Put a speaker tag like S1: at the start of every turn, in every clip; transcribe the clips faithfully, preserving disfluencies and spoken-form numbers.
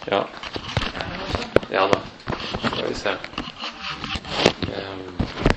S1: Ja. Ja da. Skal vi se. Um.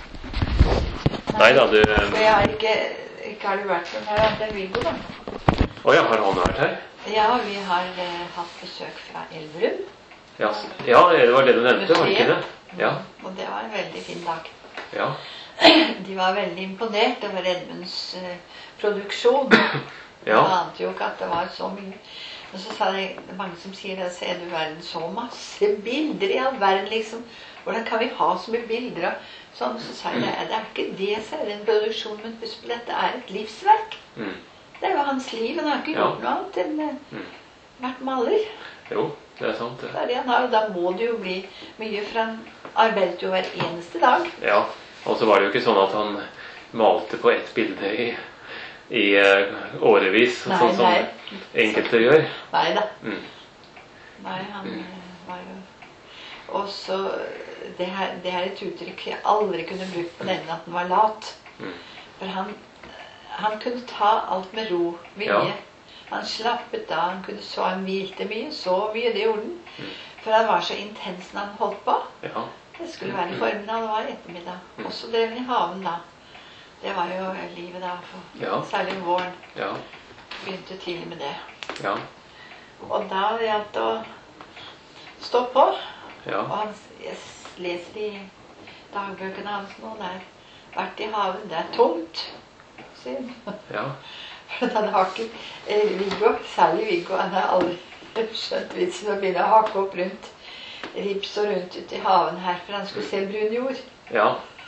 S1: Nei da, du um.
S2: Jeg har ikke, ikke har du vært med her, det er Viggo da.
S1: Å ja, har han vært her?
S2: Ja, vi har eh, hatt besøk fra Elverum.
S1: Ja, ja, det var det du nevnte, var det ikke det? Ja.
S2: Og det var en veldig fin dag.
S1: Ja.
S2: De var veldig imponert over Edmunds eh, produksjon.
S1: Ja.
S2: Jeg ante jo ikke at det var så mye. Men så sa de, det er mange som sier, da ser du verden så masse bilder i all verden, liksom. Hvordan kan vi ha så mye bilder av sånn? Så sa jeg, det er ikke det, så er det en produksjon, men husk på, dette er et livsverk.
S1: Mm. Det
S2: er jo hans liv, han har ikke
S1: ja.
S2: gjort noe annet enn
S1: mm.
S2: vært maler.
S1: Jo, det er sant det.
S2: Det er det han har, og da må det jo bli mye, for han arbeidet jo hver eneste dag.
S1: Ja, og så var det jo ikke sånn at han malte på ett bilde i, i uh, årevis, nei, sånn som nei. enkelte gjør.
S2: Nei da.
S1: Mm.
S2: Nei, han mm. var jo... Og så, det her, det her er et uttrykk jeg aldri kunne brukt på denne, at han var lat.
S1: Mm.
S2: For han, han kunne ta alt med ro, vilje. Ja. Han slappet av, han kunne så, han hvilte mye, så mye, det gjorde han. Mm. For han var så intens når han holdt på. Ja. Det skulle være formiddag, det var ettermiddag. Mm. Og så drev han i haven da. Det var jo livet da, for ja. Særlig våren. Ja. Begynte tidlig med det. Ja. Og da gjaldt det å stå på. Ja. Og han, jeg leser i dagbøkene hans nå, der vært i haven, det er tomt, sier han. Ja. For han har ikke, eh, Viggo, særlig Viggo, han har aldri skjønt vitsen å begynne å hake opp rundt rips og rundt ut i haven her, for han skulle se brun jord. Ja.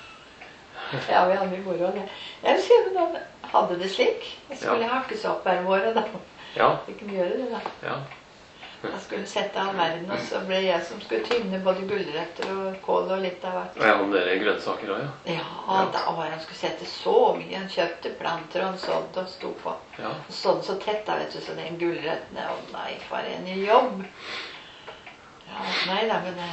S2: Ja, vi hadde moro av det. Jeg vil si at han hadde det slik. Jeg skulle ja. Hakkes opp hver morgen da. Ja. Jeg kunne gjøre det da. Ja. Jeg skulle sette all verden, og så ble jeg som skulle tynne både gulrøtter og kål og litt av hvert.
S1: Ja, om dere grønnsaker også, ja?
S2: Ja, ja. Da var han skulle sette så mye. Han kjøpte planter og han sådde og sto på. Ja. Og sådde så tett da, vet du, så den gulrøttene, å nei, for en jobb. Ja, nei da, men...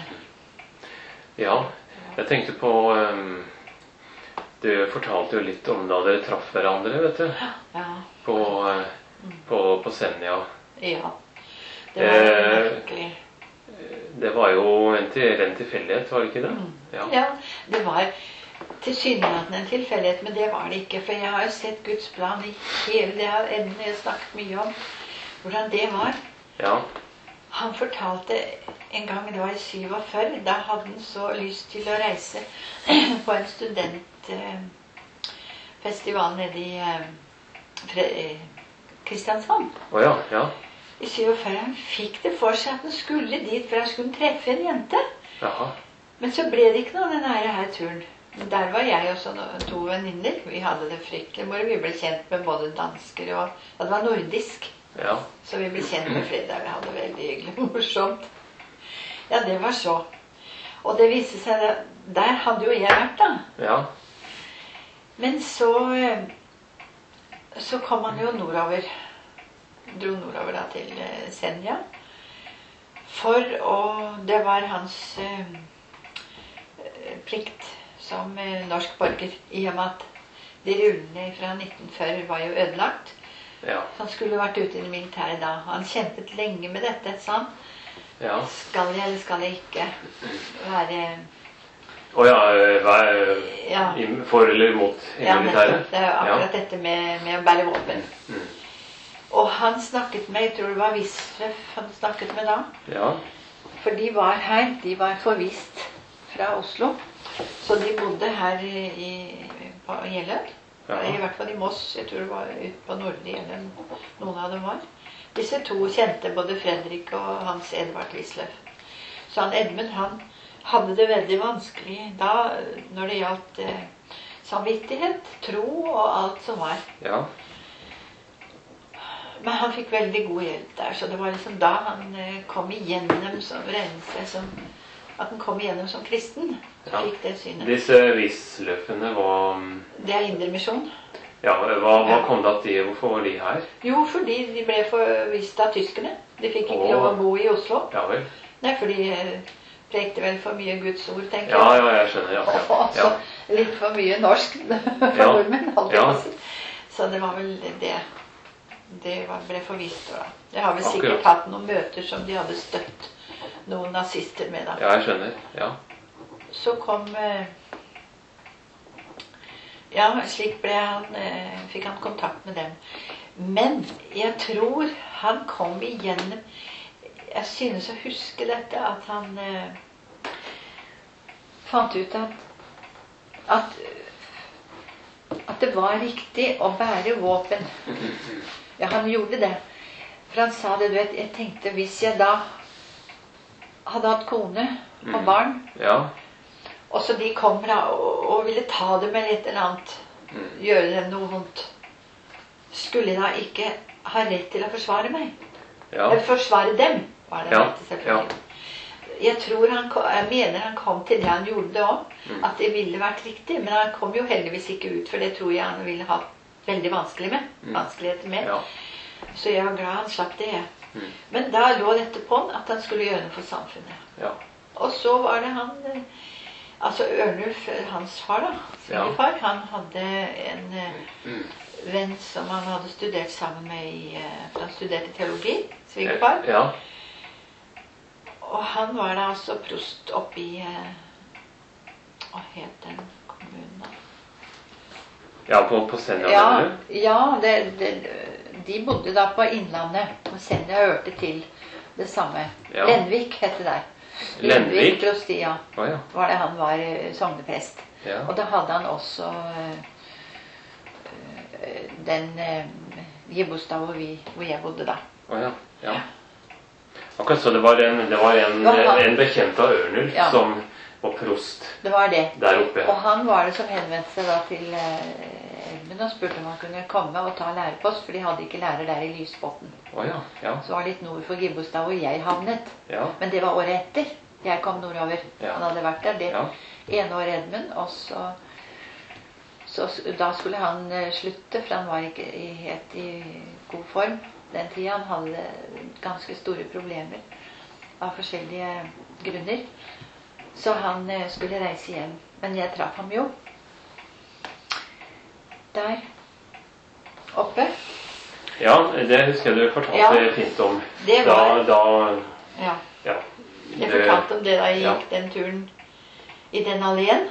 S1: Ja, jeg tenkte på... Um, du fortalte jo litt om da dere traff hverandre, vet du? Ja. På, uh, på, på Senja. Ja. Det var, eh, det var jo en, til, en tilfellighet, var det ikke det?
S2: Mm. Ja. Ja, det var tilsynelatende en tilfellighet, men det var det ikke. For jeg har jo sett Guds plan i hele det har Edmund snakket mye om. Hvordan det var. Ja. Han fortalte en gang, det var i syttiåtte, da hadde han så lyst til å reise på en studentfestival nede i eh, Kristiansand.
S1: Å ja, ja.
S2: I syttiåtte han fikk det for seg at han skulle dit, for han skulle treffe en jente. Jaha. Men så ble det ikke noe den her, her turen. Men der var jeg og sånn, to venninner. Vi hadde det fryktelig moro. Vi ble kjent med både dansker og... Ja, det var nordisk. Ja. Så vi ble kjent med flere. Vi hadde det veldig hyggelig morsomt. Ja, det var så. Og det viste seg, der hadde jo jeg vært da. Ja. Men så... Så kom han jo nordover. Dro nordover da til uh, Senja. For å... Det var hans uh, plikt som uh, norsk borger, i og med at de rullene fra nitten førti var jo ødelagt. Ja. Så han skulle vært ute i det militære da. Han kjempet lenge med dette, sa han. Ja. Skal jeg eller skal jeg ikke være...
S1: Å ja, være ja. For eller mot i
S2: ja,
S1: militæret?
S2: Det er akkurat ja. Dette med, med å bære våpen. Mm. Og han snakket med, jeg tror det var Wisløff han snakket med da. Ja. For de var her, de var forvist fra Oslo. Så de bodde her i, på Jeløy. Ja. I hvert fall i Moss, jeg tror det var ute på Nordli, eller noen av dem var. Disse to kjente både Fredrik og Hans Edvard Wisløff. Så han Edmund, han hadde det veldig vanskelig da, når det gjaldt eh, samvittighet, tro og alt som var. Ja. Men han fikk veldig god hjelp der, så det var liksom da han eh, kom igjennom som regnet seg som, at han kom igjennom som kristen. Så ja. Fikk det synet.
S1: Disse Wisløffene var...
S2: Det er Indremisjon.
S1: Ja, hva, hva kom det at de, hvorfor var de her?
S2: Jo, fordi de ble forvist av tyskerne. De fikk ikke oh. lov å bo i Oslo.
S1: Ja vel.
S2: Nei, for de prekte vel for mye Guds ord, tenker
S1: jeg. Ja, ja, jeg skjønner, ja. ja.
S2: Og så litt for mye norsk for ja. Nordmenn, alltid ja. Si. Så det var vel det. Det var, ble forvist da. Jeg har vel sikkert Akkurat. Hatt noen møter som de hadde støtt noen nazister med da.
S1: Ja, jeg skjønner. Ja.
S2: Så kom eh, ja, slik ble han, eh, fikk han kontakt med dem. Men jeg tror han kom igjennom. Jeg synes å huske dette, at han eh, fant ut at, at at det var riktig å bære våpen. Ja, han gjorde det. For han sa det, du vet, jeg tenkte hvis jeg da hadde hatt kone og barn,
S1: ja.
S2: og så de kommer da og, og ville ta dem eller et eller annet, mm. gjøre dem noe vondt, skulle jeg da ikke ha rett til å forsvare meg?
S1: Ja.
S2: Eller forsvare dem, var det
S1: ja.
S2: rett, selvfølgelig. Ja. Jeg tror han, jeg mener han kom til det han gjorde det også, mm. at det ville vært riktig, men han kom jo heldigvis ikke ut, for det tror jeg han ville ha veldig vanskelig med, mm. vanskeligheter med. Ja. Så jeg var glad han slapp det. Mm. Men da lå dette på han, at han skulle gjøre noe for samfunnet.
S1: Ja.
S2: Og så var det han, altså Ørnulf, hans far da, svigerfar, ja. Han hadde en mm. venn som han hadde studert sammen med, i, for han studerte teologi, svigerfar.
S1: Ja.
S2: Og han var da altså prost oppe i hva het den kommunen da?
S1: Ja, på, på Senja?
S2: Ja, ja det, det, de bodde da på Innlandet, og Senja hørte til det samme. Ja. Lenvik hette det der.
S1: Lenvik?
S2: Lenvik prosti, ja.
S1: Oh, ja.
S2: Var det han var sogneprest.
S1: Ja.
S2: Og da hadde han også uh, den uh, Gibbostad hvor, vi, hvor jeg bodde da.
S1: Å oh, ja, ja. Akkurat så det var en, det var en, var en bekjent av Ørnulf ja. Som var prost
S2: det var det.
S1: Der oppe.
S2: Og han var det som henvendte seg da til Edmund og spurte om han kunne komme og ta lærepost, for de hadde ikke lærer der i Lysbotn.
S1: Oh, ja. Ja.
S2: Så var det litt nord for Gibbostad hvor jeg havnet.
S1: Ja.
S2: Men det var året etter jeg kom nordover.
S1: Ja.
S2: Han hadde vært der det
S1: ja.
S2: ene året Edmund, og så, så da skulle han slutte, for han var ikke i, helt i god form. Den tida han hadde ganske store problemer av forskjellige grunner. Så han skulle reise hjem. Men jeg traff ham jo der oppe.
S1: Ja, det husker jeg du fortalte ja, fint om.
S2: Det var,
S1: da, da,
S2: ja.
S1: ja.
S2: Jeg fortalte om det da jeg gikk ja. Den turen i den alléen.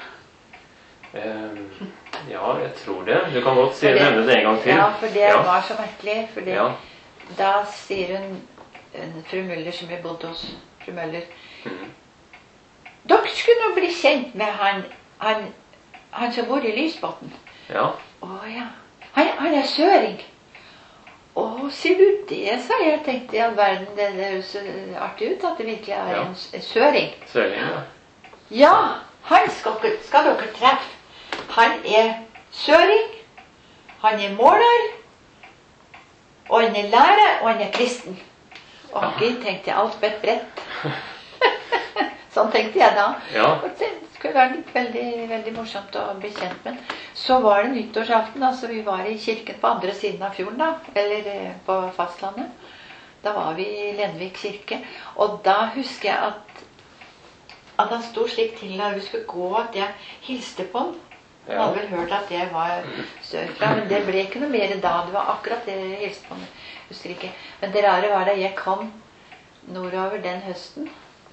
S1: Um, ja, jeg tror det. Du kan godt si nevne det en gang til.
S2: Ja, for det ja. Var så merkelig. For det
S1: ja.
S2: Da sier hun, fru Møller som vi bodde hos, fru Møller, mm. dere skulle nå bli kjent med han, han, han som bor i Lysbotn.
S1: Ja.
S2: Å ja, han, han er søring. Å, sier du det, sa jeg. Tenkte i all verden, det, det høres artig ut at det virkelig er ja. en, en søring.
S1: Søring, ja.
S2: Ja, han skal, skal dere treffe. Han er søring, han er måler, og han er lærer, og han er kristen. Og okay, tenkte jeg alt på et brett. Sånn tenkte jeg da.
S1: Ja.
S2: Og det skulle være veldig, veldig morsomt å bli kjent med. Så var det nyttårsaften, altså vi var i kirken på andre siden av fjorden da, eller på fastlandet. Da var vi i Lenvik kirke, og da husker jeg at, at han stod slik til da vi skulle gå, at jeg hilste på han. Jeg hadde vel hørt at jeg var sørfra, men det ble ikke noe mer da. Det var akkurat det jeg hilste på. Jeg husker ikke. Men det rare var da jeg kom nordover den høsten.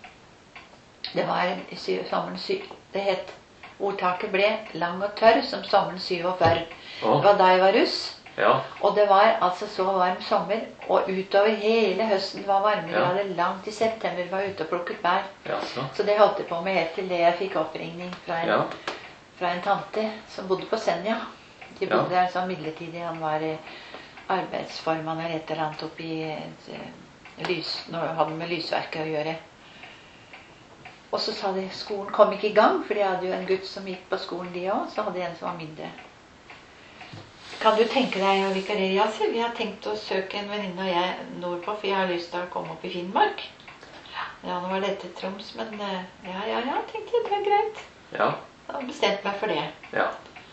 S2: Det var sommeren syv. Det het, ordtaket ble lang og tørr som sommeren syv og før. Det var da jeg var russ.
S1: Ja.
S2: Og det var altså så varm sommer, og utover hele høsten var varmegrader ja. Langt i september var ute og plukket bær.
S1: Ja, så.
S2: Så det holdt jeg på med helt til det jeg fikk oppringning fra en... Ja. Fra en tante som bodde på Senja. De bodde ja. Der sånn midlertidig. Han var arbeidsformann eller et eller annet oppe i lys, når han hadde med lysverket å gjøre. Og så sa de skolen kom ikke i gang, for de hadde jo en gutt som gikk på skolen de også, så hadde de en som var mindre. Kan du tenke deg å vikarere? Ja, vi har tenkt å søke en venninne og jeg nordpå, for jeg har lyst til å komme opp i Finnmark. Ja, nå var dette Troms, men ja, ja, ja, tenkte jeg, det er greit.
S1: Ja.
S2: Jeg hadde bestemt meg for det.
S1: Ja.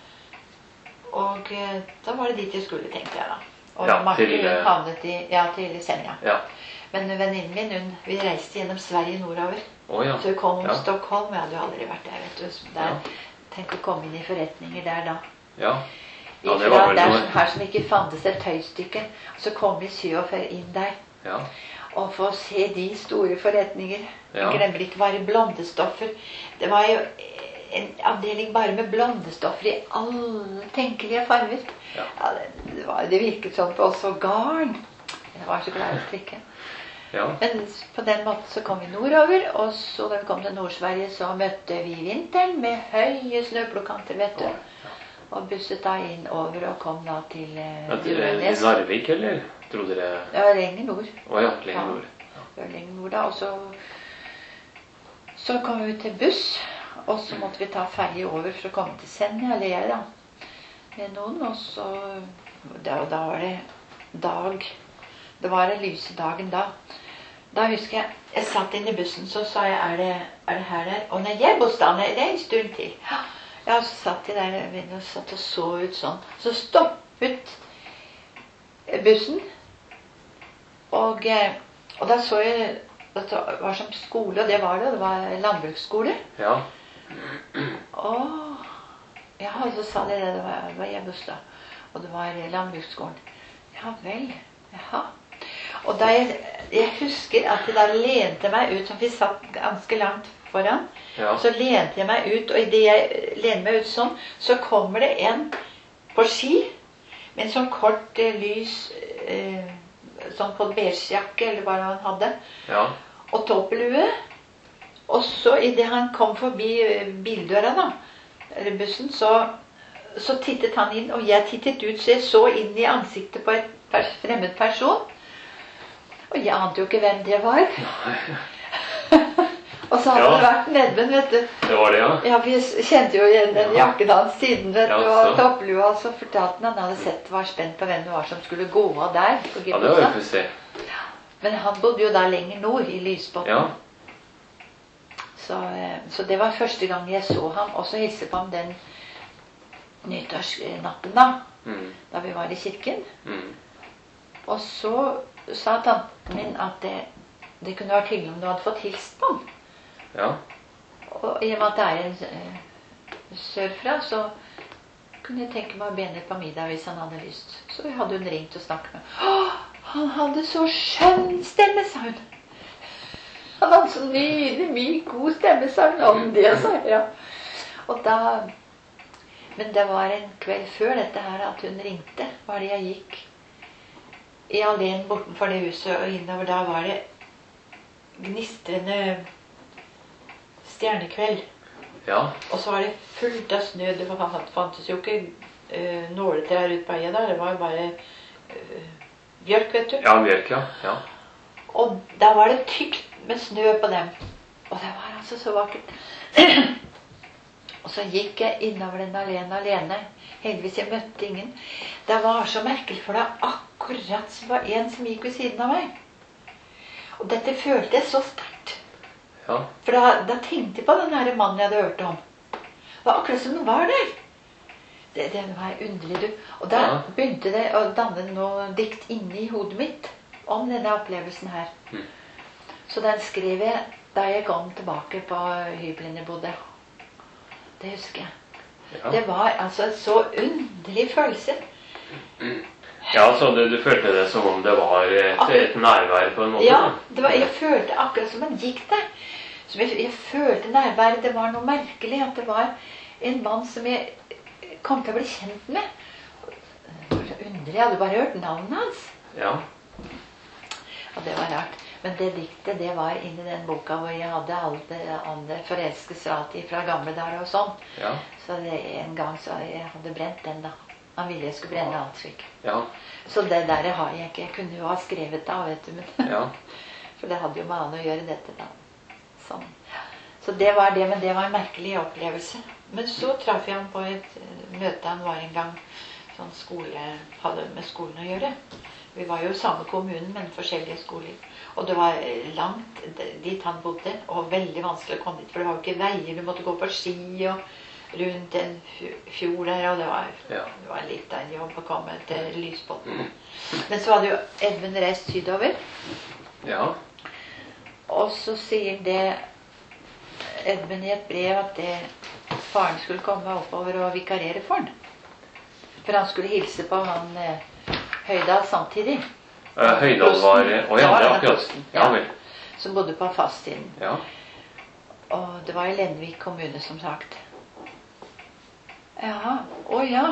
S2: Og eh, da var det dit jeg skulle, tenkte jeg da. Og
S1: ja,
S2: Martin
S1: til,
S2: hun havnet i, ja, til Senja.
S1: Ja.
S2: Men venninnen min, hun, vi reiste gjennom Sverige nordover.
S1: Oh, ja.
S2: Så vi kom om
S1: ja.
S2: Stockholm, jeg hadde jo aldri vært der, vet du. Der, ja. Tenk å komme inn i forretninger der da.
S1: Ja. Ja,
S2: det var vel der som, her som ikke fantes et tøystykke, så kom vi syv og før inn der.
S1: Ja.
S2: å få se de store forretninger.
S1: Ja.
S2: Jeg glemmer ikke bare blondestoffer. Det var jo en avdeling bare med blondestoffer i alle tenkelige farver.
S1: Ja.
S2: Ja, det, det, var, det virket sånn på oss, og garn. Jeg var så glad i å strikke.
S1: Ja.
S2: Men på den måten så kom vi nordover, og så da vi kom til Nord-Sverige så møtte vi vinteren med høye snøplukkanter, vet du. Og busset da inn over og kom da til eh,
S1: ja, til Narvik, eller? Tror dere...
S2: Ja, lenger nord.
S1: Å ja, lenger nord.
S2: Ja, ja lenger nord da, og så så kom vi til buss, og så måtte vi ta ferje over for å komme til Senja, eller jeg da, med noen, og så da, da var det dag, det var en lyse dagen da. Da husker jeg, jeg satt inn i bussen, så sa jeg, er det, er det her der? Og nei, jeg bostane, det er en stund til. Ja, så satt jeg der og satt og så ut sånn. Så stoppet bussen, og, og da så jeg, det var som skole, og det var det, det var landbruksskole.
S1: Ja.
S2: Åh, ja, og så sa de det, det var, det var jeg bostad, og det var landbruksskolen. Ja vel, jaha. Og da jeg, jeg husker at jeg da lente meg ut, som vi satt ganske langt foran, ja. Så lente jeg meg ut, og i det jeg lener meg ut sånn, så kommer det en på ski, med en sånn kort eh, lys, eh, sånn på beige-jakke, eller hva han hadde, ja. Og toppelue, og så i det han kom forbi bildøra da, eller bussen, så, så tittet han inn, og jeg tittet ut, så jeg så inn i ansiktet på et pers- fremmed person, og jeg ante jo ikke hvem det var. Og så hadde ja. Det vært Nedven, vet du.
S1: Det var det, ja.
S2: Ja, vi kjente jo igjen den
S1: ja.
S2: Jakken hans siden, vet du,
S1: ja,
S2: og topplua, så fortalte han, han hadde sett, var spent på hvem det var som skulle gå av der.
S1: Ja, det var jo for å se.
S2: Men han bodde jo der lenger nord, i Lysbotn.
S1: Ja.
S2: Så, så det var første gang jeg så ham, og så hilste på ham den nyttårsnatten da, mm. Da vi var i kirken. Mm. Og så sa tanten min at det, det kunne vært hyggelig om du hadde fått hilst på ham.
S1: Ja.
S2: Og i og med at det er en uh, sørfra, så kunne jeg tenke meg å be ned på middag hvis han hadde lyst. Så vi hadde hun ringt og snakket med. Åh, han hadde så skjønn stemme, sa hun. Han hadde så nydelig, myk, god stemme, sa hun om det, sa jeg. Ja. Og da, men det var en kveld før dette her at hun ringte, var det jeg gikk i alene bortenfor det huset, og innover da var det gnistrende stjernekveld. Ja. Og så var det fullt av snø. Det fantes jo ikke uh, nåletrær ut på eia der. Det var bare uh, bjørk, vet du.
S1: Ja, bjørk, ja. Ja.
S2: Og da var det tykt med snø på dem. Og det var altså så vakkert. Og så gikk jeg innover den alene, alene. Heldigvis jeg møtte ingen. Det var så merkelig, for det var akkurat som var en som gikk ved siden av meg. Og dette følte jeg så sterkt. Ja. For da, da tenkte jeg på den her mannen jeg hadde hørt om. Det var akkurat som den var der. Det, det var underlig, du. Og da ja. Begynte det å danne noe dikt inni hodet mitt om denne opplevelsen her. Mm. Så den skrev jeg da jeg kom tilbake på hybelen jeg bodde. Det husker jeg. Ja. Det var altså en så underlig følelse.
S1: Mm. Ja, så du, du følte det som om det var et, et nærvær på en måte?
S2: Ja, det var, jeg følte akkurat som man gikk der. Så jeg, jeg følte nærværet. Det var noe merkelig at det var en mann som jeg kom til å bli kjent med. Det var så underlig. Jeg hadde bare hørt navnet hans.
S1: Ja.
S2: Og det var rart. Men det diktet, det var inni den boka hvor jeg hadde alt det andre forelskelser alltid fra gamle dager og sånn. Ja. Så det, en gang så jeg hadde brent den da. Han ville jeg skulle brenne alt slik. Ja. Så det der har jeg ikke. Jeg kunne jo ha skrevet da, vet du. Men ja. For det hadde jo med han å gjøre dette da. Sånn. Så det var det, men det var en merkelig opplevelse. Men så traff jeg han på et møte han var en gang, sånn skole, hadde med skolen å gjøre. Vi var jo i samme kommunen, men forskjellige skoler. Og det var langt dit han bodde, og veldig vanskelig å komme dit, for det var jo ikke veier, du måtte gå på ski og rundt en fjord der, og det var, ja. Det var litt av en jobb å komme til Lysbotn. Men så hadde jo Edmund reist sydover. Ja. Og så sier det Edmund i et brev at det, faren skulle komme oppover og vikarere for han. For han skulle hilse på han eh, Høydal samtidig.
S1: Uh, Høydal var... Å ja, det er akkurat. Ja, vel.
S2: Som bodde på fasttiden.
S1: Ja.
S2: Og det var i Lenvik kommune, som sagt. Ja, å ja.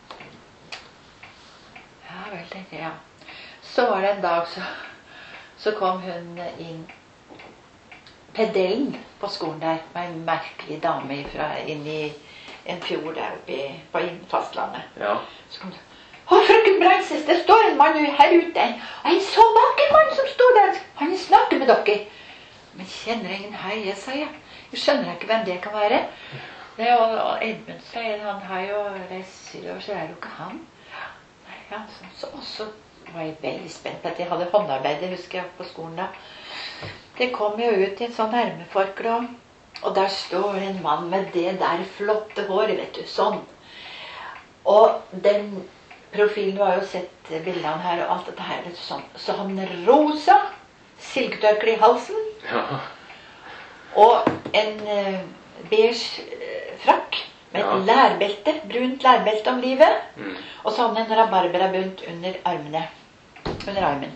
S2: Ja, vel, tenkte jeg, ja. Så var det en dag, så, så kom hun inn, pedellen på skolen der, med en merkelig dame fra inn i en fjord der oppe i, på fastlandet.
S1: Ja.
S2: Så kom det, å, frøken Brandses, det står en mann her ute, en så vakker mann som står der, han snakker med dere. Men kjenner ingen hei, sa jeg. Jeg skjønner ikke hvem det kan være. Det er jo Edmund, sier han, hei, og reiser, og så er det jo ikke han. Ja, så, så også var jeg veldig spent på at jeg hadde håndarbeid, det husker jeg, på skolen da. Det kom jo ut i en sånn ermeforkle, og der står en mann med det der flotte håret, vet du, sånn. Og den profilen, du har jo sett bildene her, og alt dette her, vet du, sånn. Så han rosa, silketørkle i halsen,
S1: ja.
S2: Og en uh, beige uh, frakk, med et ja. lærbelte, brunt lærbelte om livet, mm. og så hadde han en rabarbrabunt under armene, under armen.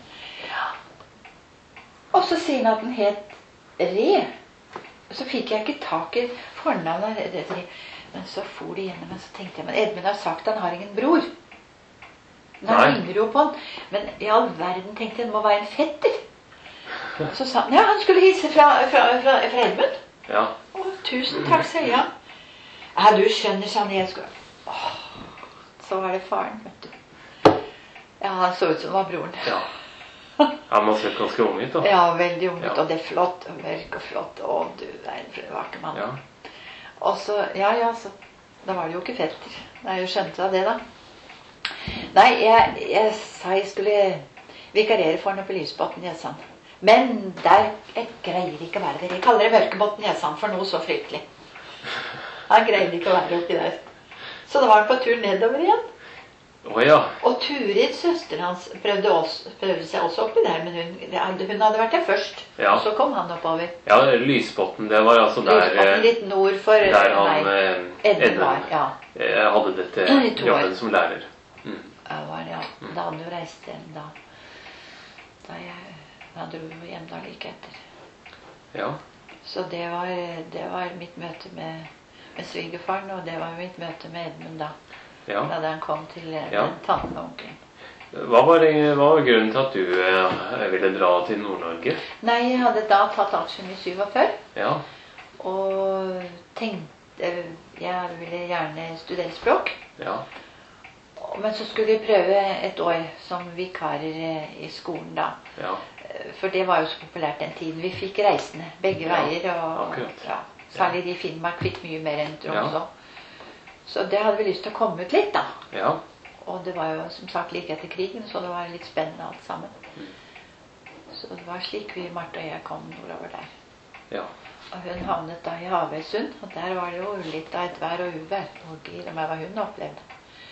S2: Og så sier han at den het Re. Så fikk jeg ikke tak i fornavnet Re. Men så for det gjennom, og så tenkte jeg, men Edmund har sagt at han har ingen bror. Men han ringer jo på han. Men i all verden tenkte jeg, det må være en fetter. Og så sa han, ja, han skulle hilse fra, fra, fra, fra Edmund.
S1: Ja.
S2: Å, tusen takk, sier han. Ja, du skjønner, sa han, jeg skulle... Åh, så var det faren, vet du. Ja, han så ut som var broren.
S1: Ja. Han må se ganske ung ut da.
S2: Ja, veldig ung ut, ja. Og det er flott, og mørk og flott, og du er en vakker mann.
S1: Ja.
S2: Og så, ja, ja, så, da var det jo ikke fetter. Nei, jeg skjønte av det da. Nei, jeg, jeg sa jeg skulle vikarere for noe på Lysbotn i Jøsand. Men der, jeg greier ikke å være der. Jeg kaller det Mørkebotn i Jøsand for noe så fryktelig. Han greier ikke å være oppi der. Så da var han på tur nedover igjen.
S1: Oh, ja.
S2: Og Turid, søsteren hans, prøvde, også, prøvde seg også oppi der, men hun, hun hadde vært der først.
S1: Ja.
S2: Og så kom han oppover.
S1: Ja, Lysbotn, det var altså der...
S2: Lysbotn, litt nord for...
S1: Der han, nei,
S2: Edmund var, ja.
S1: Jeg hadde dette jobben som lærer.
S2: Mm. Ja, var det, ja. Da han jo reiste hjem da. Da jeg... Da dro vi hjem da like etter.
S1: Ja.
S2: Så det var, det var mitt møte med, med svigerfaren, og det var mitt møte med Edmund da.
S1: Ja.
S2: Da han kom til
S1: ja.
S2: tanten og onkelen.
S1: Hva var, det, hva var grunnen til at du eh, ville dra til Nord-Norge?
S2: Nei, jeg hadde da tatt aksjen i syttiåtte.
S1: Ja.
S2: Og tenkte, jeg ville gjerne studere språk.
S1: Ja.
S2: Men så skulle vi prøve et år som vikarer i skolen da.
S1: Ja.
S2: For det var jo så populært den tiden. Vi fikk reisende begge
S1: ja.
S2: veier. Og, ja, særlig de i Finnmark fikk mye mer enn Tromsø. Ja. Så det hadde vi lyst til å komme ut litt da.
S1: Ja.
S2: Og det var jo som sagt like etter krigen, så det var litt spennende alt sammen.
S1: Mm.
S2: Så det var slik vi, Martha og jeg, kom nordover der.
S1: Ja.
S2: Og hun havnet da i Havøysund, og der var det jo litt av et vær og uvær. Og gir meg hva hun opplevde.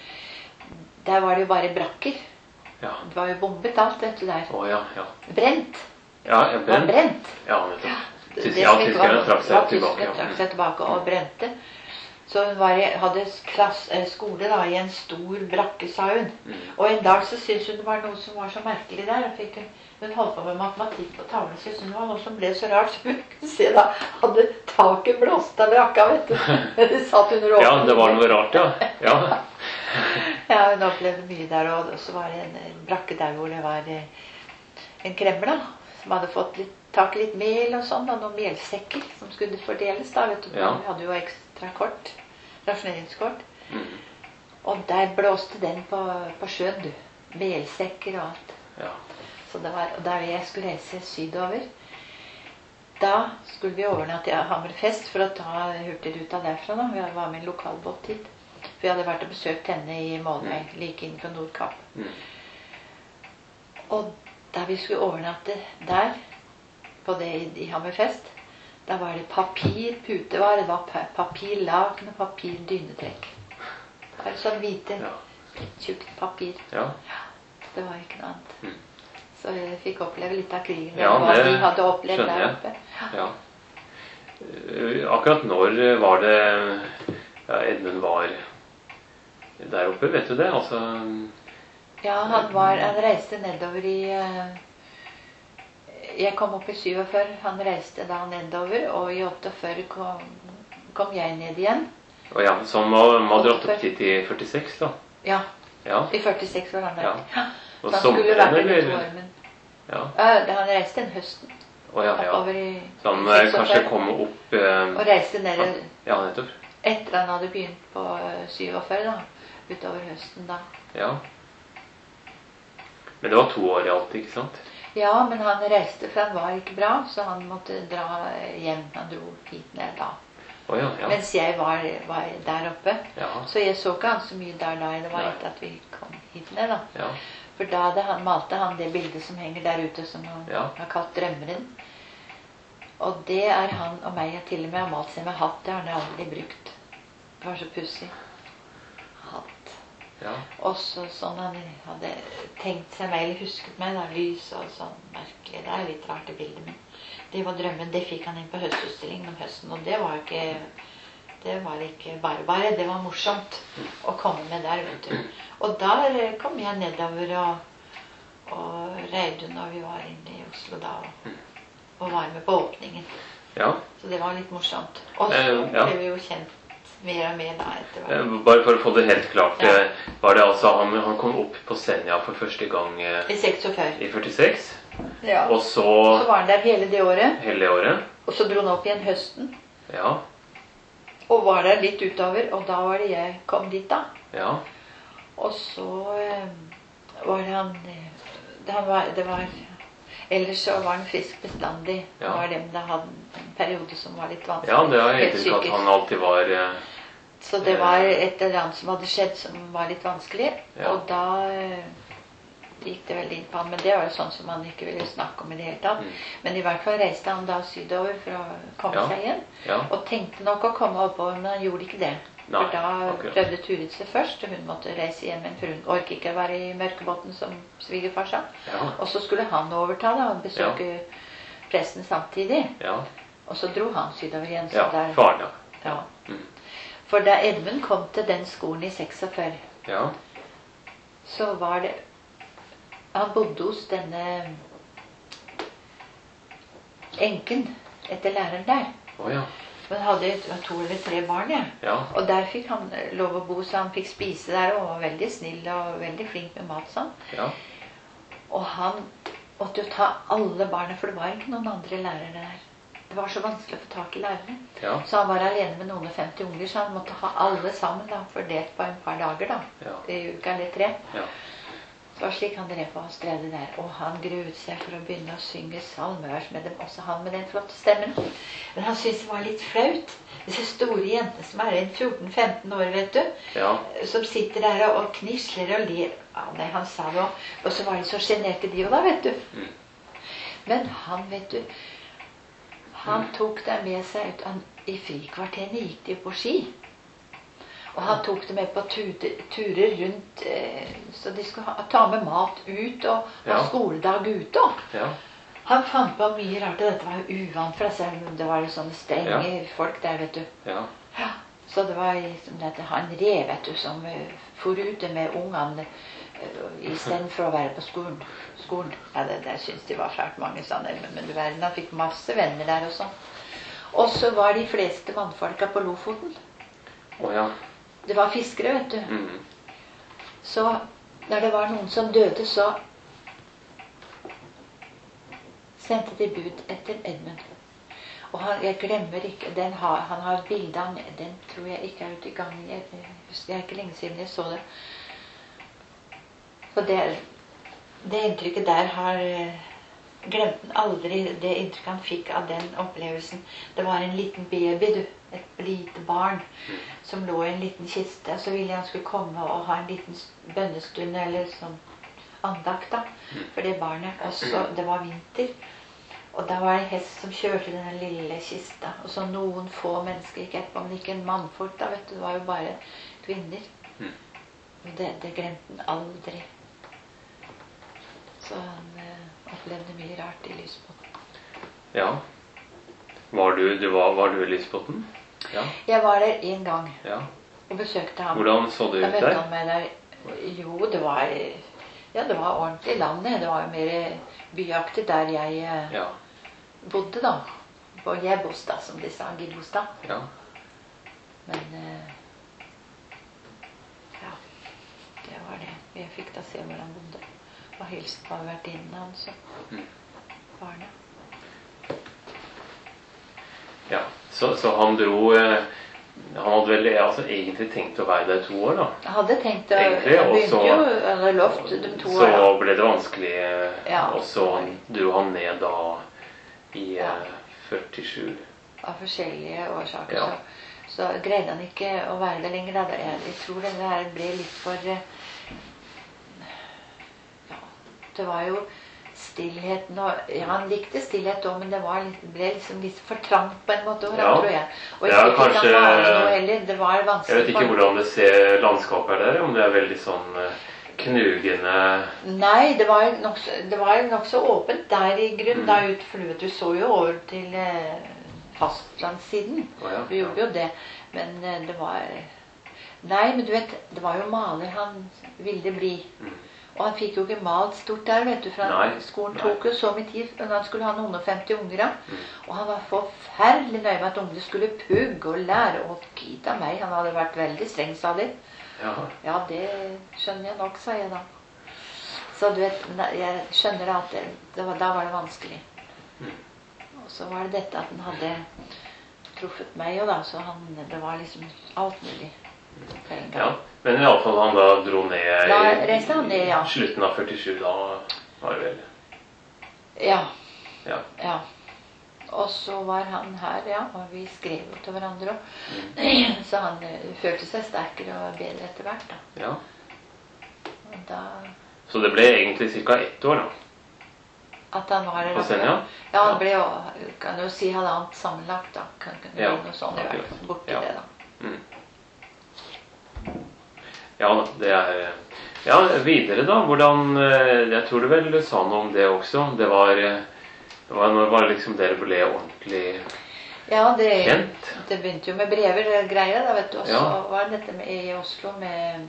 S2: Der var det jo bare brakker.
S1: Ja.
S2: Det var jo bombet alt dette der.
S1: Å, ja, ja.
S2: Brent.
S1: Ja, ja, brent.
S2: Det var brent.
S1: Ja, nettopp.
S2: Ja,
S1: ja, tyskerne trakk seg tilbake.
S2: Ja, trakk seg tilbake og brente. Så hun var, hadde klass, skole da, i en stor brakke, sa hun. Mm. Og en dag så syntes hun det var noe som var så merkelig der. Og fikk hun, hun holdt på med matematikk på tavlen, så syntes hun det var noe som ble så rart. Så hun kunne se da, hadde taket blåst av brakka, vet du. Det satt hun råd.
S1: Ja, det var noe rart, ja. Ja.
S2: Ja, hun opplevde mye der, og så var det en, en brakke der hvor det var en kremmer da, som hadde fått litt, tak i litt mel og sånn, og noen melsekker som skulle fordeles da, vet du. Ja. Vi hadde jo ekstra kort, rasjoneringskort. Mm. Og der blåste den på, på sjøen, du. Melsekker og alt.
S1: Ja.
S2: Så det var, og da jeg skulle reise sydover, da skulle vi overnatte i Hammerfest for å ta hurtigruta derfra da. Vi var med en lokalbåt hit. For jeg hadde vært og besøkt henne i Måløy, mm. like innenfor Nordkapp. Mm. Og da vi skulle overnatte der, på det i, i Hammerfest, da var det papir, putevar, det var papirlaken og papirdynetrekk. Det var sånn hvite, ja. Tjukt papir.
S1: Ja.
S2: Ja, det var ikke noe annet. Mm. Så jeg fikk oppleve litt av krigen.
S1: Ja,
S2: hva
S1: det
S2: de hadde opplevd
S1: skjønner
S2: der oppe.
S1: Ja. Ja. Akkurat når var det ja, Edmund var der oppe, vet du det? Altså,
S2: Ja, han, var, han reiste nedover i Jeg kom opp i syttiåtte, han reiste da nedover, og i åttiåtte kom, kom jeg ned igjen.
S1: Og ja, så man må dra opp dit i førtiseks da?
S2: Ja,
S1: ja.
S2: I førtiseks var han der.
S1: Ja.
S2: Og så han skulle vært i litt år, men
S1: ja.
S2: Han reiste den høsten.
S1: Oh, ja, ja.
S2: Oppover i
S1: så han kanskje kom opp eh,
S2: og reiste ned
S1: ja, nettopp.
S2: Etter han hadde begynt på syttiåtte da, utover høsten da.
S1: Ja. Men det var to år i alt, ikke sant?
S2: Ja, men han reiste, for han var ikke bra, så han måtte dra hjem. Han dro hit ned da.
S1: Oh, ja, ja.
S2: Mens jeg var, var der oppe.
S1: Ja.
S2: Så jeg så ikke han så mye der da. Det var
S1: Nei.
S2: etter at vi kom hit ned da.
S1: Ja.
S2: For da hadde han, malte han det bildet som henger der ute, som han
S1: ja.
S2: har kalt Drømmeren. Og det er han og meg, jeg til og med har malt seg med hatt. Det har han aldri brukt. Det var så pussig. Hatt.
S1: Ja.
S2: Og så sånn han hadde tenkt seg meg, eller husket meg, da, lys og sånn merkelig. Det er litt rart det bildet, men det var drømmen. Det fikk han inn på høstutstillingen om høsten, og det var ikke, det var ikke bare bare. Det var morsomt å komme med der, vet du. Og der kom jeg nedover og, og Reidun, og vi var inne i Oslo da, og, og var med på åpningen.
S1: Ja.
S2: Så det var litt morsomt. Og så
S1: eh, ja.
S2: ble vi jo kjent mer og mer da etter hvert.
S1: Eh, bare for å få det helt klart,
S2: ja.
S1: var det altså han, han kom opp på Senja for første gang eh,
S2: I seksogfyrre.
S1: I førtiseks.
S2: Ja.
S1: Og så,
S2: så var han der hele det året.
S1: Hele det året.
S2: Og så dro han opp igjen høsten.
S1: Ja.
S2: Og var der litt utover, og da var det jeg kom dit da.
S1: Ja.
S2: Og så eh, var det han, det var, det var ellers så var han frisk bestandig.
S1: Ja.
S2: Det var dem det hadde en periode som var litt vanskelig.
S1: Ja, det har jeg inntrykk at han alltid var eh,
S2: Så det var et eller annet som hadde skjedd som var litt vanskelig.
S1: Ja.
S2: Og da eh, gikk det veldig inn på han. Men det var jo sånn som han ikke ville snakke om i det hele tatt.
S1: Mm.
S2: Men i hvert fall reiste han da sydover for å komme
S1: Ja.
S2: seg igjen.
S1: Ja.
S2: Og tenkte nok å komme oppover, men han gjorde ikke det.
S1: Nei,
S2: For da
S1: akkurat.
S2: prøvde Turid seg først, og hun måtte reise hjem igjen, for hun orket ikke å være i Mørkebotn som svigerfar sa.
S1: Ja.
S2: Og så skulle han overta da, og besøke presten samtidig.
S1: Ja.
S2: Og så dro han sydover igjen. Så
S1: Ja,
S2: der,
S1: faren, ja.
S2: ja.
S1: Mm.
S2: For da Edmund kom til den skolen i seksogfyrre,
S1: Ja.
S2: så var det Han bodde hos denne enken etter læreren der.
S1: Å ja.
S2: Men hadde to eller tre barn, ja.
S1: Ja.
S2: Og der fikk han lov å bo, så han fikk spise der, og var veldig snill og veldig flink med mat sånn.
S1: Ja.
S2: Og han måtte jo ta alle barna, for det var ikke noen andre lærere der. Det var så vanskelig å få tak i lærere.
S1: Ja.
S2: Så han var alene med noen og femti unger, så han måtte ha alle sammen da, fordelt på en par dager da.
S1: Ja.
S2: I uka eller tre.
S1: Ja.
S2: Det var slik han drev på og strevde der. Og han gruet seg for å begynne å synge salmevers med dem, også han med den flotte stemmen. Men han syntes det var litt flaut. Disse store jentene som er en fjorten femten år, vet du.
S1: Ja.
S2: Som sitter der og knisler og ler. Ja, nei, han sa det også. Og så var de så generte de jo da, vet du.
S1: Mm.
S2: Men han, vet du, han tok dem med seg ut. Han, i frikvarterene gikk de på ski. Og han tok dem med på turer, turer rundt, eh, så de skulle ha, ta med mat ut og ha
S1: Ja.
S2: skoledag ute.
S1: Ja.
S2: Han fant på mye rart, og dette var jo uvant for seg. Det var jo sånne strenge
S1: Ja.
S2: folk der, vet du.
S1: Ja.
S2: Ja. Så det var liksom dette, han rev, vet du, som uh, for ute med ungene uh, i stedet for å være på skolen. skolen. Ja, det, det synes de var fælt mange sånne, men, men verden, han fikk masse venner der og sånn. Og så var de fleste vannfolka på Lofoten.
S1: Å ja.
S2: Det var fiskere, vet du.
S1: Mm.
S2: Så når det var noen som døde, så sendte de bud etter Edmund. Og han, jeg glemmer ikke, den har, han har bildet av, den tror jeg ikke er ute i gangen. Jeg husker jeg ikke lenge siden jeg så det. Så det, det inntrykket der har glemt han aldri, det inntrykket han fikk av den opplevelsen. Det var en liten baby, du. Et lite barn som lå i en liten kiste. Så ville han skulle komme og ha en liten bønnestund eller sånn andakt da, for det barnet. Og så, det var vinter. Og da var det en hest som kjørte denne lille kista. Og så noen få mennesker gikk etterpå, men ikke en mannfolk da, vet du. Det var jo bare kvinner. Og det, det glemte han aldri. Så han eh, opplevde mye rart i Lysbotn.
S1: Ja. Var du, du var, var du i Lysbotn? Ja.
S2: Jeg var der en gang
S1: Ja.
S2: og besøkte ham.
S1: Hvordan så det
S2: Da
S1: ut
S2: møtte
S1: der?
S2: han meg der. Jo, det var Ja, det var ordentlig landet. Det var jo mer byaktig der jeg eh,
S1: Ja.
S2: bodde da. På Gjebostad, som de sa. Gibostad.
S1: Ja.
S2: Men eh, ja, det var det. Jeg fikk da se hvor han bodde. Og hilste på vertinnen hans og
S1: Mm.
S2: barna.
S1: Ja, så, så han dro eh, Han hadde vel altså, egentlig tenkt å være der to år, da.
S2: Jeg hadde tenkt å
S1: Egentlig,
S2: Jeg
S1: og
S2: begynte
S1: så-
S2: jo, eller lovt de to
S1: Så
S2: åra.
S1: ble det vanskelig, eh,
S2: Ja.
S1: og så dro han ned da i
S2: Ja.
S1: eh, førtisju.
S2: Av forskjellige årsaker.
S1: Ja.
S2: Så, så greide han ikke å være der lenger. Da. Jeg, jeg tror det her ble litt for eh, Ja, det var jo stillheten og ja, han likte stillhet òg, men det var litt, ble liksom litt for trangt på en måte.
S1: Ja.
S2: Tror jeg. Og
S1: Det
S2: ikke
S1: er
S2: fikk han
S1: kanskje-
S2: male noe heller. Det var
S1: Jeg
S2: vanskelig
S1: vet ikke
S2: for-
S1: hvordan det ser landskapet er der, om det er veldig sånn eh, knugende.
S2: Nei, det var nokså nok nokså åpent der i grunnen.
S1: Mm.
S2: Da ut, for du vet, du så jo over til eh, fastlandssiden.
S1: Å ja,
S2: Vi gjorde jo det. Men eh, det var Nei, men du vet, det var jo maler han ville bli.
S1: Mm.
S2: Og han fikk jo ikke malt stort der, vet du. For han-
S1: Nei,
S2: skolen
S1: nei.
S2: tok jo så mye tid. Og han skulle ha noen og femti unger. da.
S1: Mm.
S2: Og han var forferdelig nøye med at ungene skulle pugge og lære. Og gitt av meg, han hadde vært veldig streng, sa de.
S1: Ja.
S2: Ja, det skjønner jeg nok, sa jeg da. Så du vet, ne- jeg skjønner at det, det var, da var det vanskelig.
S1: Mm.
S2: Og så var det dette at han hadde truffet meg jo da, så han, det var liksom alt mulig på en gang.
S1: Ja. Men i alle fall han da dro ned
S2: Da
S1: i
S2: reiste han ned, ja.
S1: slutten av førtisju, da var det vel.
S2: Ja,
S1: Ja.
S2: ja. Og så var han her, ja, og vi skrev jo til hverandre også.
S1: Mm.
S2: Så han eh, følte seg sterkere og bedre etter hvert da.
S1: Ja.
S2: Og da,
S1: Så det ble egentlig ca. ett år, da.
S2: at han var der.
S1: På Senja?
S2: Ja, han
S1: Ja.
S2: ble jo, kan jo si halvannet sammenlagt da. Kan, kan det
S1: Ja,
S2: bli noe sånt i hvert
S1: akkurat.
S2: fall, borti
S1: Ja.
S2: det da.
S1: Mm. Ja da, det er Ja, videre da, hvordan eh, Jeg tror du vel sa noe om det også. Det var, eh, det var når var liksom dere ble ordentlig
S2: Ja, det,
S1: kjent.
S2: det begynte jo med brever og greier da, vet du. Og så
S1: Ja.
S2: var det dette med, i Oslo med,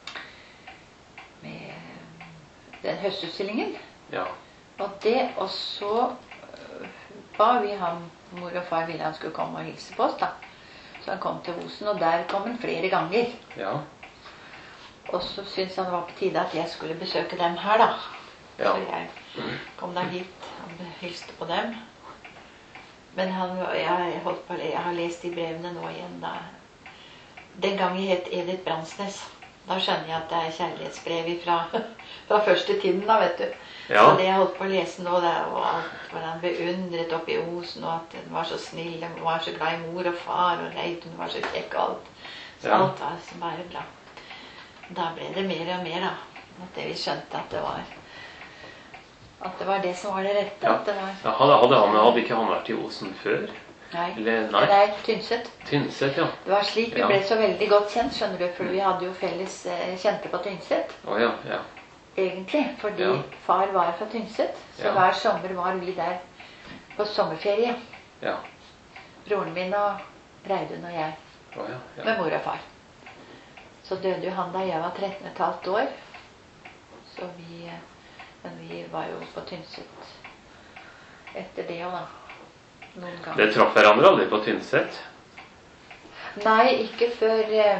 S2: med den høstutstillingen.
S1: Ja.
S2: Og det, og så øh, ba vi ham, mor og far ville han skulle komme og hilse på oss da. Så han kom til Osen, og der kom han flere ganger.
S1: Ja.
S2: Og så syntes han det var på tide at jeg skulle besøke dem her da.
S1: Ja.
S2: Så jeg kom da hit og hilste på dem. Men han, jeg, holdt på, jeg har lest de brevene nå igjen da. Den gang jeg het Edith Bransnes. Da skjønner jeg at det er kjærlighetsbrev fra, fra første tiden da, vet du.
S1: Ja.
S2: Så det jeg holdt på å lese nå, det var alt hvor han beundret oppe i Osen, og at hun var så snill, hun var så glad i mor og far, og Reidun var så kjekk og alt. Så
S1: Ja.
S2: alt var så bare bra. Da ble det mer og mer da, at det vi skjønte at det var, at det var det som var det rette.
S1: Ja.
S2: At det var,
S1: Ja, hadde, hadde, han, hadde ikke han vært i Osen før?
S2: nei,
S1: Eller, nei.
S2: nei, Tynset.
S1: Tynset, ja.
S2: Det var slik vi
S1: Ja.
S2: ble så veldig godt kjent, skjønner du, for vi hadde jo felles eh, kjente på Tynset.
S1: Å ja, ja.
S2: Egentlig, fordi
S1: Ja.
S2: far var fra Tynset, så
S1: Ja.
S2: hver sommer var vi der på sommerferie.
S1: Ja.
S2: Broren min og Reidun og jeg,
S1: Å ja, ja.
S2: med mor og far. Så døde jo han da jeg var tretten og et halvt år. Så vi, eh, men vi var jo på Tynset etter det og da, noen ganger.
S1: Dere traff hverandre aldri på Tynset?
S2: Nei, ikke før eh,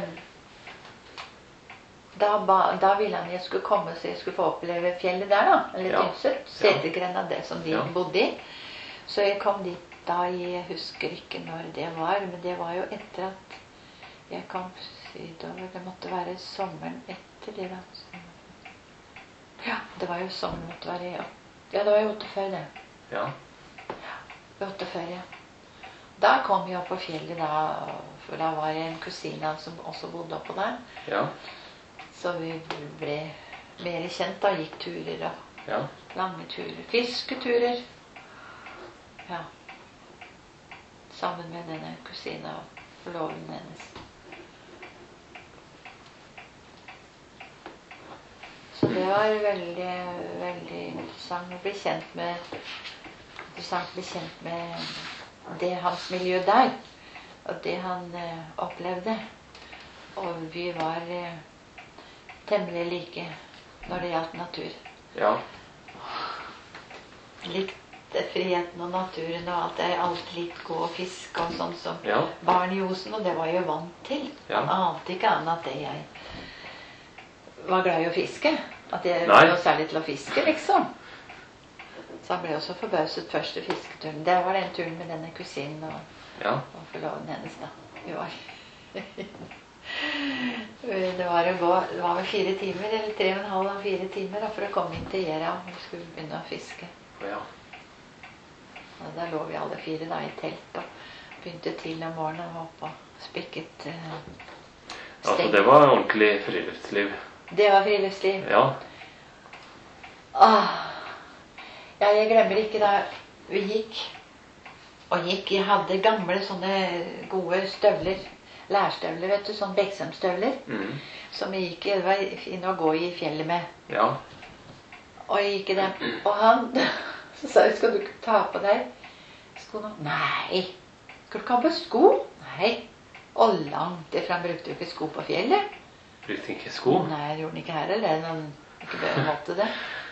S2: da, ba, da ville han jeg skulle komme så jeg skulle få oppleve fjellet der da, eller
S1: Ja.
S2: Tynset, Setergrenda, det som de
S1: Ja.
S2: bodde i. Så jeg kom dit da, jeg husker ikke når det var, men det var jo etter at jeg kom sydover, det måtte være sommeren etter det da. Ja, det var jo sommeren, måtte være, ja. Ja, det var jo åtte før det.
S1: Ja.
S2: åtte før, ja. Da kom jeg opp på fjellet da, for da var det en kusine som også bodde oppå der.
S1: Ja.
S2: Så vi ble mer kjent da, gikk turer og
S1: Ja.
S2: lange turer, fisketurer. Ja. Sammen med denne kusina og forloveden hennes. Så det var veldig, veldig interessant å bli kjent med, interessant å bli kjent med det hans miljø der, og det han eh, opplevde. Og vi var eh, temmelig like når det gjaldt natur.
S1: Ja.
S2: Likte friheten og naturen og alt. Jeg har alltid likt gå og fiske og sånn som
S1: ja.
S2: barn i Osen, og det var jeg jo vant til.
S1: Ja.
S2: Han ante ikke annet at jeg var glad i å fiske. At jeg
S1: Nei.
S2: var særlig til å fiske, liksom. Så han ble også forbauset første fisketuren. Det var den turen med denne kusinen og,
S1: ja.
S2: og forloven hennes da. Vi var. Det var å gå, det var vel fire timer, eller tre og en halv av fire timer da, for å komme inn til Gjera og skulle begynne å fiske.
S1: Ja.
S2: Og da lå vi alle fire da i telt og begynte til om morgenen og var oppe og spikket eh,
S1: Altså det var ordentlig friluftsliv.
S2: Det var friluftsliv.
S1: Ja.
S2: Ah. Ja, jeg glemmer ikke da vi gikk og gikk. Jeg hadde gamle sånne gode støvler, lærstøvler, vet du, sånn beksømstøvler, mm. som jeg gikk i, det var inn å gå i fjellet med.
S1: Ja.
S2: Og jeg gikk i dem. Og han så sa jeg, skal du ikke ta på deg sko nå? Nei. Skal du ikke ha på sko? Nei. Og langt ifra, han brukte jo ikke sko på fjellet.
S1: Brukte ikke sko?
S2: Nei, jeg gjorde den ikke her, eller han ikke måtte det.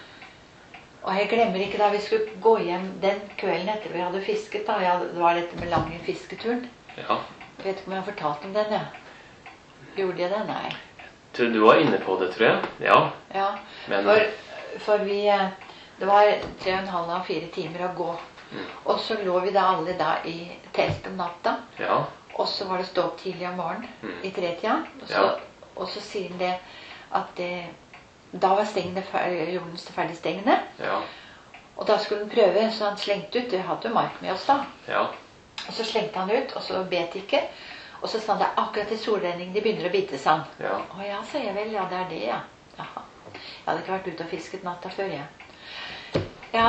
S2: Og jeg glemmer ikke da vi skulle gå hjem den kvelden etter vi hadde fisket da. Ja, det var dette med lange fisketuren.
S1: Ja.
S2: Jeg vet ikke om jeg har fortalt om den, ja. Gjorde jeg det? Nei.
S1: Du var inne på det, tror jeg. Ja.
S2: Ja,
S1: Men...
S2: for, for vi, det var tre og en halv av fire timer å gå. Mm. Og så lå vi da alle da i telt om natta. Ja. Og så var det stå opp tidlig om morgenen, mm. i tretida. Og så, ja. og så sier han det at det, da var stengene, jordens ferdigstengene. Ja. Og da skulle han prøve, så han slengte ut. Vi hadde jo mark med oss da. Ja. Og så slengte han ut, og så bet ikke. Og så sa han det akkurat i solregning de begynner å bite seg. Ja. Å ja, sa jeg vel. Ja, det er det, ja. Jaha. Jeg hadde ikke vært ute og fisket natta før, ja. Ja.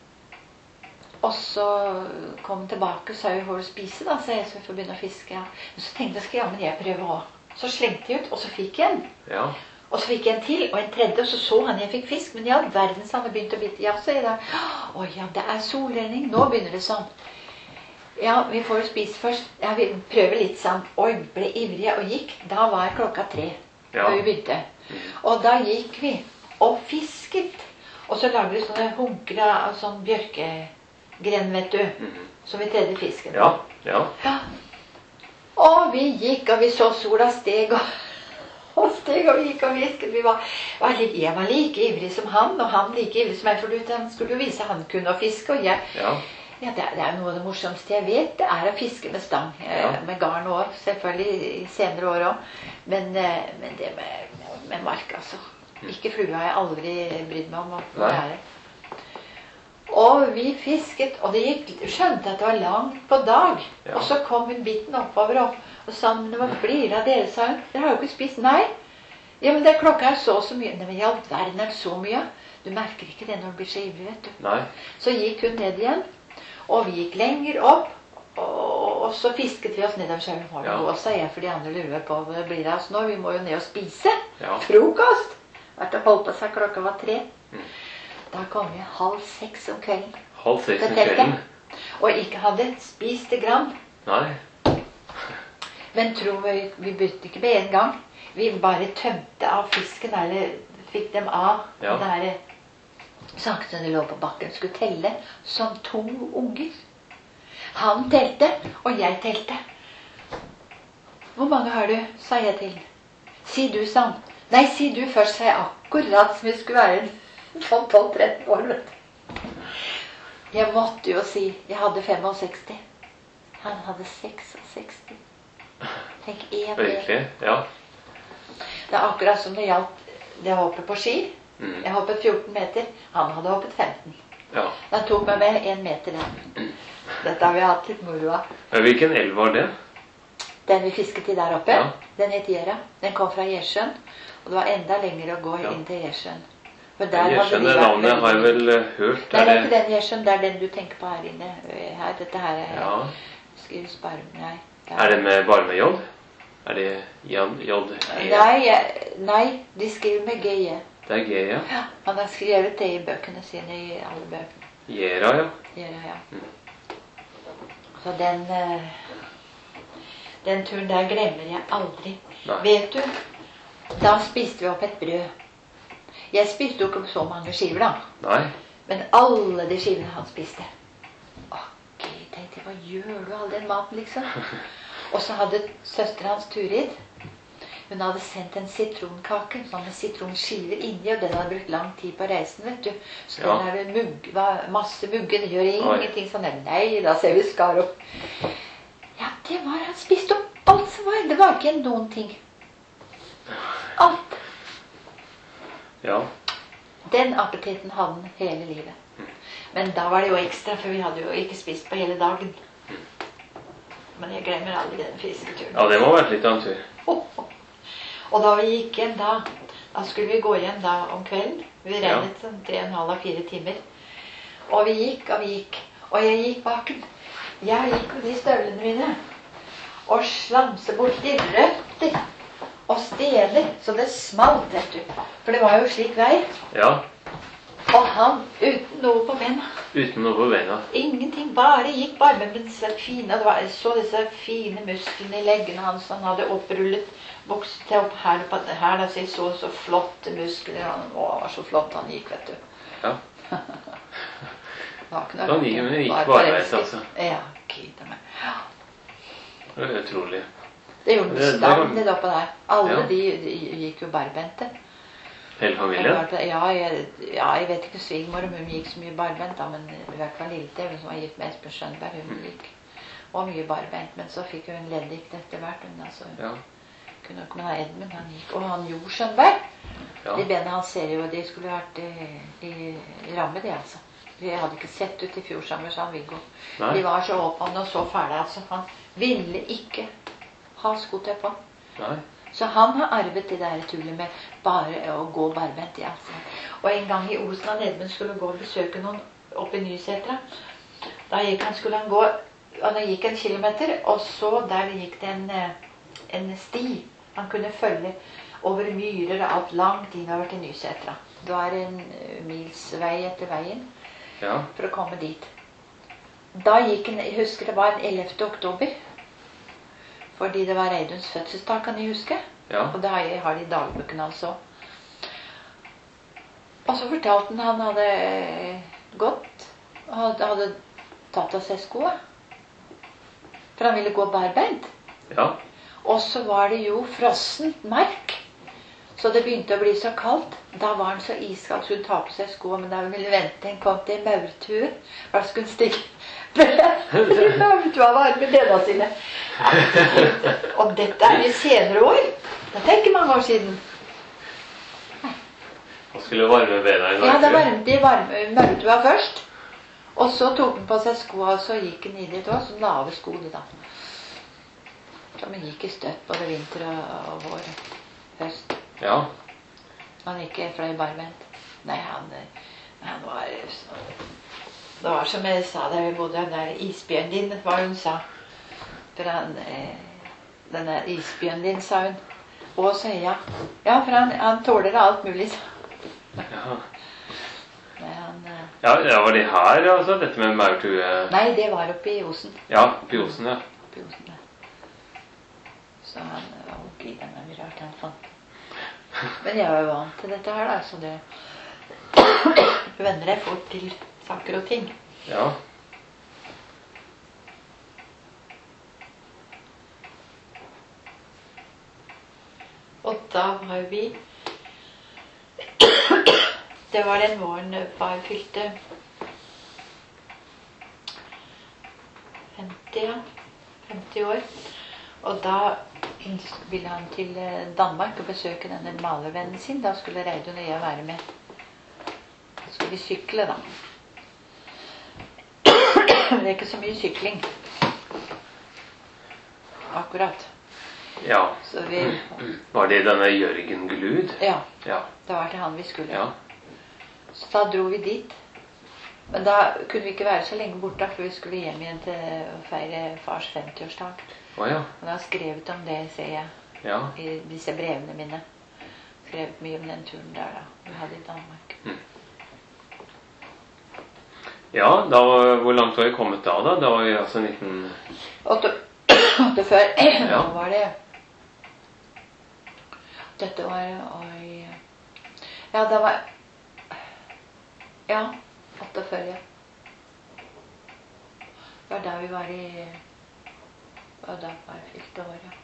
S2: Og så kom han tilbake og sa jo hvor å spise da, så jeg skulle få begynne å fiske. Ja. Men så tenkte jeg, skal ja, men jeg prøve også. Så slengte jeg ut, og så fikk jeg en. Ja. Og så fikk jeg en til, og en tredje, og så så han jeg fikk fisk. Men ja, verden sa han begynte å bite. Ja, så jeg da, å ja, det er solregning. Nå begynner det sånn. Ja, vi får jo spise først. Ja, vi prøver litt sånn. Oi, ble ivrige og gikk. Da var klokka tre. Ja. Da vi begynte. Og da gikk vi og fisket. Og så lagde vi sånne hunker av sånn bjørkegren, vet du. Så vi tredde fisken.
S1: Ja, ja.
S2: Ja. Og vi gikk, og vi så sola steg, og, og steg, og vi gikk og fisket. Vi var, var like, jeg var like ivrig som han, og han like ivrig som jeg, for han skulle jo vise han kunne å fiske, og jeg... Ja. Ja, det er, det er noe av det morsomste jeg vet, det er å fiske med stang. Ja. Med garn også, selvfølgelig i senere år også. Men, men det med, med mark, altså. Ikke flue har jeg aldri brydd meg om å lære. Og vi fisket, og det gikk, skjønte at det var langt på dag. Ja. Og så kom hun biten oppover og, og sa, men hva blir det av dere, sa hun? Dere har jo ikke spist, nei. Ja, men det klokka er så så mye. Nei, men i all verden er det så mye. Du merker ikke det når du blir så ivrig, vet du.
S1: Nei.
S2: Så gikk hun ned igjen. Og vi gikk lenger opp, og, og så fisket vi oss nedover. Så vi må ja. gå, sa jeg, for de andre lurer på hva det blir av oss nå. Vi må jo ned og spise. Ja. Frokost. Vært og holdt på seg, klokka var tre. Mm. Da kom vi halv seks om kvelden.
S1: Halv seks om kvelden?
S2: Og ikke hadde spist det grann.
S1: Nei.
S2: Men tro vi, vi bytte ikke med en gang. Vi bare tømte av fisken, eller fikk dem av. Ja. Det her... Sakte de lå på bakken, skulle telle som to unger. Han telte, og jeg telte. Hvor mange har du, sa jeg til. Si du, sa han. Nei, si du først, sa jeg, akkurat som vi skulle være sånn tolv tretten år, vet du. Jeg måtte jo si, jeg hadde sekstifem. Han hadde sekstiseks. Tenk en del.
S1: Virkelig, ja.
S2: Det er akkurat som det gjaldt det hoppet på ski. Mm. Jeg hoppet fjorten meter, han hadde hoppet femten. Ja. Han tok meg med en meter der. Dette har vi hatt litt moro av.
S1: Hvilken elv var det?
S2: Den vi fisket i der oppe, ja. Den het Gjera. Den kom fra Gjersjøen, og det var enda lenger å gå ja. inn til Gjersjøen.
S1: Gjersjøen, det navnet har jeg vel hørt.
S2: Nei, det er ikke den Gjersjøen, det er den du tenker på her inne. Her, dette her er, ja. skrives bare, nei.
S1: Det er... er det med, bare med J? Er det J? J
S2: nei, nei, de skriver med G J.
S1: Det er G, ja.
S2: Ja, han har skrevet det i bøkene sine, i alle bøkene.
S1: Gjera, ja.
S2: Gjera, ja. Mm. Så den, den turen der glemmer jeg aldri. Nei. Vet du, da spiste vi opp et brød. Jeg spiste jo ikke så mange skiver da.
S1: Nei.
S2: Men alle de skivene han spiste. Ok, tenkte jeg, hva gjør du all den maten liksom? Og så hadde søster hans Turid, hun hadde sendt en sitronkake, sånn med sitronskiver inni, og den hadde brukt lang tid på reisen, vet du. Så ja. Den hadde mugg, var masse mugge, det gjør ingenting sånn. Nei, da ser vi skar opp. Ja, det var, han spiste opp alt som var, det var ikke noen ting. Alt.
S1: Ja.
S2: Den appetitten hadde han hele livet. Men da var det jo ekstra, for vi hadde jo ikke spist på hele dagen. Men jeg glemmer aldri den fisketuren.
S1: Ja, det må ha vært litt av en tur.
S2: Oh, oh. Og da vi gikk hjem da, da skulle vi gå hjem da om kvelden. Vi regnet sånn tre og en halv av fire timer. Og vi gikk, og vi gikk. Og jeg gikk baken. Jeg gikk med de støvlene mine. Og slamse bort de røtter og stener. Så det smalt, vet du. For det var jo slik vei.
S1: Ja.
S2: Og han uten noe på bena.
S1: Uten noe på bena.
S2: Ingenting, bare gikk bare med disse fine, det var så disse fine musklene i leggene hans. Han hadde opprullet bukset til opp her, her da, så så, så flotte muskler. Han å, var så flott han gikk, vet du.
S1: Ja.
S2: Han
S1: gikk, men det gikk barbeint, altså.
S2: Ja, gud, men. Ja.
S1: Det er utrolig.
S2: Det gjorde det slandet oppå der. Alle ja. de, de gikk jo barbente.
S1: Hele familien?
S2: Ja, jeg, ja, jeg vet ikke svigermor om hun gikk så mye barbent da, men i hvert fall Lille, hun som var gift med Espen Skjønberg, hun gikk og mye barbent, men så fikk hun leddgikt etter hvert, hun altså, ja. Kunne ikke med Edmund, han gikk, og han Jo Skjønberg, ja. De bena han ser jo, de skulle vært i, i, i ramme, de altså. Vi hadde ikke sett ut i fjor sommer, sa Viggo. De var så åpne og så fæle, altså. Han ville ikke ha skotøy på.
S1: Nei.
S2: Så han har arvet det der tullet med bare å gå barbent i altså. Og en gang i Osen av Edmund skulle gå og besøke noen oppe i Nysetra. Da gikk han, skulle han gå, og han gikk en kilometer, og så der gikk det en, en sti. Han kunne følge over myrer og alt langt innover til Nysetra. Det var en mils vei etter veien
S1: ja.
S2: For å komme dit. Da gikk han, jeg husker det var en ellevte oktober. Fordi det var Reiduns fødselsdag, kan jeg huske.
S1: Ja.
S2: Og det har jeg har de dagbøkene altså. Og så fortalte han han hadde gått, og hadde, hadde tatt av seg skoene. For han ville gå barbeint.
S1: Ja.
S2: Og så var det jo frossent mark. Så det begynte å bli så kaldt. Da var han så iskald, skulle ta på seg skoene, men da ville vente en kom til maurtue. For da skulle han stikke. Maurtue var varme dena sine. Og dette er i senere år. Dette er ikke mange år siden.
S1: Han skulle varme bena i
S2: Norge. Ja, det varmte de varme maurtua først. Og så tok han på seg skoene, og så gikk han inn i det også, så lave sko det da. Så man gikk i støtt både vinter og, og vår, høst.
S1: Ja.
S2: Han gikk fra i barbeint. Nei, han, han var så, det var som jeg sa da vi bodde, den der isbjørn din, hva hun sa. For han, eh, den der isbjørn din, sa hun. Og så ja. Ja, for han, han tåler alt mulig.
S1: Ja.
S2: Nei, han, eh,
S1: ja, ja, var det her, altså, dette med maurtue?
S2: Nei, det var oppe i Osen.
S1: Ja, oppe i Osen, ja.
S2: Oppe i Osen, ja. Så han var ok, det er mye rart han fant. Men jeg var jo vant til dette her da, så det venner deg fort til saker og ting.
S1: Ja.
S2: Og da var vi det var den våren far fylte femti, ja. femti år. Og da ville han til Danmark og besøke denne malervennen sin. Da skulle Reidun og jeg være med. Da skulle vi sykle da. Det er ikke så mye sykling. Akkurat.
S1: Ja.
S2: Så vi,
S1: var det denne Jørgen Glud?
S2: Ja.
S1: Ja.
S2: Det var til han vi skulle.
S1: Ja.
S2: Så da dro vi dit. Men da kunne vi ikke være så lenge borte, for vi skulle hjem igjen til å feire fars femti-årsdag.
S1: Oh, ja.
S2: Og da har jeg skrevet om det, ser jeg,
S1: ja.
S2: I disse brevene mine. Skrevet mye om den turen der da, vi hadde i Danmark.
S1: Mm. Ja, da, hvor langt var vi kommet da da? Da var vi altså nitten...
S2: Åtte, åtte før.
S1: Ja.
S2: Nå var det... Dette var i Ja, det var Ja, åttiførre, ja. Det var da vi var i Og da var jeg fylt år, ja.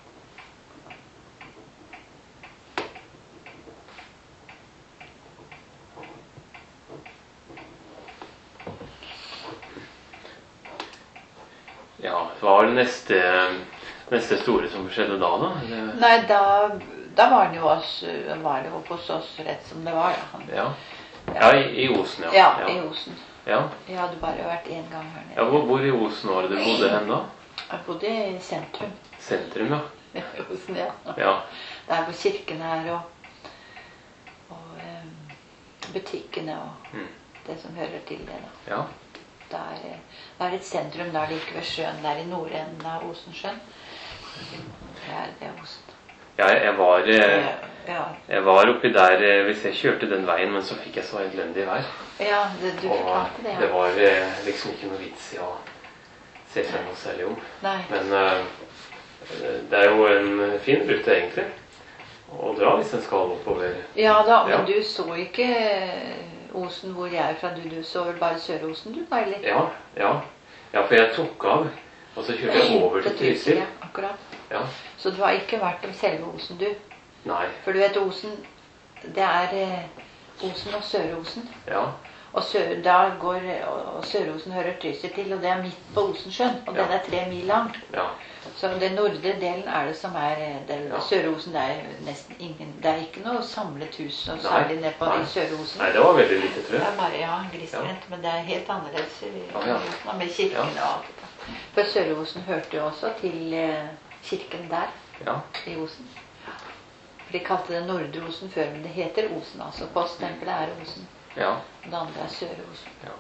S1: Ja, hva var det neste, neste store som skjedde da, da? Eller?
S2: Nei, da, da var han jo oss, var det jo hos oss rett som det var, ja. Han,
S1: ja. Ja, i, i Osen, ja.
S2: Ja, i Osen.
S1: Ja.
S2: Jeg hadde bare vært en gang her nede.
S1: Ja, hvor, hvor i Osen var det du bodde hen da?
S2: Jeg bodde i sentrum.
S1: Sentrum, ja.
S2: Ja, i Osen, ja.
S1: Ja.
S2: Der hvor kirken er, og, og um, butikkene, og mm. det som hører til det, da.
S1: Ja.
S2: Det er, det er et sentrum der like ved sjøen, der i nordenden av Osensjøen. Det er det Osen.
S1: Ja, jeg var,
S2: ja, ja.
S1: jeg var oppi der hvis jeg kjørte den veien, men så fikk jeg så elendig vær.
S2: Ja, det, du fortalte det, ja.
S1: Det var liksom ikke noe vits i å se seg noe særlig om.
S2: Nei.
S1: Men uh, det er jo en fin rute egentlig å dra hvis den skal oppover.
S2: Ja da, men ja. Du så ikke Osen hvor jeg er fra, du, du så vel bare Sør-Osen, du, eller?
S1: Ja, ja. Ja, for jeg tok av, og så kjørte jeg over til Trysil.
S2: Ja, akkurat.
S1: Ja.
S2: Så du har ikke vært om selve Osen, du?
S1: Nei.
S2: For du vet, Osen, det er eh, Osen og Sør-Osen.
S1: Ja.
S2: Og Sør, da går, og Sør-Osen hører Trysil til, og det er midt på Osensjøen, og ja. Den er tre mil lang.
S1: Ja.
S2: Så den nordre delen er det som er, ja. Sør-Osen, det er nesten ingen, det er ikke noe samlet hus, og særlig ned på Sør-Osen.
S1: Nei, det var veldig lite, tror jeg.
S2: Det er bare, ja, grisgrendt, ja. Men det er helt annerledes i
S1: ja, ja.
S2: Osen, med kirken ja. Og alt det. For Sør-Osen hørte jo også til eh, kirken der, ja. I Osen. For de kalte det Nordre Osen før, men det heter Osen, altså. Posttempelet er Osen.
S1: Ja.
S2: Det andre er Sør-Osen.
S1: Ja.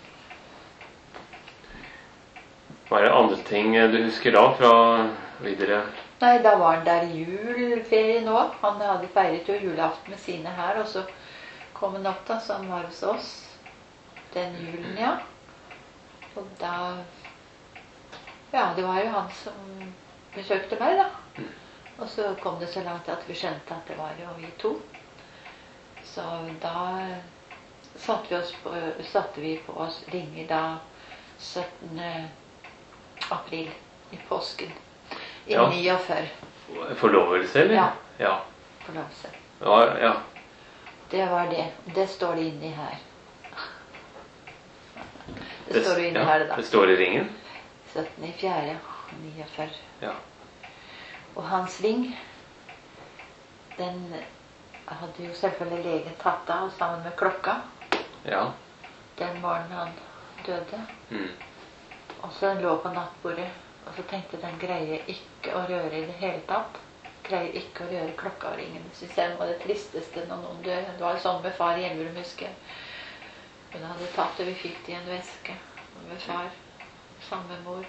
S1: Hva er det andre ting du husker da fra videre?
S2: Nei, da var han der i juleferie nå. Han hadde feiret jo julaften med sine her, og så kom han opp da, så han var hos oss den julen, ja. Og da, ja, det var jo han som besøkte meg da. Og så kom det så langt at vi skjønte at det var jo vi to. Så da satte vi, oss på, satte vi på oss ringer da syttende april i påsken i
S1: ja.
S2: nittiofire.
S1: Forlovelse, eller?
S2: Ja.
S1: Ja.
S2: Forlovelse.
S1: Ja, ja.
S2: Det var det. Det står det inni her. Det, det står det inni
S1: ja,
S2: her da.
S1: Det står i ringen?
S2: syttende april nittiofire.
S1: Ja.
S2: Og hans ring, den hadde jo selvfølgelig legen tatt av sammen med klokka.
S1: Ja.
S2: Den morgenen han døde.
S1: Mm.
S2: Og så den lå på nattbordet, og så tenkte jeg den greier ikke å røre i det hele tatt. Greier ikke å røre klokka og ringen. Det synes jeg var det tristeste når noen dør. Det var sånn med far i Elverum, husker jeg. Hun hadde tatt det, vi fikk det i en veske. Og med far, sammen med mor.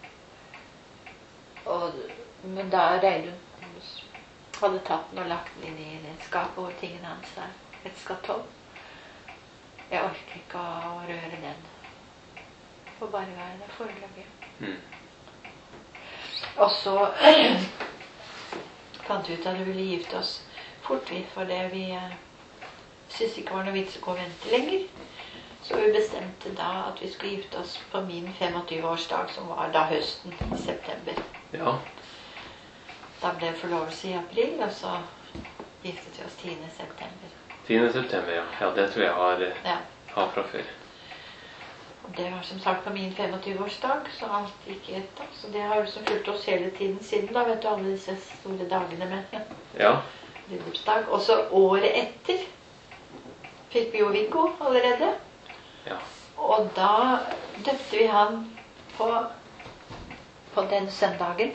S2: Og, men da Reidun hadde tatt den og lagt den inn i det skapet hvor tingene hans er. Et skatoll. Jeg orker ikke å røre den. Får bare være der foreløpig.
S1: Mm.
S2: Og så fant vi ut at vi ville gifte oss fort, for det vi eh, syntes ikke var noe vits å gå og vente lenger. Så vi bestemte da at vi skulle gifte oss på min femogtyve-årsdag, som var da høsten, i september.
S1: Ja.
S2: Da ble det forlovelse i april, og så giftet vi oss tiende september.
S1: tiende september, ja. Ja, det tror jeg har,
S2: ja.
S1: har fra før.
S2: Det var som sagt på min femogtyve-årsdag, så alt gikk i ett. Så det har jo som fulgt oss hele tiden siden, da, vet du, alle disse store dagene med
S1: ja.
S2: bryllupsdag. Og så året etter fikk vi jo Viggo allerede.
S1: Ja.
S2: Og da døpte vi han på, på den søndagen.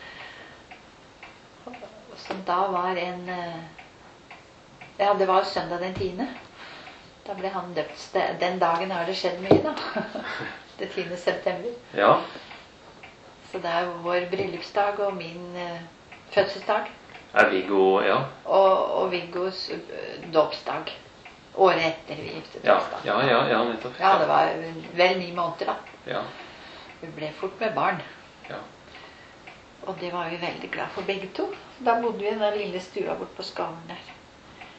S2: Som da var en Ja, det var søndag den tiende. Da ble han døpt. Den dagen har det skjedd mye, da. Det tiende september.
S1: Ja.
S2: Så det er vår bryllupsdag og min uh, fødselsdag.
S1: Er Viggo, ja.
S2: Og, og Viggos uh, dåpsdag. Året etter vi giftet oss.
S1: Ja, ja, ja, ja, nettopp.
S2: Ja, det var vel ni måneder, da.
S1: Ja.
S2: Vi ble fort med barn.
S1: Ja.
S2: Og det var vi veldig glad for begge to. Da bodde vi i den lille stua bort på Skavlen der.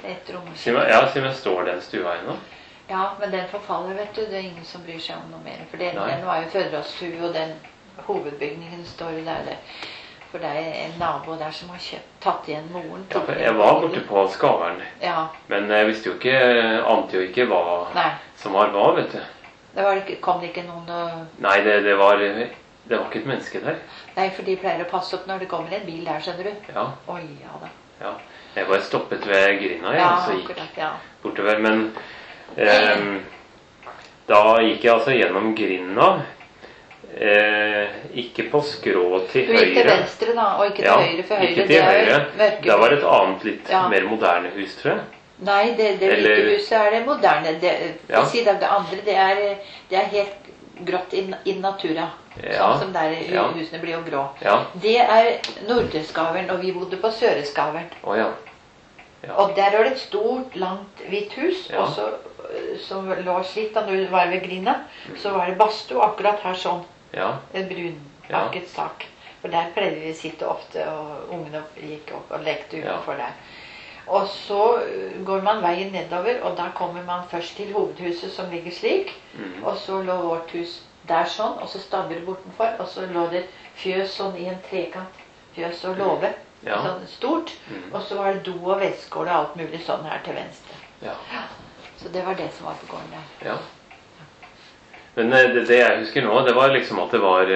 S2: Et rom.
S1: Ja, siden står den stua ennå.
S2: Ja, men den forfaller, vet du. Det er ingen som bryr seg om noe mer. For den, den var jo føderalsstue, og den hovedbygningen står jo der. Det. For det er en nabo der som har kjøpt, tatt igjen moren.
S1: Ja, for jeg var borte på Skavern.
S2: Ja.
S1: Men jeg visste jo ikke, ante jo ikke hva Nei. Som var hva, vet du.
S2: Det var ikke, kom det ikke noen og...
S1: Nei, det, det, var, det var ikke et menneske der.
S2: Nei, for de pleier å passe opp når det kommer en bil der, skjønner du.
S1: Ja.
S2: Oi, ja da.
S1: Ja. Jeg var stoppet ved Grinda, ja, og så gikk
S2: akkurat, ja.
S1: bortover. Men eh, da gikk jeg altså gjennom Grinda. Eh, ikke på skrå til høyre.
S2: Ikke til venstre da, og ikke til ja, høyre, for høyre
S1: ikke til høyre. Det var et annet litt ja. mer moderne hus, tror jeg.
S2: Nei, det, det Eller... hvite huset er det moderne. Det,
S1: ja.
S2: si det, det andre, det er, det er helt grått in, in natura. Ja. Sånn som der ja. husene blir jo grå.
S1: Ja.
S2: Det er Nordre Skavern, og vi bodde på Søre Skavern.
S1: Oh, ja. Ja.
S2: Og der var det et stort, langt, hvitt hus, ja. og så, som lå slitt da du var ved Grinda, mm. så var det badstue akkurat her sånn. Ja. En brunbakket ja. sak. For der pleide vi å sitte ofte, og ungene gikk opp og lekte utenfor ja. der. Og så går man veien nedover, og da kommer man først til hovedhuset som ligger slik, mm. og så lå vårt hus der sånn, og så stabler bortenfor, og så lå det fjøs sånn i en trekant, fjøs og låve, ja. sånn stort, mm. og så var det do og vettskål og alt mulig sånn her til venstre. Ja. Ja. Så det var det som var på gården der.
S1: Ja. Men det, det jeg husker nå, det var liksom at det var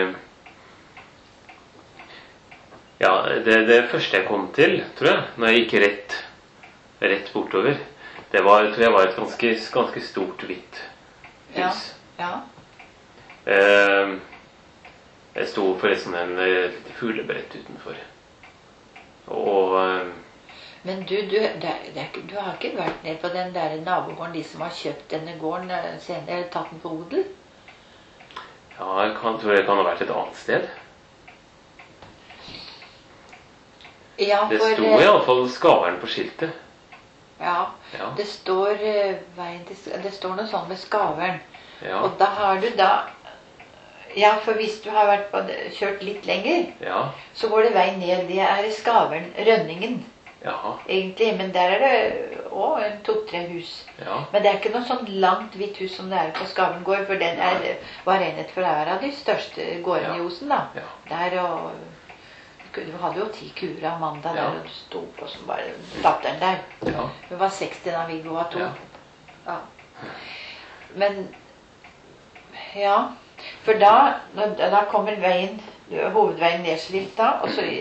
S1: ja, det, det første jeg kom til, tror jeg, når jeg gikk rett rett bortover, det var, tror jeg var et ganske, ganske stort hvitt hus.
S2: Ja, ja.
S1: Eh, jeg sto forresten en lite fuglebrett utenfor. Og eh,
S2: Men du, du, det, det, du har ikke vært ned på den der nabogården, de som har kjøpt denne gården senere, eller tatt den på odel?
S1: Ja, jeg kan, tror jeg kan ha vært et annet sted.
S2: Ja, for,
S1: det sto i alle fall Skavern på skiltet.
S2: Ja, ja. Det står uh, veien til, det står noe sånn med Skavern. Ja. Og da har du da ja, for hvis du har vært på, kjørt litt lenger, ja. så går det vei ned. Det er Skavern, Rønningen. Ja. Egentlig, men der er det også en to-tre hus. Ja. Men det er ikke noe sånn langt hvitt hus som det er på Skavern gård, for den er, var regnet for hver av de største gårdene ja. i Osen da. Ja. Der og du hadde jo ti kuer av Amanda ja. der, og du sto på som bare datteren der. Ja. Hun var seksti da Viggo var to. Ja. Ja. Men, ja, for da, da kommer veien, hovedveien nedslitt da, og så,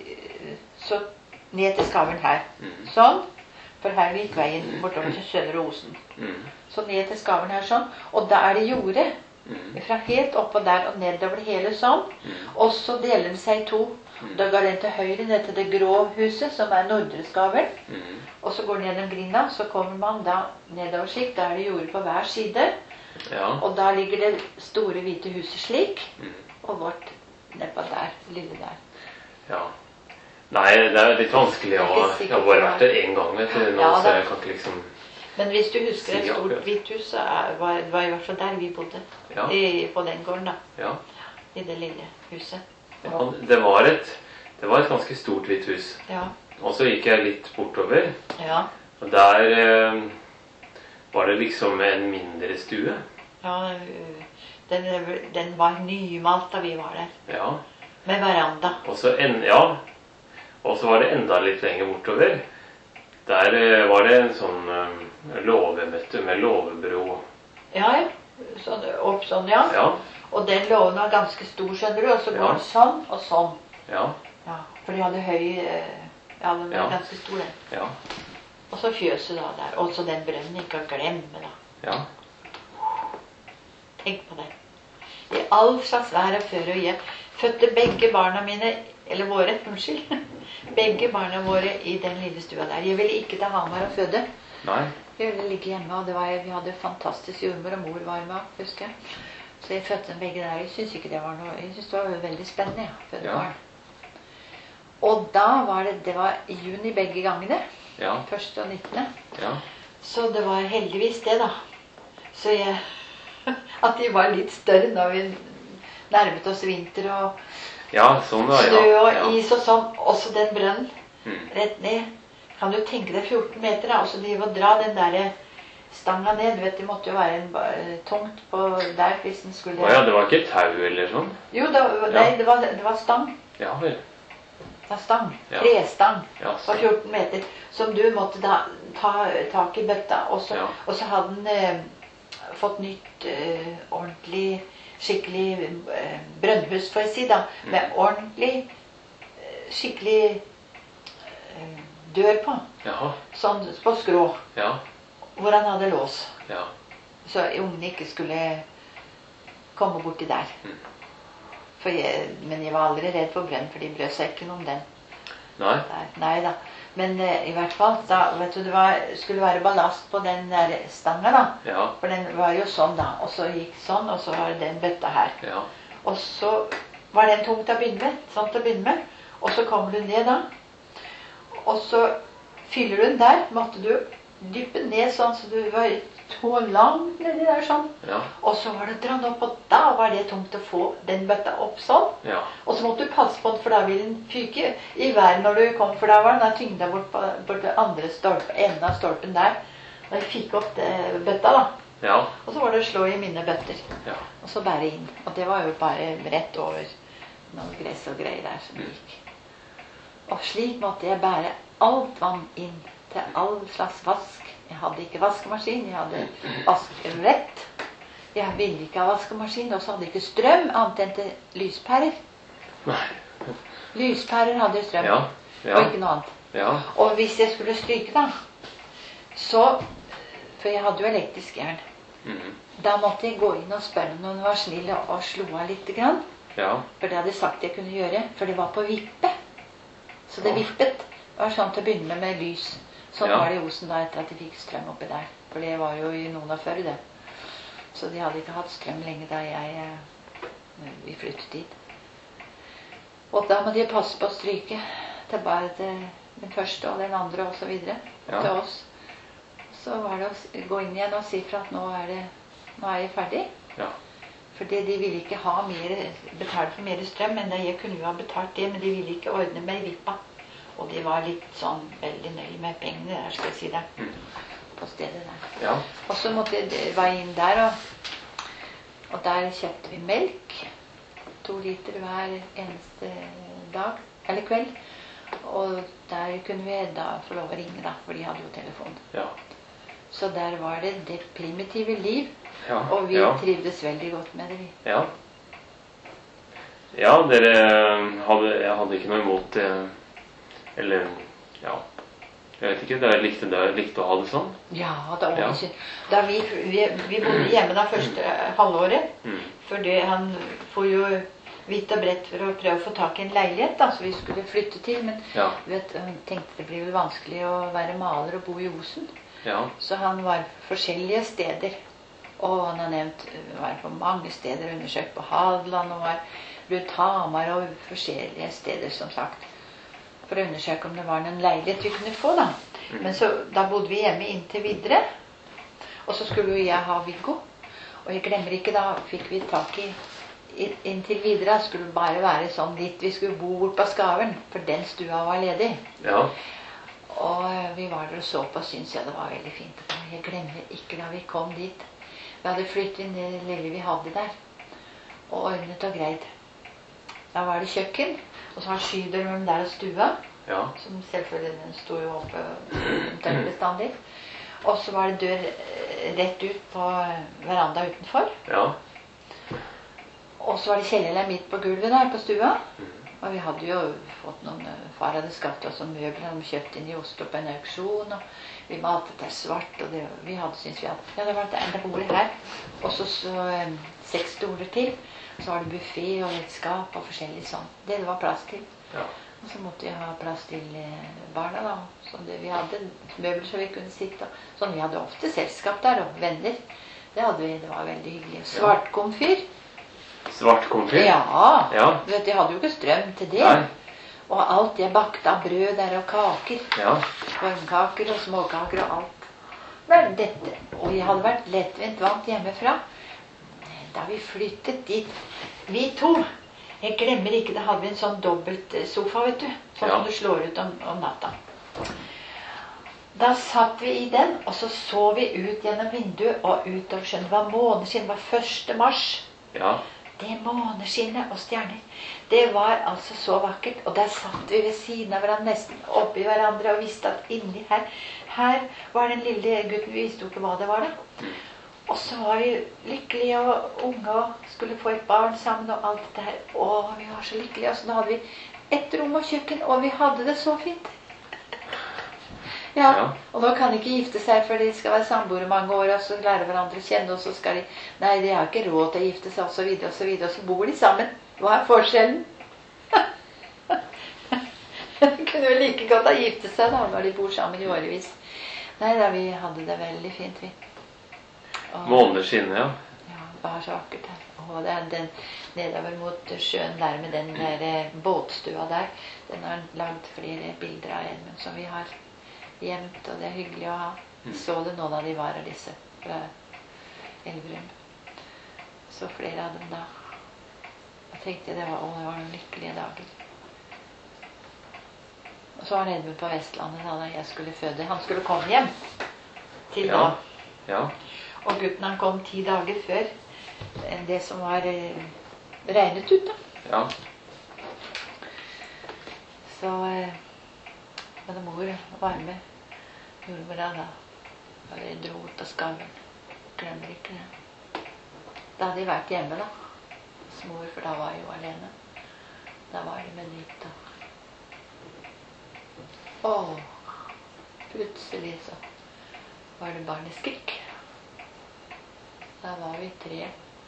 S2: så ned til Skavern her. Mm. Sånn, for her gikk veien bortover til Søndre Osen. Mm. Så ned til Skavern her sånn, og da er det jorde. Mm. Fra helt oppå der og nedover hele sånn, mm. og så deler det seg i to. Da går den til høyre ned til det grå huset, som er Nordre Skavern. Mm. Og så går den gjennom Grinda, så kommer man da nedover slik. Da er det jord på hver side. Ja. Og da ligger det store hvite huset slik. Mm. Og vårt nedpå der, lille der.
S1: Ja. Nei, det er litt vanskelig å... Jeg har bare vært der en gang, vet du. Nå, ja, så jeg kan ikke liksom...
S2: Men hvis du husker et stort hvitt hus, så var det i hvert fall der vi bodde. Ja. I, på den gården da. Ja. I det lille huset.
S1: Ja, det var et, det var et ganske stort hvitt hus. Ja. Og så gikk jeg litt bortover. Ja. Og der eh, var det liksom en mindre stue.
S2: Ja, den, den var nymalt da vi var der. Ja. Med veranda.
S1: Og så, en, ja. Og så var det enda litt lenger bortover. Der eh, var det en sånn eh, låvemøtte med låvebro.
S2: Ja, ja. Sånn, opp sånn, ja. Ja. Og den låven var ganske stor, skjønner du, og så går ja. den sånn og sånn. Ja. Ja. For de hadde høy, ja, den var ja. ganske stor den. Ja. Og så fjøset da der, og så den brønnen, ikke å glemme da. Ja. Tenk på det. I all slags vær og før og jeg fødte begge barna mine, eller våre, unnskyld, begge barna våre i den lille stua der. Jeg ville ikke ta Hamar og føde. Nei. Jeg ville ligge hjemme, og det var, vi hadde fantastisk jordmor, og mor var med, husker jeg. Så jeg fødte dem begge der. Jeg synes ikke det var noe, jeg synes det var veldig spennende, ja, fødte ja. barn. Og da var det, det var i juni begge gangene, ja. første og nittende. Ja. Så det var heldigvis det da. Så jeg, at de var litt større da vi nærmet oss vinter og
S1: ja, sånn da, ja.
S2: snø og
S1: ja.
S2: is og sånn. Også den brønnen, mm. rett ned. kan du tenke deg fjorten meter, da, og så drive og dra den der stanga ned. Du vet, det måtte jo være en, tungt på der hvis den skulle...
S1: Åja, det var ikke tau eller sånn?
S2: Jo, det, nei, det, var, det var stang.
S1: Ja, vel.
S2: Det var stang.
S1: Ja.
S2: Trestang
S1: Ja,
S2: på fjorten meter, som du måtte da ta tak i bøtta. Og så,
S1: Ja.
S2: og så hadde den eh, fått nytt eh, ordentlig, skikkelig eh, brønnhus, får jeg si da, med ordentlig, eh, skikkelig eh, dør på.
S1: Jaha.
S2: Sånn på skrå,
S1: Ja.
S2: hvor han hadde lås.
S1: Ja.
S2: Så ungene ikke skulle komme borti der.
S1: Mm.
S2: For jeg, men jeg var aldri redd for brønn, for de brød seg ikke noe om den.
S1: Nei.
S2: Nei, nei da. Men eh, i hvert fall, da, vet du, det var, skulle være ballast på den der stanga da.
S1: Ja.
S2: For den var jo sånn da, og så gikk sånn, og så var det den bøtta her.
S1: Ja.
S2: Og så var den tung til å begynne med, sånn til å begynne med. Og så kommer du ned da. Og så fyller du den der, måtte du dyppe ned sånn, så du var så langt nedi der sånn.
S1: Ja.
S2: Og så var det dratt opp, og da var det tungt å få den bøtta opp sånn.
S1: Ja.
S2: Og så måtte du passe på den, for da ville den fyke i været når du kom, for da var den tyngda bort på, bort til andre stolpe, enden av stolpen der. Da jeg fikk opp det, bøtta da.
S1: Ja.
S2: Og så var det å slå i mine bøtter.
S1: Ja.
S2: Og så bære inn. Og det var jo bare rett over noe gress og greier der som gikk. Og slik måtte jeg bære alt vann inn til all slags vask. Jeg hadde ikke vaskemaskin, jeg hadde vaskerett. Jeg ville ikke ha vaskemaskin, og så hadde jeg ikke strøm, annet enn til lyspærer.
S1: Nei.
S2: Lyspærer hadde jeg strøm,
S1: Ja. Ja.
S2: og ikke noe annet.
S1: Ja.
S2: Og hvis jeg skulle stryke da, så, for jeg hadde jo elektrisk jern,
S1: Mhm.
S2: da måtte jeg gå inn og spørre om noen var snill og slå av litt grann.
S1: Ja.
S2: For det hadde jeg sagt jeg kunne gjøre, for det var på vippe. Så det
S1: Ja.
S2: vippet. Det var sånn til å begynne med med lys. Sånn
S1: Ja.
S2: var det i Osen da etter at de fikk strøm oppi der. For det var jo i noen av før det. Så de hadde ikke hatt strøm lenge da jeg, eh, vi flyttet dit. Og da må de passe på å stryke til bare til den første og den andre og så videre.
S1: Ja.
S2: Til oss. Så var det å s- gå inn igjen og si fra at nå er, det, nå er jeg ferdig.
S1: Ja.
S2: Fordi de ville ikke ha mer, betalt for mer strøm, men jeg kunne jo ha betalt det, men de ville ikke ordne med vippa. Og de var litt sånn veldig nøye med pengene der, skal jeg si det,
S1: Mm.
S2: på stedet der.
S1: Ja.
S2: Og så måtte jeg var inn der, og, og der kjøpte vi melk. To liter hver eneste dag, eller kveld. Og der kunne vi da få lov å ringe, da, for de hadde jo telefon.
S1: Ja.
S2: Så der var det det primitive liv,
S1: Ja.
S2: og vi
S1: Ja.
S2: trivdes veldig godt med det, vi.
S1: Ja. Ja, dere hadde, jeg hadde ikke noe imot det. Eller, ja. Jeg vet ikke, dere likte, dere likte å ha det sånn?
S2: Ja, da,
S1: Ja.
S2: da vi, vi, vi bodde hjemme da første halvåret,
S1: Mm.
S2: for det, han får jo vidt og bredt for å prøve å få tak i en leilighet da, så vi skulle flytte til, men
S1: Ja.
S2: vet, han tenkte det blir vel vanskelig å være maler og bo i Osen,
S1: Ja.
S2: så han var forskjellige steder, og han har nevnt, var på mange steder, undersøkt på Hadeland, og var rundt Hamar og forskjellige steder, som sagt, for å undersøke om det var noen leilighet vi kunne få da.
S1: Mm.
S2: Men så, da bodde vi hjemme inntil videre, og så skulle jo jeg ha Viggo, og jeg glemmer ikke, da fikk vi tak i i- inntil videre, skulle det bare være sånn litt, vi skulle bo bort på Skaveren, for den stua var ledig.
S1: Ja.
S2: Og eh, vi var der og så på, synes jeg det var veldig fint. Og jeg glemmer ikke da vi kom dit. Vi hadde flyttet inn det lille vi hadde der, og ordnet og greid. Da var det kjøkken, og så var skydøren der og stua,
S1: Ja.
S2: som selvfølgelig den sto jo oppe omtrent bestandig. Og så var det dør eh, rett ut på veranda utenfor.
S1: Ja.
S2: Og så var det kjellerleir midt på gulvet der på stua.
S1: Mhm.
S2: Og vi hadde jo fått noen, eh, far hadde skaffet oss noen møbler de kjøpte inn i Oslo på en auksjon, og vi malte til svart, og det, vi hadde, synes vi hadde, ja, det var det enda bordet her. Og så, så eh, seks stoler til, så var det buffet og et skap og forskjellig sånn. Det det var plass til.
S1: Ja.
S2: Og så måtte vi ha plass til eh, barna da, så det, vi hadde møbler så vi kunne sitte, og, sånn, vi hadde ofte selskap der, og venner. Det hadde vi, det var veldig hyggelig. Svart komfyr.
S1: Svart komfyr?
S2: Ja,
S1: Ja.
S2: du vet, jeg hadde jo ikke strøm til det.
S1: Nei.
S2: Og alt jeg bakte av brød der og kaker.
S1: Ja.
S2: Varmkaker og småkaker og alt. Men dette, og jeg hadde vært lettvint vant hjemmefra. Da vi flyttet dit, vi to, jeg glemmer ikke, da hadde vi en sånn dobbelt sofa, vet du. Sånn
S1: Ja.
S2: som du slår ut om, om natta. da satt vi i den, og så så vi ut gjennom vinduet og utover sjøen. Det var måneskinn, det var første mars.
S1: Ja.
S2: Det måneskinnet og stjerner, det var altså så vakkert. Og der satt vi ved siden av hverandre, nesten oppi hverandre, og visste at inni her, her var den lille gutten, vi visste jo ikke hva det var da. Og så var vi lykkelige og unge og skulle få et barn sammen og alt dette her. Og vi var så lykkelige, og så hadde vi et rom og kjøkken, og vi hadde det så fint. Ja, ja, og nå kan de ikke gifte seg, for de skal være samboere mange år, og så lære hverandre å kjenne, og så skal de, nei, de har ikke råd til å gifte seg, og så videre, og så videre, og så bor de sammen. Hva er forskjellen? De kunne jo like godt ha gifte seg da, når de bor sammen i årevis. Nei da, vi hadde det veldig fint, vi.
S1: Måneskinn, ja.
S2: Ja, det var så vakkert her. Og det er den nedover mot sjøen der med den der båtstua der, den har lagd flere bilder av Edmund som vi har gjemt, og det er hyggelig å ha. Så det noen av de var av disse fra Elverum. Så flere av dem da. Jeg tenkte det var, å, det var noen lykkelige dager. Og så var det Edmund på Vestlandet da, da jeg skulle føde. Han skulle komme hjem til
S1: ja.
S2: da.
S1: Ja.
S2: Og gutten han kom ti dager før enn det som var eh, regnet ut da.
S1: Ja.
S2: Så eh, hadde mor var med jordmora da, og de dro ut på skaven. Glemmer ikke det. Da hadde de vært hjemme da, hos mor, for da var jeg jo alene. Da var de med nytt da. Åh, plutselig så var det barneskrik. Da var vi tre,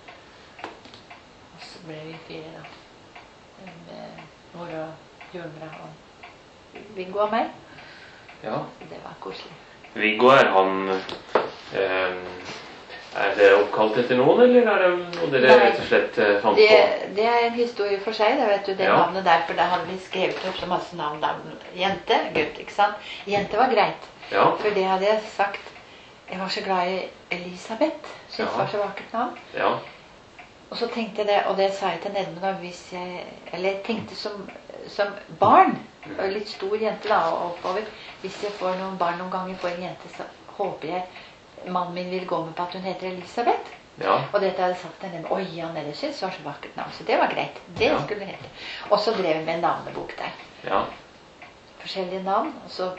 S2: og så ble vi fire da. Med mor og jordmora og Viggo og meg.
S1: Ja.
S2: Det var koselig.
S1: Viggo, er han eh, er det oppkalt etter noen, eller er det noe dere rett og slett eh, fant
S2: det,
S1: på?
S2: Det er en historie for seg, da vet du, det
S1: ja.
S2: navnet der, for da hadde vi skrevet opp så masse navn av jente, gutt, ikke sant? Jente var greit,
S1: ja.
S2: For det hadde jeg sagt. Jeg var så glad i Elisabeth, synes ja. Det var så vakkert navn.
S1: Ja.
S2: Og så tenkte jeg det, og det sa jeg til Nedmund da, hvis jeg, eller jeg tenkte som, som barn, og litt stor jente da, og oppover, hvis jeg får noen barn noen ganger for en jente, så håper jeg mannen min vil gå med på at hun heter Elisabeth.
S1: Ja.
S2: Og dette hadde jeg sagt til Nedmund, oi, Jan Ellesys var så vakkert navn, så det var greit, det ja. Skulle det hete. Og så drev vi med en navnebok der.
S1: Ja.
S2: Forskjellige navn, og så,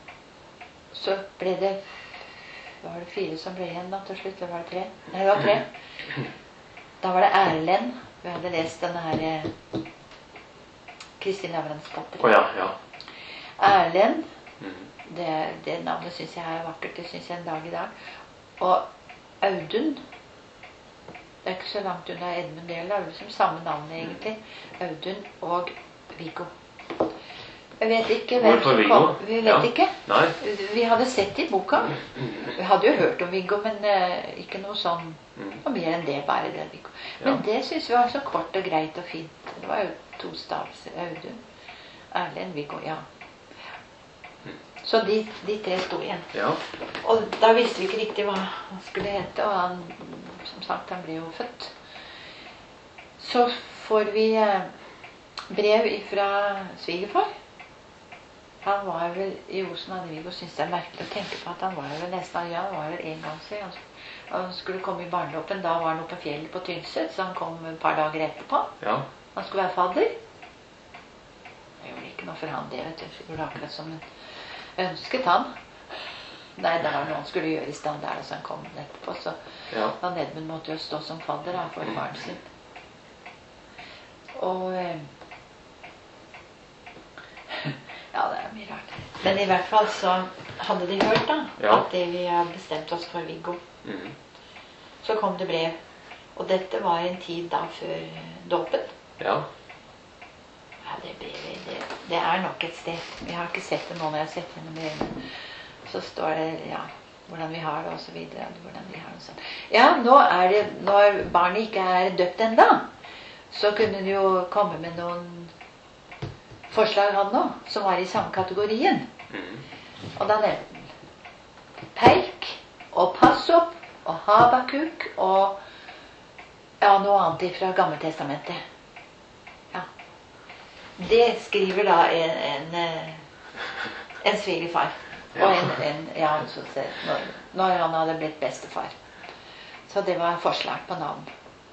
S2: så ble det, var det fire som ble igjen da til slutt, eller var det tre? Nei, det var tre. Da var det Erlend. Vi hadde lest denne her eh, Kristin Lavransdatter.
S1: Oh, ja, ja.
S2: Erlend,
S1: mm.
S2: det, det navnet synes jeg er vakkert, det synes jeg en dag i dag. Og Audun, det er ikke så langt unna Edmund, det er liksom samme navn egentlig. Audun og Viggo. Jeg vet ikke hvem som kom. Vi vet ja. Ikke.
S1: Nei.
S2: Vi hadde sett i boka. Vi hadde jo hørt om Viggo, men uh, ikke noe sånn, og mer enn det, bare det Viggo. Men ja. Det synes vi var så kort og greit og fint. Det var jo to stavelser. Audun, Erlend, Viggo, ja. Så de, de tre stod igjen.
S1: Ja.
S2: Og da visste vi ikke riktig hva han skulle hete, og han, som sagt, han ble jo født. Så får vi uh, brev fra svigerfar. Han var vel i Osen av Viggo, synes det er merkelig å tenke på at han var vel nesten, ja, han var vel en gang siden. Han skulle komme i barnedåpen, da var han oppe på fjellet på Tynset, så han kom et par dager etterpå.
S1: Ja.
S2: Han skulle være fadder. Det gjorde ikke noe for han det, vet du. Det gjorde akkurat som han ønsket han. Nei, det var noe han skulle gjøre i stand der, så han kom etterpå. Så
S1: ja.
S2: Da Nedmund måtte jo stå som fadder da, for faren sin. Og ja, det er mye rart. Men i hvert fall så hadde de hørt da, ja. At det vi har bestemt oss for Viggo. Mm. Så kom det brev. Og dette var en tid da før dåpen.
S1: Ja.
S2: Ja, det brevet, det, det er nok et sted. Vi har ikke sett det nå når jeg har sett gjennom brevene. Så står det, ja, hvordan vi har det og så videre. Hvordan vi har det sånn. Ja, nå er det, når barnet ikke er døpt enda, så kunne de jo komme med noen forslag han nå, som var i samme kategorien. Mm. Og da nevnte han Peik og Passop og Habakuk og ja, noe annet fra Gammeltestamentet. Ja. Det skriver da en, en, en svigerfar. Ja. Og en, en, ja, når, når han hadde blitt bestefar. Så det var forslag på navn.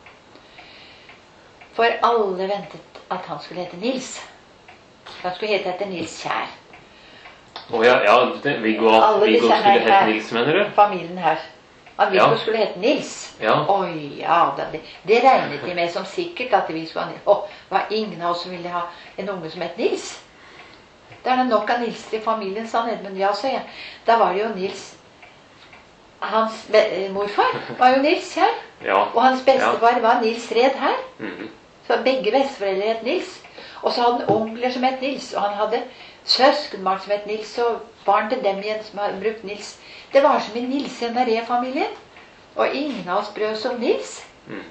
S2: For alle ventet at han skulle hete Nils. Han skulle hete etter Nils Kjær.
S1: Å oh, ja, ja, Viggo, Viggo skulle hete Nils, mener du?
S2: Familien her. At Viggo ja. skulle hete Nils.
S1: Ja.
S2: Oi, ja, det, det regnet de med som sikkert at vi skulle ha Nils. Åh, det var ingen av oss som ville ha en unge som het Nils. Det er det nok av Nils til familien, sa han. Men ja, så jeg. Da var det jo Nils. Hans morfar var jo Nils Kjær.
S1: Ja.
S2: Og hans bestefar ja. var Nils Red her.
S1: Mm-hmm.
S2: Så begge besteforeldre het Nils. Og så hadde han onkler som het Nils. Og han hadde søskenbarn som het Nils, og barn til dem igjen som hadde brukt Nils. Det var som i Nils i familien. Og ingen av oss brød oss om Nils.
S1: Mm.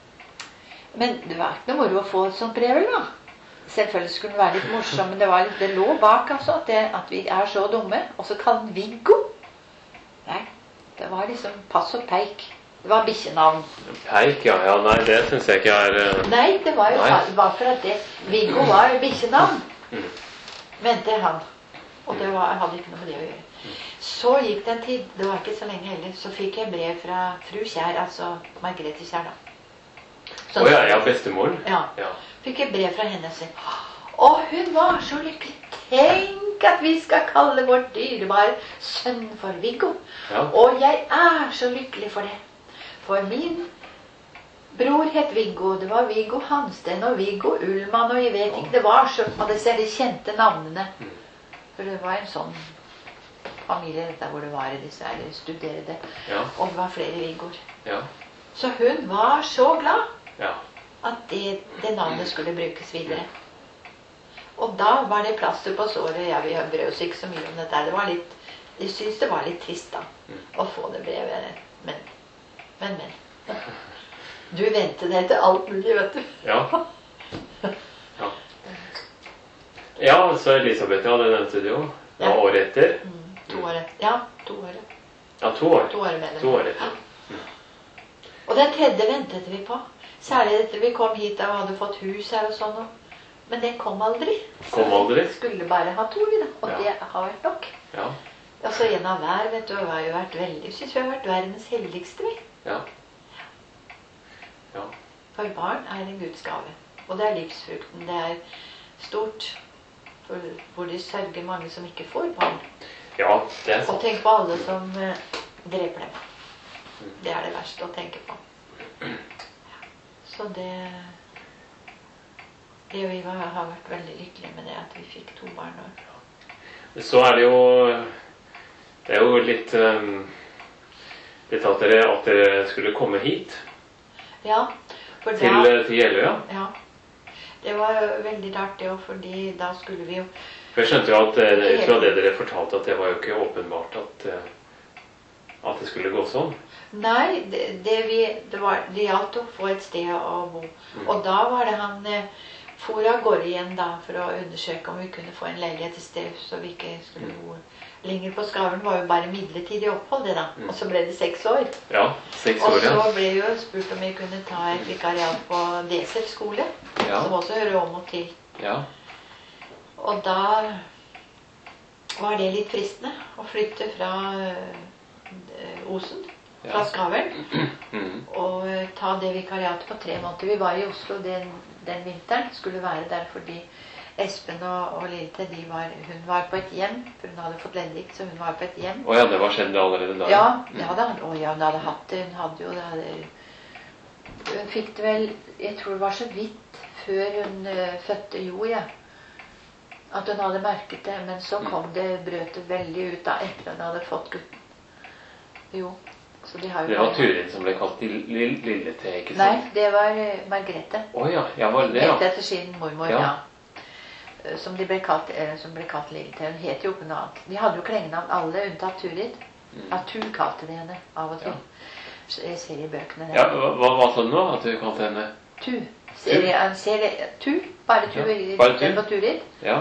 S2: Men det var ikke noe moro å få et sånt brev, da. Selvfølgelig skulle det være litt morsom, men det, var litt, det lå bak altså, at, det, at vi er så dumme. Og så kalte han Viggo. Nei, det var liksom pass og peik. Det var bikkjenavn.
S1: Peik, ja. ja. Nei, det synes jeg ikke er... Uh...
S2: Nei, det var jo bare for at det. Viggo var bikkjenavn.
S1: Mm.
S2: Mente han. Og det var, hadde ikke noe med det å gjøre. Mm. Så gikk det en tid, det var ikke så lenge heller, så fikk jeg brev fra fru Kjær, altså Margrethe Kjær da.
S1: Å oh, ja, ja, bestemoren.
S2: Ja. ja. Fikk jeg brev fra henne sin. Og hun var så lykkelig. Tenk at vi skal kalle vår dyrebare sønn for Viggo.
S1: Ja.
S2: Og jeg er så lykkelig for det. For min bror het Viggo. Det var Viggo Hansten og Viggo Ullmann, og jeg vet ikke, det var så, og det ser de kjente navnene. For det var en sånn familie dette hvor det var disse her studerede.
S1: Ja.
S2: Og det var flere Viggoer.
S1: Ja.
S2: Så hun var så glad.
S1: Ja.
S2: At det, det navnet skulle brukes videre. Og da var det plaster på såret. Ja, vi brød oss ikke så mye om dette. Det var litt, jeg synes det var litt trist da, å få det brevet. Men, men, men. Du ventet deg til alt mulig, vet du.
S1: Ja. Ja, ja så Elisabeth, ja, det nevnte du jo. Ja, ja. Året etter.
S2: Mm, to år etter. Ja, to år.
S1: Ja, to år.
S2: To år, med
S1: to år etter.
S2: Ja. Og den tredje ventet vi på. Særlig etter vi kom hit og hadde fått hus her og sånn. Men den kom aldri.
S1: Kom aldri?
S2: Så vi skulle bare ha to, da. Og ja. Det har vært nok.
S1: Ja.
S2: Altså en av hver, vet du, har jo vært veldig, jeg synes vi har vært verdens helligste, vi.
S1: Ja. Ja.
S2: For barn er en Guds gave. Og det er livsfrukten. Det er stort. For hvor de sørger mange som ikke får barn.
S1: Ja, det er sant.
S2: Og tenk på alle som uh, dreper dem. Det er det verste å tenke på. Så det, det vi var, har vært veldig lykkelige med det at vi fikk to barn.
S1: Så er det jo, det er jo litt, um, litt at, dere, at dere skulle komme hit.
S2: Ja. For
S1: til,
S2: da,
S1: til Jeløya.
S2: Ja. Det var veldig rart det, fordi da skulle vi jo...
S1: For jeg skjønte jo at, ut fra det dere fortalte, at det var jo ikke åpenbart at, at det skulle gå sånn.
S2: Nei, det, det, vi, det, var, det gjaldt å få et sted å bo. Mm. Og da var det han eh, for av gårde igjen da, for å undersøke om vi kunne få en leilighet et sted, så vi ikke skulle mm. bo lenger på Skavlen. Var jo bare midlertidig opphold det da. Mm. Og så ble det seks år.
S1: Ja, seks år, ja.
S2: Og så ble jo spurt om vi kunne ta et vikariat på Desert skole, ja. Som også hører om og til.
S1: Ja.
S2: Og da var det litt fristende å flytte fra uh, Osen. Fra Skavlen,
S1: mm.
S2: og ta det vikariatet på tre måneder. Vi var i Oslo den, den vinteren, skulle være der fordi Espen og, og Lille, de var, hun var på et hjem, for hun hadde fått leddgikt, så hun var på et hjem.
S1: Å ja, det var skjedd allerede da?
S2: Ja, det hadde, å, ja, hun hadde hatt det, hun hadde jo det. Hadde, hun fikk det vel, jeg tror det var så vidt før hun uh, fødte Jo, ja. At hun hadde merket det, men så kom det, brøt det veldig ut av eplene hun hadde fått gutten. Jo. Så de har jo
S1: det var Turid som ble kalt Lille, lille T, ikke sant?
S2: Nei, det var uh, Margrethe.
S1: Åh oh, ja, ja, var det, ja.
S2: Helt etter sin mormor, ja. ja. Uh, som, de ble kalt, uh, som ble kalt Lille T. Hun het jo ikke noe annet. De hadde jo klengenavn alle, unntatt Turid. Mm. At tu kalte de henne av og til. Ja. Så jeg ser i bøkene.
S1: Ja, hva, hva sa du nå? At du kalte henne?
S2: Tu. Ser jeg, ser det, tu. Bare tu.
S1: Ja, bare tu.
S2: På Turid.
S1: Ja.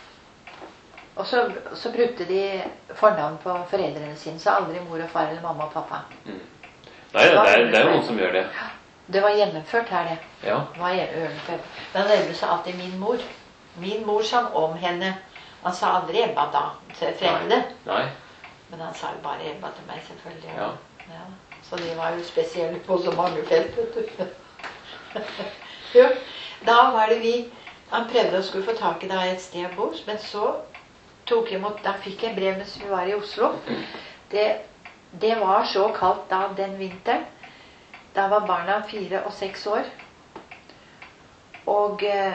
S2: Og så, så brukte de fornavn på foreldrene sine, så aldri mor og far eller mamma og pappa.
S1: Mm. Nei, det, det, er, det er jo noen som gjør det.
S2: Det var gjennomført her, det.
S1: Ja.
S2: Det var gjennomført. Men det nevnes alltid min mor. Min mor sang om henne, Han sa aldri Ebba da, til fremmede.
S1: Nei.
S2: Men han sa jo bare Ebba til meg, selvfølgelig.
S1: Ja.
S2: Ja. Så de var jo spesielle på så mange felt, vet du. Jo, da var det vi, han prøvde å skulle få tak i deg et sted å bo, men så tok jeg imot, da fikk jeg brev mens vi var i Oslo. Det, det var så kaldt da den vinteren. Da var barna fire og seks år. Og eh,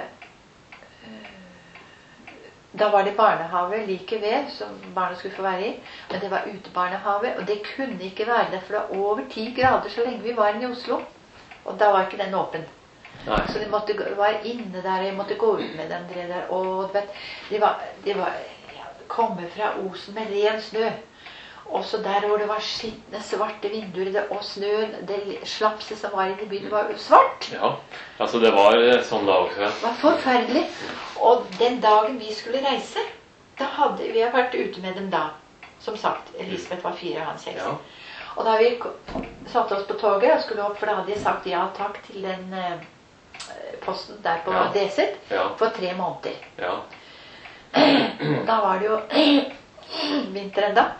S2: da var det barnehave like ved, som barna skulle få være i. Men det var utebarnehave, og det kunne ikke være det, for det var over ti grader så lenge vi var inne i Oslo. Og da var ikke den åpen. Nei. Så de måtte være inne der, og jeg måtte gå ut med dem der. Og vet, de var, de var ja, kommet fra Osen med ren snø. Også der hvor det var skittende svarte vinduer, og snøen, det slapset som var inne i byen, var jo svart.
S1: Ja, altså det var sånn da også.
S2: Det var forferdelig. Og den dagen vi skulle reise, da hadde vi vært ute med dem da. Som sagt, Elisabeth var fire og han seks. Ja. Og da vi satte oss på toget og skulle opp, for da hadde jeg sagt ja takk til den eh, posten der på ja. Deset ja. For tre måneder. Ja. Da var det jo vinteren da.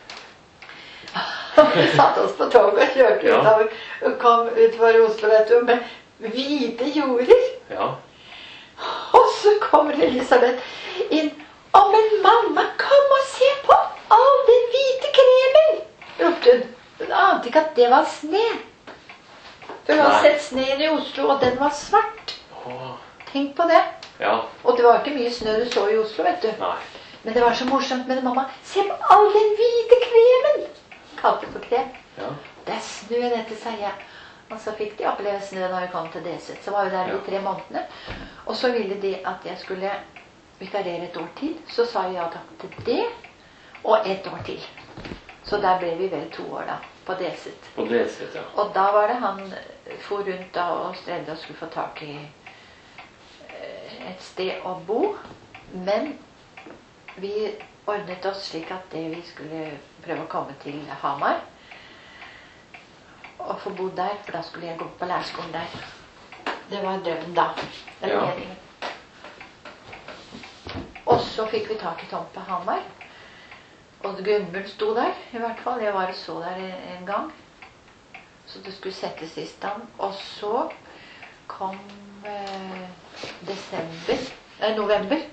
S2: Vi satte oss på toget og kjørte ja. Utover, og kom utover Oslo, vet du, med hvite jorder. Ja. Og så kommer Elisabeth inn. Å, men mamma, kom og se på all den hvite kremen, ropte hun. Hun ante ikke at det var sne. For hun hadde sett sneen i Oslo, og den var svart. Åh. Tenk på det. Ja. Og det var ikke mye snø du så i Oslo, vet du. Nei. Men det var så morsomt med det, mamma. Se på all den hvite kremen. Kalte for krem. Ja. Det er snø dette, sier jeg. Og så fikk de oppleve snø da vi kom til Deset. Så var vi der ja. I tre månedene. Og så ville de at jeg skulle vikarere et år til. Så sa jeg ja takk til det, og et år til. Så der ble vi vel to år da, på Deset.
S1: På Deset, ja.
S2: Og da var det han for rundt da og strevde og skulle få tak i et sted å bo. Men vi ordnet oss slik at det vi skulle prøve å komme til Hamar og få bo der, for da skulle jeg gå på lærerskolen der. Det var drømmen da. Ja. Og så fikk vi tak i tomt på Hamar, og Gunnbjørn sto der, i hvert fall. Jeg var og så der en gang, så det skulle settes i stand. Og så kom eh, desember, eh, november.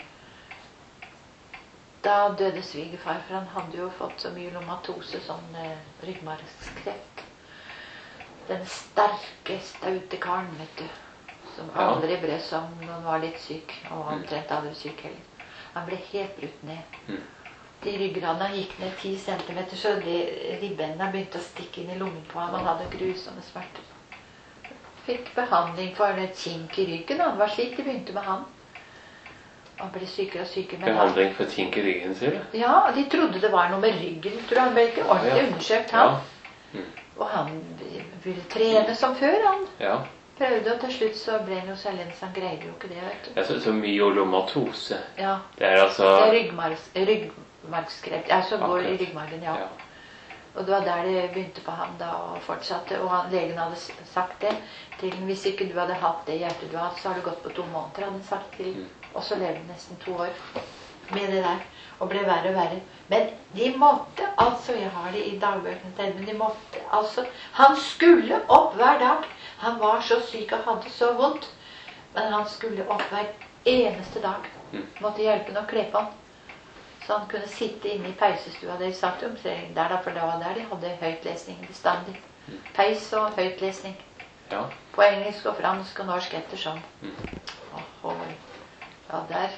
S2: Da døde svigerfar, for han hadde jo fått så mye lomatose, sånn eh, ryggmargskreft. Den sterke, staute karen, vet du, som ja. Aldri ble som når han var litt syk, og omtrent aldri syk heller. Han ble helt brutt ned. Mm. De ryggrana gikk ned ti centimeter, så de ribbene begynte å stikke inn i lommen på ham. Han hadde grusomme smerter. Fikk behandling for det kink i ryggen, det var slik det begynte med han. Han ble sykere og sykere.
S1: Behandling for kink i ryggen, sier du?
S2: Ja, de trodde det var noe med ryggen. Tror han ble ikke ordentlig ja. Undersøkt, han. Ja. Mm. Og han ville trene som før, han. Ja. Prøvde, og til slutt så ble han jo selvens. Han greide jo ikke det, vet du.
S1: Ja, så, så myelomatose.
S2: Ja.
S1: Det er altså...
S2: Det er ryggmargs, ryggmargskreft. Ja, så går det i ryggmargen, ja. ja. Og det var der det begynte på ham da, og fortsatte. Og han, legen hadde sagt det til ham. Hvis ikke du hadde hatt det hjertet du har hatt, så har det gått på to måneder, hadde han sagt til ham. Mm. Og så levde nesten to år med det der, og ble verre og verre. Men de måtte, altså, jeg har det i dagbøkene til, men de måtte, altså, han skulle opp hver dag. Han var så syk og hadde så vondt, men han skulle opp hver eneste dag. Måtte hjelpe ham å kle på han. Så han kunne sitte inne i peisestua, det er sagt om der da, for det var der de hadde høytlesning bestandig. Peis og høytlesning. Ja. På engelsk og fransk og norsk etter sånn. Åh, åh. Ja, der.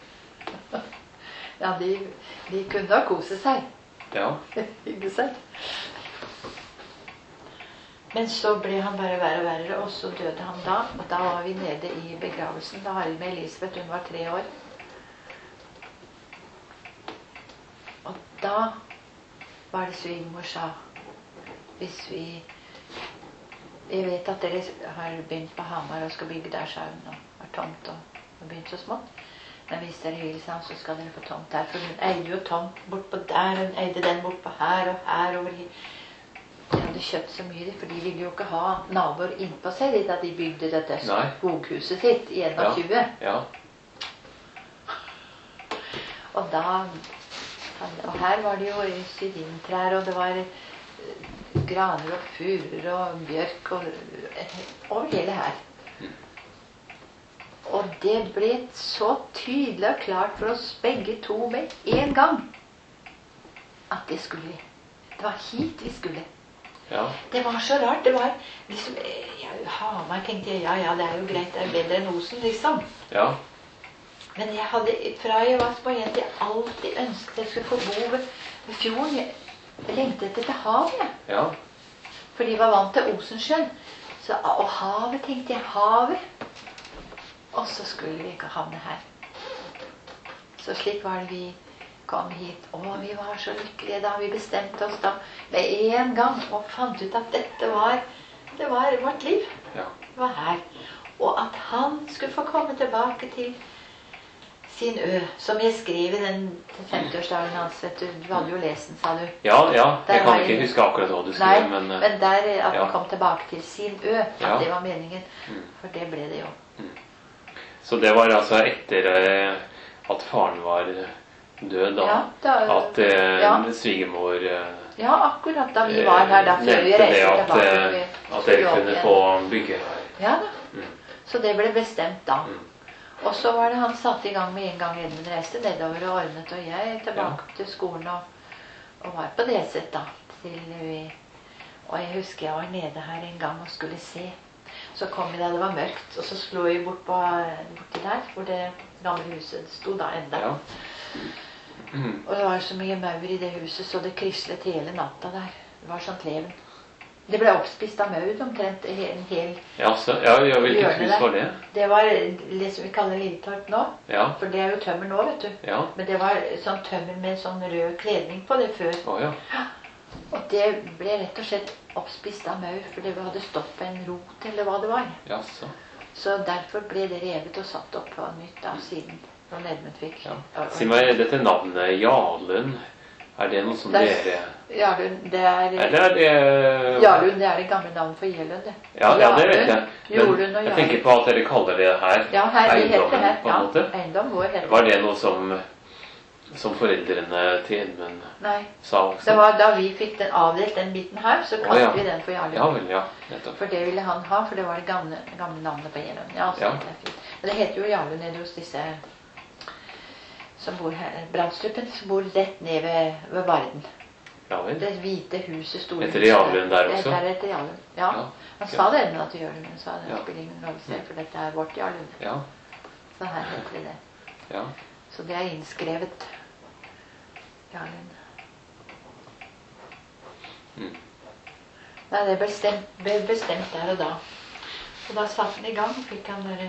S2: Ja, de, de kunne da kose seg. Ja. Hygge seg. Men så ble han bare verre og verre, og så døde han da. Og da var vi nede i begravelsen. Da var vi med Elisabeth, hun var tre år. Og da var det svigermor sa, hvis vi... Jeg vet at dere har begynt på Hamar og skal bygge der, sa hun, og har tomt og og begynt så smått. Men hvis dere vil, så skal dere få tomt der. For hun eide jo tomt bort på der, hun eide den bort på her og her over her. De hadde kjøpt så mye, for de ville jo ikke ha naboer innpå seg da de bygde dette skoghuset sitt i tjueen. Ja. Ja. Og da Og her var det jo syrintrær, og det var graner og furuer og bjørk og over hele her. Og det ble så tydelig og klart for oss begge to med en gang at det skulle vi. Det var hit vi skulle.
S1: Ja.
S2: Det var så rart. Det var liksom ja, Hamar tenkte jeg, ja, ja, det er jo greit, det er bedre enn Osen, liksom.
S1: Ja.
S2: Men jeg hadde, fra jeg var på jente, jeg alltid ønsket jeg skulle få bo ved, ved fjorden. Jeg lengtet etter til havet.
S1: Ja.
S2: Fordi jeg var vant til Osensjøen. Så, og havet, tenkte jeg, havet. Og så skulle vi ikke havne her. Så slik var det vi kom hit. Og vi var så lykkelige da. Vi bestemte oss da med en gang og fant ut at dette var, det var vårt liv.
S1: Ja.
S2: Det var her. Og at han skulle få komme tilbake til sin ø, som jeg skrev i den femtiårsdagen hans, vet du. Du hadde jo lest den, sa du.
S1: Ja, ja. Jeg
S2: Der
S1: kan
S2: jeg,
S1: ikke huske akkurat hva du skrev,
S2: nei,
S1: men...
S2: men der at
S1: ja.
S2: han kom tilbake til sin ø, at
S1: ja.
S2: det var meningen.
S1: Mm.
S2: For det ble det jo.
S1: Mm. Så det var altså etter eh, at faren var død, da?
S2: Ja, da
S1: at eh,
S2: ja.
S1: svigermor eh,
S2: ja, akkurat da vi var her, da før vi reiste
S1: at,
S2: tilbake.
S1: Eh, at dere kunne få bygge her.
S2: Ja da.
S1: Mm.
S2: Så det ble bestemt da.
S1: Mm.
S2: Og så var det han satt i gang med en gang Edmund reiste nedover og ordnet, og jeg tilbake ja. til skolen og, og var på D Z da. Til vi, og jeg husker jeg var nede her en gang og skulle se. Så kom vi da det var mørkt, og så slo jeg bort på, borti der, hvor det gamle huset sto da enda.
S1: Ja. Mm.
S2: Og det var så mye maur i det huset, så det kryslet hele natta der. Det var sånt leven. Det ble oppspist av maur omtrent en hel
S1: ja, så, ja, ja, hvilket hus var det?
S2: Det var det som vi kaller Lilletorp nå.
S1: Ja.
S2: For det er jo tømmer nå, vet du.
S1: Ja.
S2: Men det var sånn tømmer med sånn rød kledning på det før.
S1: Oh, ja.
S2: Og det ble rett og slett oppspist av maur, for det hadde stått på en rot, eller hva det var.
S1: Ja, så.
S2: så derfor ble det revet og satt opp på nytt da, siden når Edmund fikk.
S1: Ja. Si meg, dette navnet Jarlund, er det noe som
S2: det er,
S1: dere...
S2: Jarlund, det er...
S1: Eller er det...
S2: Jarlund, det er det gamle navnet for Jelund, det.
S1: Ja, ja, det vet jeg. Men
S2: Jorlund og
S1: jeg tenker på at dere kaller det her,
S2: ja, her
S1: eiendommen,
S2: her.
S1: på en
S2: ja,
S1: måte.
S2: Eiendom vår heter det.
S1: Var det noe som, som foreldrene til Edmund
S2: Nei.
S1: sa også?
S2: Det var da vi fikk den avdelt, den biten her, så kalte oh, ja. vi den for Jarlund.
S1: Ja, vel, ja, nettopp.
S2: For det ville han ha, for det var det gamle, gamle navnet på Jelund. Ja, så ja. Det er fint. Men det heter jo Jarlund nede hos disse som bor her, Brandstrupen, som bor rett ned ved, ved Varden.
S1: Ja, vel.
S2: Det hvite huset, store
S1: huset. Etter Jarlund der også?
S2: Det er etter Jarlund, ja. ja. Han sa det ennå at du gjør det, men sa det ja. spiller ingen rolle, for dette er vårt Jarlund.
S1: Ja.
S2: Så her heter vi det.
S1: Ja.
S2: Så det er innskrevet Jarlund.
S1: Mm.
S2: Nei, det ble bestemt, ble bestemt der og da. Og da satt han i gang, fikk han der,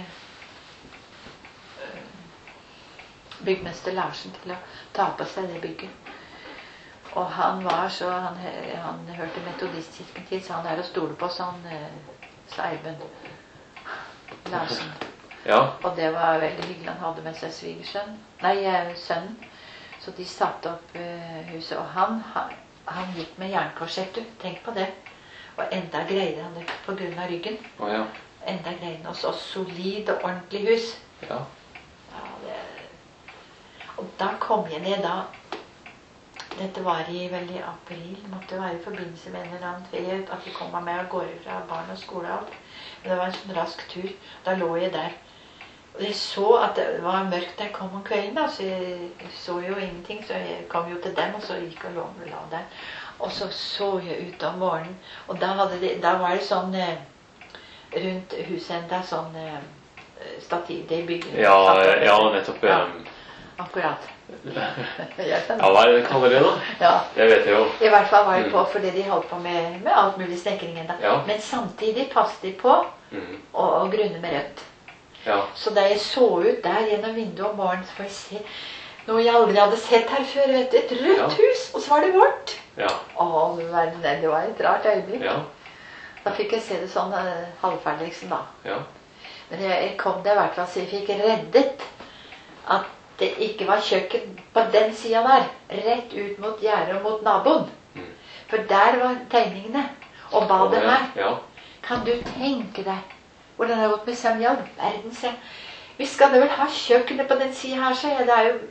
S2: byggmester Larsen til å ta på seg det bygget. Og han var så, han, han hørte metodistkirken til, så han er å stole på, så han sa Eivind Larsen.
S1: Ja.
S2: Og det var veldig hyggelig, han hadde med seg svigersønn, nei, sønnen. Så de satte opp uh, huset, og han, han, han gikk med jernkorsett, tenk på det. Og enda greide han det på grunn av ryggen.
S1: Oh, ja.
S2: Enda greide han også, solid og ordentlig hus.
S1: Ja.
S2: Ja, det Og da kom jeg ned da. Dette var i vel i april. Måtte være i forbindelse med en eller annen ferie. At vi kom med og går fra barn og skole og alt. Men det var en sånn rask tur. Da lå jeg der. Og jeg så at det var mørkt da jeg kom om kvelden. Da, så jeg så jo ingenting. Så jeg kom jo til dem, og så gikk jeg og lå og la der. Og så så jeg ut om morgenen. Og da, hadde de, da var det sånn eh, rundt huset enda sånn eh, stativ. Det bygget.
S1: Ja, ja, nettopp. Ja.
S2: Akkurat.
S1: Ja, hva er det kaller det da?
S2: Ja.
S1: Det vet jeg jo.
S2: I hvert fall var det på, fordi de holdt på med, med alt mulig snekringen da.
S1: Ja.
S2: Men samtidig passet de på
S1: mm.
S2: å, å grunne med rødt.
S1: Ja.
S2: Så da jeg så ut der gjennom vinduet om morgenen, så får jeg se noe jeg aldri hadde sett her før, vet du, et rødt ja. hus, og så var det vårt.
S1: Ja.
S2: Å, men det var et rart øyeblikk.
S1: Ja.
S2: Da fikk jeg se det sånn uh, halvferdig liksom da.
S1: Ja.
S2: Men jeg, jeg kom der i hvert fall, så jeg fikk reddet at det ikke var kjøkken på den siden der, rett ut mot gjerdet og mot naboen. Mm. For der var tegningene, og badet
S1: oh, ja.
S2: her.
S1: Ja.
S2: Kan du tenke deg hvordan det har gått med søvn i all verden, se. Vi skal da vel ha kjøkkenet på den siden her, så jeg. Det er jo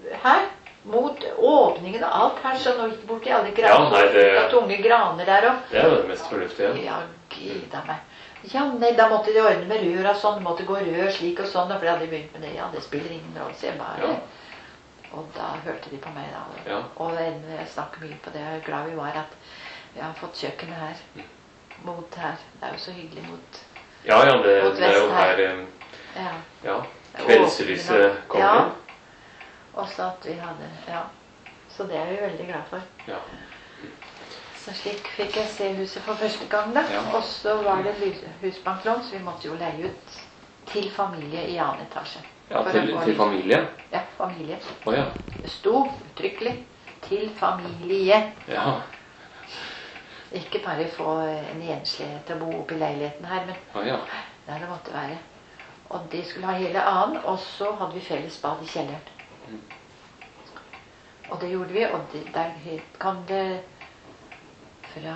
S2: her, mot åpningen og alt her, så nå gikk bort i alle graner,
S1: ja, det,
S2: og tunge graner der, og...
S1: Det er jo det mest fornuftige.
S2: Ja, gud av meg. Ja, nei, da måtte de ordne med rør og sånn, det måtte gå rør slik og sånn, for de hadde begynt med det, ja, det spiller ingen rolle, så jeg bare... Ja. Og da hørte de på meg da, og,
S1: ja.
S2: og jeg snakker mye på det, jeg er glad vi var at vi har fått kjøkkenet her, mot her, det er jo så hyggelig mot...
S1: Ja, ja, det, det er jo her, her ja, ja. Kveldslyset kommer.
S2: Ja, også at vi hadde, ja, så det er vi veldig glad for.
S1: Ja.
S2: Så slik fikk jeg se huset for første gang da, ja. Og så var det husbanklån, så vi måtte jo leie ut til familie i annen etasje.
S1: Ja, til, til familie?
S2: Ja, familie.
S1: Oh, ja.
S2: Det sto uttrykkelig til familie.
S1: Ja.
S2: Ikke bare få en enslig til å bo opp i leiligheten her, men
S1: oh, ja.
S2: der det måtte være. Og de skulle ha hele annen, og så hadde vi felles bad i kjelleren. Mm. Og det gjorde vi, og det, der kan det fra...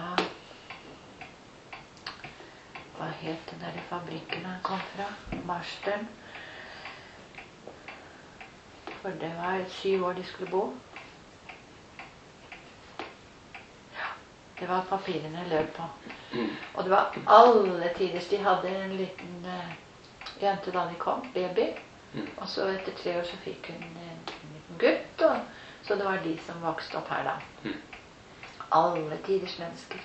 S2: Hva het den der fabrikken han kom fra? Marstern. For det var syv år de skulle bo. Det var papirene jeg løp på. Mm. Og det var alle tider. De hadde en liten uh, jente da de kom, baby. Mm. Og så etter tre år så fikk hun en, en liten gutt. Og, så det var de som vokste opp her da. Mm. Alle tiders mennesker.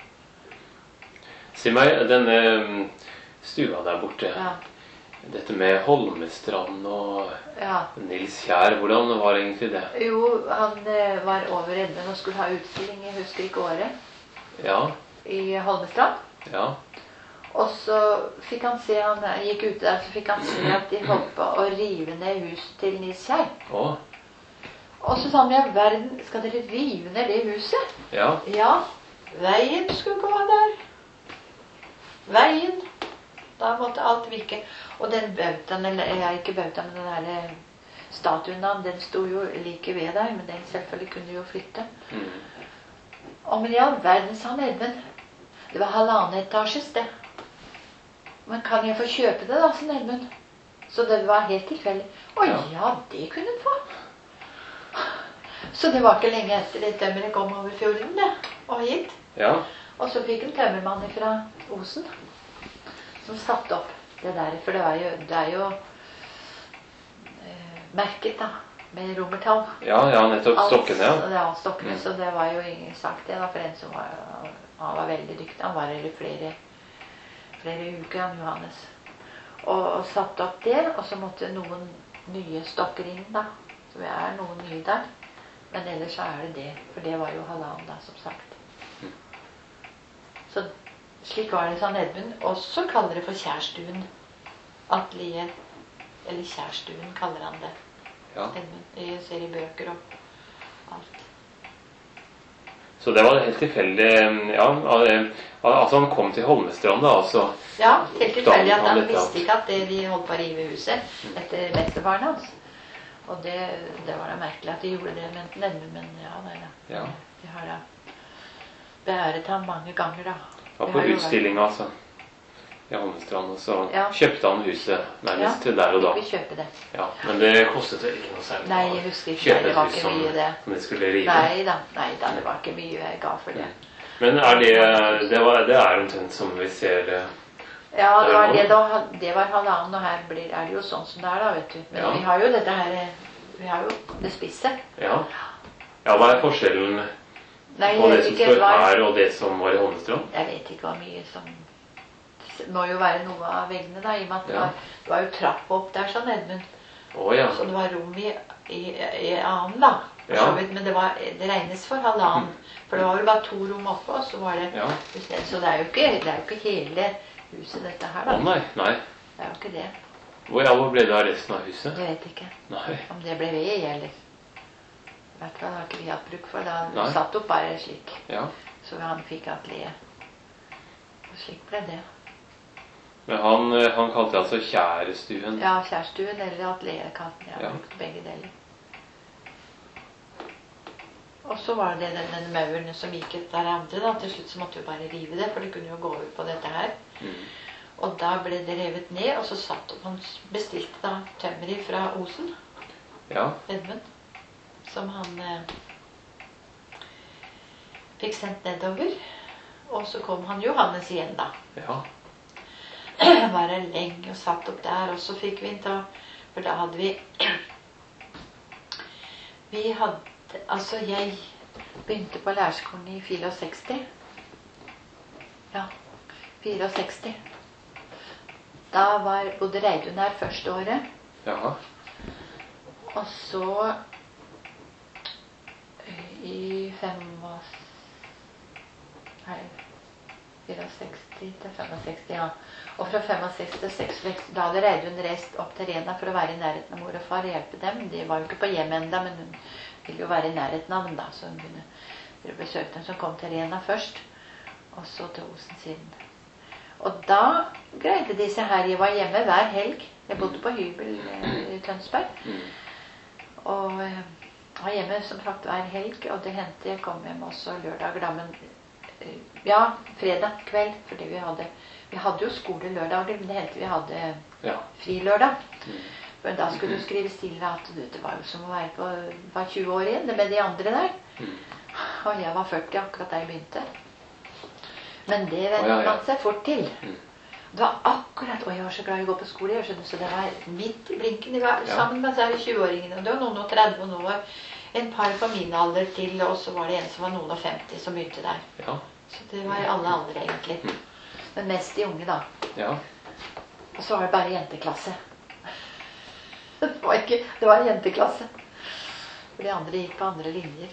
S1: Si meg, denne stua der borte. Ja. Dette med Holmestrand og ja. Nils Kjær, hvordan var egentlig det?
S2: Jo, han eh, var over Edmund og skulle ha utstilling, jeg husker ikke året,
S1: ja.
S2: I Holmestrand.
S1: Ja.
S2: Og så fikk han se, han gikk ute der, så fikk han se at de holdt på å rive ned hus til Nils Kjær.
S1: Åh.
S2: Og så sa han, ja, verden, skal dere rive ned det huset?
S1: Ja.
S2: Ja, veien skulle gå der. Veien. Da måtte alt virke. Og den bautaen, eller ja, ikke bautaen, men den der statuen, den sto jo like ved der, men den selvfølgelig kunne jo flytte. Mm. Og men ja, verden, sa han Edmund. Det var halvannen etasjes, det. Men kan jeg få kjøpe det da, sa Edmund. Så det var helt tilfeldig. Å ja. Ja, det kunne han få. Så det var ikke lenge etter det tømmeret kom over fjorden, det, og hit.
S1: Ja.
S2: Og så fikk en tømmermann fra Osen, som satt opp det der, for det, var jo, det er jo eh, merket da, med romertall.
S1: Ja, ja, nettopp stokkene, ja.
S2: Ja, stokkene, mm. Så det var jo ingen sagt det da, for en som var, han var veldig dyktig, han var i flere, flere uker, han Johannes. Og, og satt opp det, og så måtte noen nye stokker inn da, så det er noen nye der, men ellers så er det det, for det var jo halvannen da, som sagt. Mm. Så slik var det, sa Edmund. Og så kaller det for Kjærstuen. Atelier. Eller Kjærstuen kaller han det. Ja. Edmund. Jeg ser i bøker og alt.
S1: Så det var helt tilfeldig, ja, altså han kom til Holmestrand da, altså.
S2: Ja, helt tilfeldig at han visste ikke at de holdt på å rive huset etter bestebarnet hans. Og det, det var da merkelig at de gjorde det med Edmund, men ja, nei da. Ja. De har da beæret ham mange ganger da.
S1: Ja, på utstilling altså. I Holmestrand, og så ja. Kjøpte han huset nærmest til der og da.
S2: Ja, vi kjøpte det.
S1: Ja, men det kostet vel ikke noe særlig.
S2: Nei, jeg husker ikke. Nei, det var ikke mye det.
S1: Som de skulle rive.
S2: Nei da, nei da, det var ikke mye jeg ga for det.
S1: Men er det, det, var, det er omtrent som vi ser...
S2: Ja, det var, det, da, det var halvannen, og her blir, er det jo sånn som det er da, vet du. Men ja. Vi har jo dette her, vi har jo det spisse.
S1: Ja. Ja, hva er forskjellen
S2: nei,
S1: på det som
S2: ikke,
S1: står
S2: var,
S1: her og det som var i Holmestrand?
S2: Jeg vet ikke hva mye som... Det må jo være noe av veggene da, i og med at det, ja. var, det var jo trapp opp der, sånn Edmund.
S1: Oh, ja. Så
S2: det var rom i, i, i annen da. Ja. Men det, var, det regnes for halvannen. For det var vel bare to rom oppe, og så var det... Ja. Så det er, jo ikke, det er jo ikke hele huset dette her da.
S1: Å oh, nei, nei.
S2: Det er jo ikke det.
S1: Hvor, ja, hvor ble det av resten av huset?
S2: Jeg vet ikke.
S1: Nei.
S2: Om det ble ved, eller... I hvert fall har ikke vi hatt bruk for det. Han satt opp bare slik. Ja. Så han fikk atelier. Og slik ble det.
S1: Men han, han kalte det altså Kjærestuen?
S2: Ja, Kjærestuen eller atelier kalte jeg. Jeg har brukt begge deler. Og så var det den, den mauren som gikk etter andre da. Til slutt så måtte vi bare rive det, for det kunne jo gå over på dette her. Mm. Og da ble det revet ned, og så satt han bestilte da tømmer fra Osen.
S1: Ja.
S2: Edmund. som han eh, fikk sendt nedover. Og så kom han Johannes igjen da.
S1: Ja.
S2: Han var her lenge og satt opp der, og så fikk vi ta, for da hadde vi, vi hadde, altså jeg begynte på lærerskolen i sekstifire. Ja, sekstifire. Da var, bodde Reidun her første året.
S1: Ja.
S2: Og så i fem sekstifire til femogseksti, ja. Og fra femogseksti til sekstiseks, da hadde Reidun reist opp til Rena for å være i nærheten av mor og far og hjelpe dem. De var jo ikke på hjem enda, men hun ville jo være i nærheten av dem da, så hun kunne besøke dem som kom til Rena først, og så til Osen siden. Og da greide de seg her. Jeg var hjemme hver helg. Jeg bodde på hybel i Tønsberg. Og jeg var hjemme som sagt hver helg, og det hendte jeg kom hjem også lørdag da, men ja, fredag kveld, fordi vi hadde, vi hadde jo skole lørdager, men det hendte vi hadde
S1: ja.
S2: fri lørdag. For da skulle du skrive stille at det var jo som å være på var tjue år igjen, det med de andre der. Og jeg var førti akkurat da jeg begynte. Men det ventet oh, ja, ja. man seg fort til. Det var akkurat, og jeg var så glad i å gå på skole, jeg skjønner, så det var midt i blinken, de var sammen med seg tjue-åringene, og det var noen og tretti, og nå var en par på min alder til, og så var det en som var noen og femti som begynte der.
S1: Ja.
S2: Så det var alle andre egentlig. Men mest de unge da.
S1: Ja.
S2: Og så var det bare jenteklasse. Det var ikke, det var en jenteklasse. For de andre gikk på andre linjer.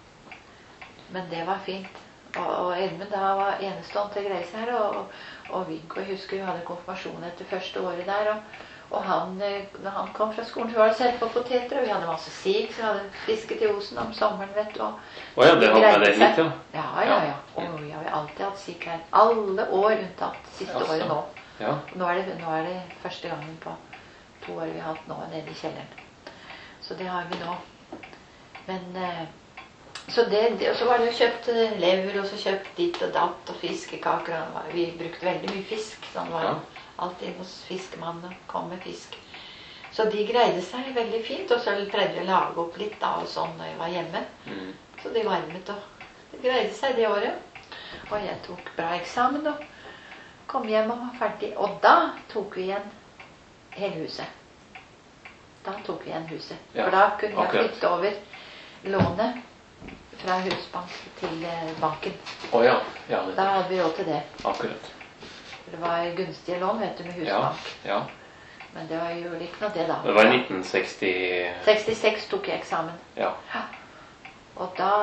S2: Men det var fint. Og, og Edmund da var enestående til greie her, og, og Viggo, jeg husker vi hadde konfirmasjon etter første året der, og, og han, når han kom fra skolen, så var det selv på poteter, og vi hadde masse sik, så vi hadde fisket i Osen om sommeren, vet du. Og
S1: oh, ja, det hadde det litt, ja.
S2: Ja, ja, ja. Og jeg har alltid hatt sik her. Alle år unntatt siste ja, året nå.
S1: Ja.
S2: Nå er, det, nå er det første gangen på to år vi har hatt nå nede i kjelleren. Så det har vi nå. Men så, det, det, og så var det jo kjøpt lever, og så kjøpt ditt og datt, og fiskekaker. Vi brukte veldig mye fisk, så han var ja. alltid hos fiskemannen og kom med fisk. Så de greide seg veldig fint, og så prøvde vi å lage opp litt da, og sånn når jeg var hjemme. Mm. Så de varmet, og de greide seg det året. Og jeg tok bra eksamen, og kom hjem og var ferdig. Og da tok vi igjen hele huset. Da tok vi igjen huset. Ja, for da kunne jeg akkurat. flytte over lånet fra husbank til banken.
S1: Oh, ja. Ja,
S2: da hadde vi råd til det.
S1: Akkurat.
S2: Det var gunstige lån, vet du, med husbank.
S1: Ja, ja.
S2: Men det var jo ikke noe det da.
S1: Det var i nitten seksti...
S2: sekstiseks tok jeg eksamen.
S1: Ja.
S2: ja. Og da,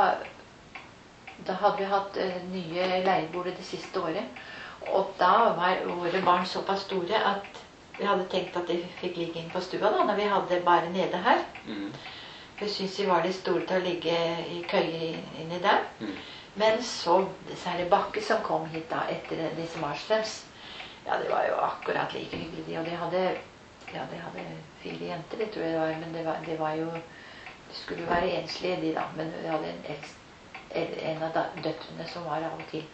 S2: da hadde vi hatt uh, nye leirbord det siste året. Og da var våre barn såpass store at vi hadde tenkt at de fikk ligge inn på stua da, når vi hadde bare nede her. Mm. Vi syntes vi var de store til å ligge i køyer inni der. Mm. Men så, disse her Bakke som kom hit da, etter disse Marstrøms, ja, det var jo akkurat like hyggelig. Og de hadde, ja, de hadde fire jenter, det tror jeg det var, men det var, det var jo, det skulle jo være enslige de da, men de hadde en, eldst, en av døtrene som var av og til.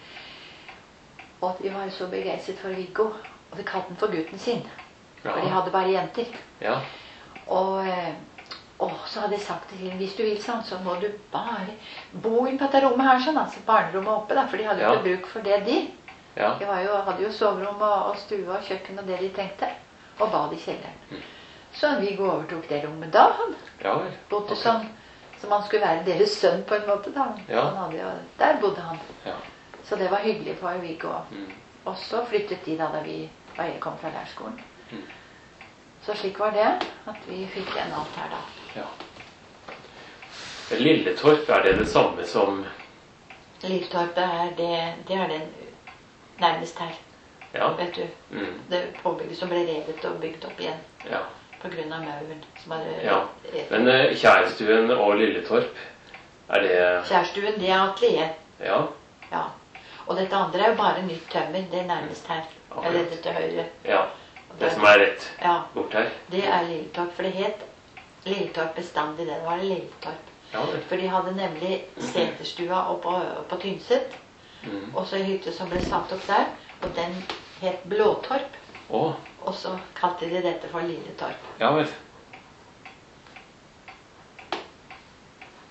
S2: Og de var jo så begeistret for Viggo, og de kalte den for gutten sin, ja. For de hadde bare jenter. Ja. Og... Og så hadde jeg sagt til henne, hvis du vil sånn, så må du bare bo inn på dette rommet her, sånn, altså barnerommet oppe da, for de hadde jo ja. ikke bruk for det de. Ja. De var jo, hadde jo soverom og, og stue og kjøkken og det de trengte, og bad i kjelleren. Mm. Så Viggo overtok det rommet da, han
S1: ja,
S2: bodde
S1: okay.
S2: sånn, som han skulle være deres sønn på en måte da.
S1: Ja.
S2: Han hadde jo, der bodde han.
S1: Ja.
S2: Så det var hyggelig for Viggo. Mm. Og så flyttet de da, da vi, da jeg kom fra lærerskolen. Mm. Så slik var det, at vi fikk en alt her da.
S1: Ja. Lilletorp, er det det samme som...
S2: Lilletorp er det, det er den nærmest her,
S1: ja.
S2: vet du. Mm. Det påbygget som ble revet og bygd opp igjen.
S1: Ja.
S2: På grunn av mauren.
S1: Ja. Men uh, Kjærestuen og Lilletorp, er det...
S2: Kjærestuen, det er atelier.
S1: Ja.
S2: Ja. Og dette andre er jo bare nytt tømmer, det er nærmest her. Okay. Eller det til høyre.
S1: Ja, det som er rett
S2: ja.
S1: bort her.
S2: Det er Lilletorp, for det het Lilletorp bestandig, det var det Lilletorp.
S1: Ja, det.
S2: For de hadde nemlig seterstua oppe på, på Tynset, mm. og så en hytte som ble satt opp der, og den het Blåtorp.
S1: Oh.
S2: Og så kalte de dette for Lilletorp.
S1: Ja vel.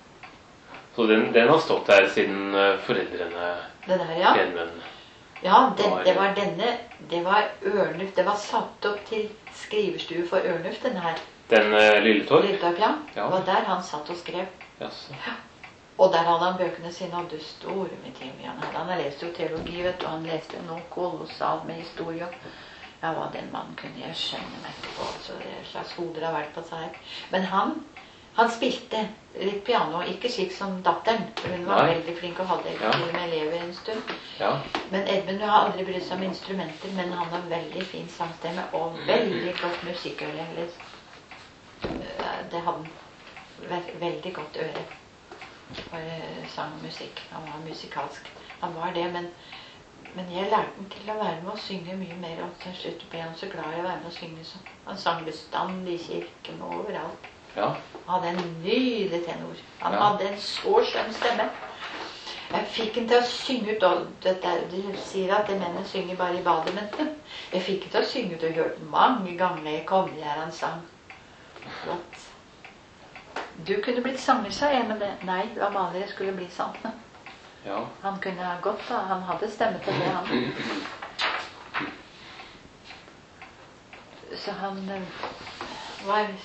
S1: Så den, den har stått der siden foreldrene
S2: det der, ja.
S1: Edmund
S2: Ja, det, det var denne, det var Ørnulf, det var satt opp til skriverstue for Ørnulf, den her.
S1: Den uh, Lilletorp?
S2: Lilletorp, ja. Ja. Det var der han satt og skrev.
S1: Jaså.
S2: Ja. Og der hadde han bøkene sine, og det store med ting. Han hadde, han leste jo teologi, vet du, han leste noe kolossalt med historie. Ja, hva den mannen kunne jeg skjønne meg ikke på, så det er slags hoder har vært på seg her. Men han, han spilte litt piano, ikke slik som datteren, for hun var Nei. veldig flink og hadde ja. til med elever en stund. Ja. Men Edmund har aldri brydd seg om instrumenter, men han har veldig fin sangstemme og veldig godt musikkøre. Det hadde han veldig godt øre for sang og musikk. Han var musikalsk. Han var det, men, men jeg lærte han til å være med og synge mye mer, og til slutt ble han så glad i å være med og synge. Så han sang bestandig i kirken og overalt. Ja. Han hadde en nydelig tenor. Han ja. hadde en så skjønn stemme. Jeg fikk han til å synge ut, og dette, de sier at det mennene synger bare i badet, men jeg fikk han til å synge ut, og hørte mange ganger jeg kom her han sang. Flott. Du kunne blitt sanger, sa jeg, men det, nei, det var vanlig jeg skulle bli sånn. Ja. Han kunne ha gått, da. Han hadde stemme til det, han. Så han var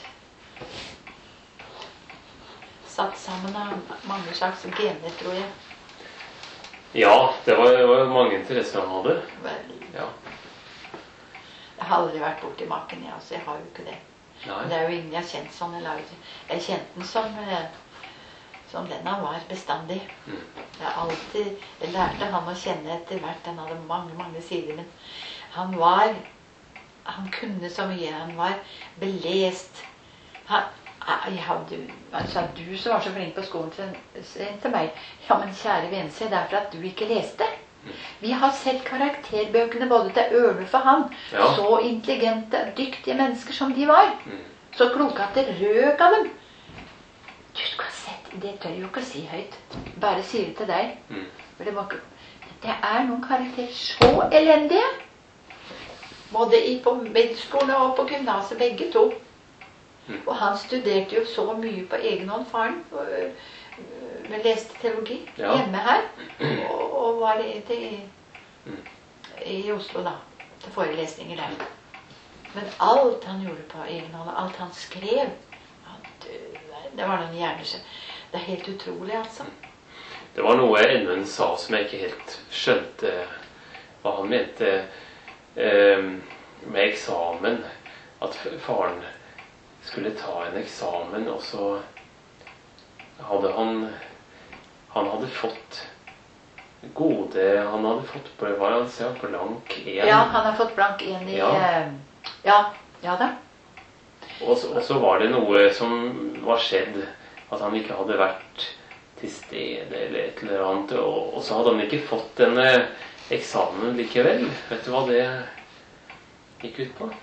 S2: satt sammen av mange slags gener, tror jeg.
S1: Ja, det var, det var mange interesser han hadde.
S2: Vel,
S1: ja.
S2: Jeg har aldri vært borti maken, ja, så jeg har jo ikke det. Nei. Det er jo ingen jeg har kjent sånn. Jeg kjente den som, som den han var bestandig. Mm. Jeg, alltid, jeg lærte han å kjenne etter hvert. Han hadde mange, mange sider, men han var, han kunne så mye. Han var belest. Han, jeg hadde, han sa, du som var så flink på skolen til, til meg. Ja, men kjære vene, se, det er for at du ikke leste. Vi har sett karakterbøkene både til Ørnulf og han. Ja. Så intelligente, dyktige mennesker som de var. Mm. Så kloke at det røk av dem. Du skal ha sett, det tør jeg jo ikke å si høyt. Bare sier det til deg. Mm. For det, må ikke, det er noen karakterer så elendige. Både i, på middelskolen og på gymnaset, begge to. Mm. Og han studerte jo så mye på egen hånd, faren. Vi leste teologi ja. hjemme her, og, og var til, i, i Oslo da, til forelesninger der. Men alt han gjorde på egen hånd, alt han skrev, at, det var noen hjerner. Det er helt utrolig, altså.
S1: Det var noe Edmund sa som jeg ikke helt skjønte hva han mente eh, med eksamen. At faren skulle ta en eksamen, og så hadde han han hadde fått gode, han hadde fått på, hva han sa, blank en.
S2: Ja, han har fått blank en i, ja, ja, ja da.
S1: Og så, og så var det noe som var skjedd, at han ikke hadde vært til stede, eller et eller annet, og, og så hadde han ikke fått denne eksamen likevel. Vet du hva det gikk ut på?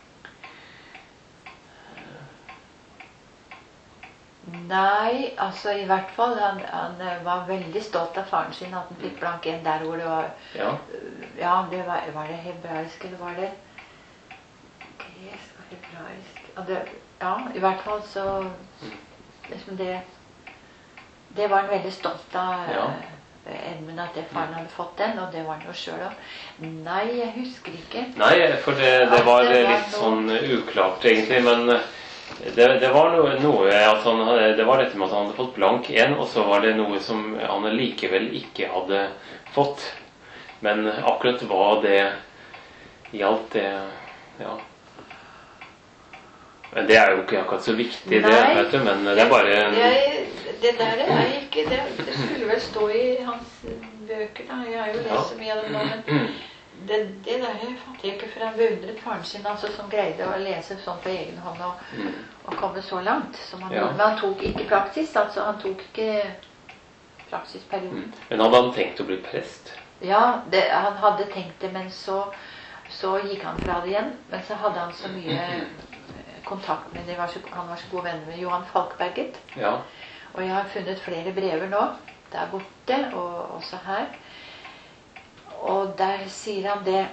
S2: Nei, altså i hvert fall han, han var veldig stolt av faren sin at han fikk blank en der hvor det var ja, ja det var, var det hebraisk eller var det gresk og hebraisk ja, det, ja, i hvert fall så liksom det det var han veldig stolt av ja. Edmund at det faren hadde fått den, og det var han jo selv også. Nei, jeg husker ikke.
S1: Nei, for det, det var det var litt noe... sånn uklart egentlig, men Det, det var noe, noe at han hadde, det var dette med at han hadde fått blank en, og så var det noe som han likevel ikke hadde fått. Men akkurat hva det gjaldt, det, ja. Men det er jo ikke akkurat så viktig, det, vet du, men det er bare en...
S2: Jeg, det der er ikke, det, det skulle vel stå i hans bøker, da. Jeg har jo lest så mye av det nå, men... Det, det der jeg fatter jeg ikke, for han beundret faren sin, altså, som greide å lese sånn på egen hånd og, mm. og komme så langt. Som han, ja. Men han tok ikke praksis, altså han tok ikke praksisperioden. Mm.
S1: Men hadde han tenkt å bli prest?
S2: Ja, det, han hadde tenkt det, men så, så gikk han fra det igjen. Men så hadde han så mye kontakt med, det var så, han var så god venn med Johan Falkberget. Ja. Og jeg har funnet flere brever nå, der borte, og også her. Og der sier han det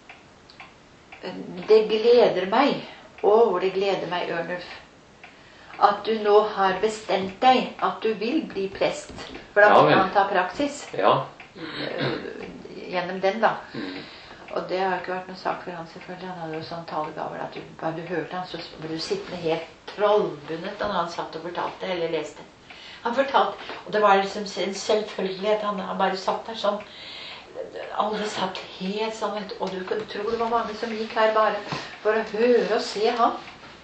S2: Det gleder meg Å, hvor det gleder meg, Ørnulf, at du nå har bestemt deg at du vil bli prest. For da må han ta praksis.
S1: Ja.
S2: Gjennom den, da. Mm. Og det har ikke vært noen sak for han selvfølgelig. Han hadde jo sånn talegaver at du, bare du hørte han, så ble du sittende helt trollbundet da han satt og fortalte, eller leste. Han fortalte, og det var liksom en selvfølgelighet. Han, han bare satt der sånn. Alle satt helt sånn, og du kunne tro det var mange som gikk her bare for å høre og se han.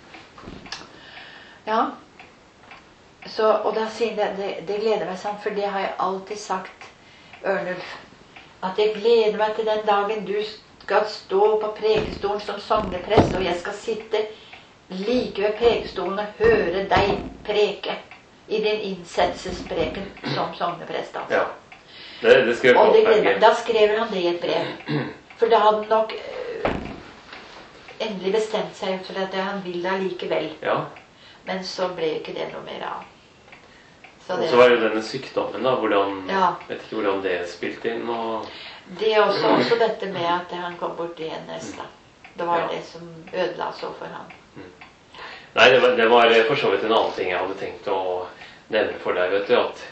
S2: Ja. Så, og da sier det, det, det gleder meg sånn, for det har jeg alltid sagt, Ørnulf, at jeg gleder meg til den dagen du skal stå på prekestolen som sogneprest, og jeg skal sitte like ved prekestolen og høre deg preke i din innsettelsespreken som sogneprest. Altså.
S1: Ja, det, det skrev
S2: og det gleder meg. Da skrev han det i et brev. For da hadde han nok øh, endelig bestemt seg for at han vil det likevel.
S1: Ja.
S2: Men så ble ikke det noe mer av.
S1: Så og så var jo denne sykdommen da, hvordan, ja. Vet ikke hvordan det spilte inn. Og...
S2: Det er også, også dette med at han kom bort i en neste. Det var ja. Det som ødela så for han.
S1: Mm. Nei, det var, det var for så vidt en annen ting jeg hadde tenkt å nevne for deg, vet du, at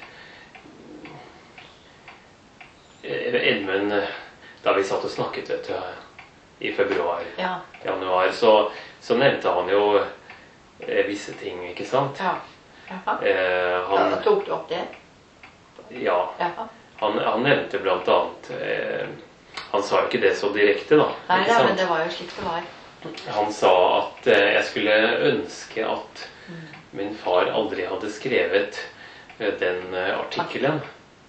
S1: Edmund, da vi satt og snakket, vet du, i februar, ja. Januar, så, så nevnte han jo eh, visse ting, ikke sant?
S2: Ja. Eh, han ja, tok du opp det?
S1: Ja. Han, han nevnte blant annet, eh, han sa jo ikke det så direkte da.
S2: Nei, da, men det var jo slik det var.
S1: Han sa at eh, jeg skulle ønske at mm. min far aldri hadde skrevet eh, den eh, artikkelen.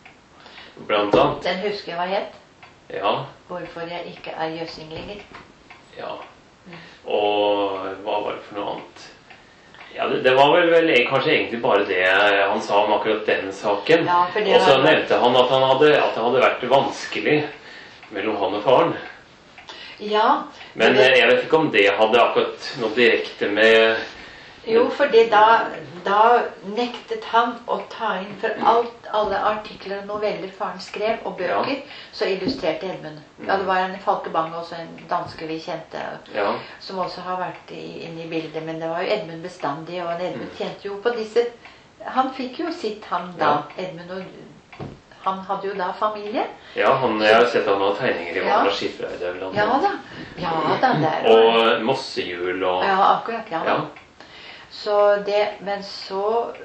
S1: Blant annet.
S2: Den husker jeg hva het.
S1: Ja.
S2: Hvorfor jeg ikke er jøssing lenger.
S1: Ja. Mm. Og hva var det for noe annet? Ja, det, det var vel, vel kanskje egentlig bare det han sa om akkurat den saken. Ja, og så nevnte han at, han hadde, at det hadde vært vanskelig mellom han og faren.
S2: Ja.
S1: Men det, jeg vet ikke om det hadde akkurat noe direkte med...
S2: Jo, for da, da nektet han å ta inn for alt, alle artikler og noveller faren skrev, og bøker, ja. Så illustrerte Edmund. Ja, det var en Falke Bang, også en danske vi kjente, ja. Som også har vært inne i bildet, men det var jo Edmund bestandig, og Edmund tjente jo på disse... Han fikk jo sitt, han da, ja. Edmund, og han hadde jo da familie.
S1: Ja, han, jeg har sett han har tegninger i Vagnar Skifreide.
S2: Ja da, ja da, der.
S1: Og mossehjul og...
S2: Ja, akkurat, ja. Ja. Så det, men så,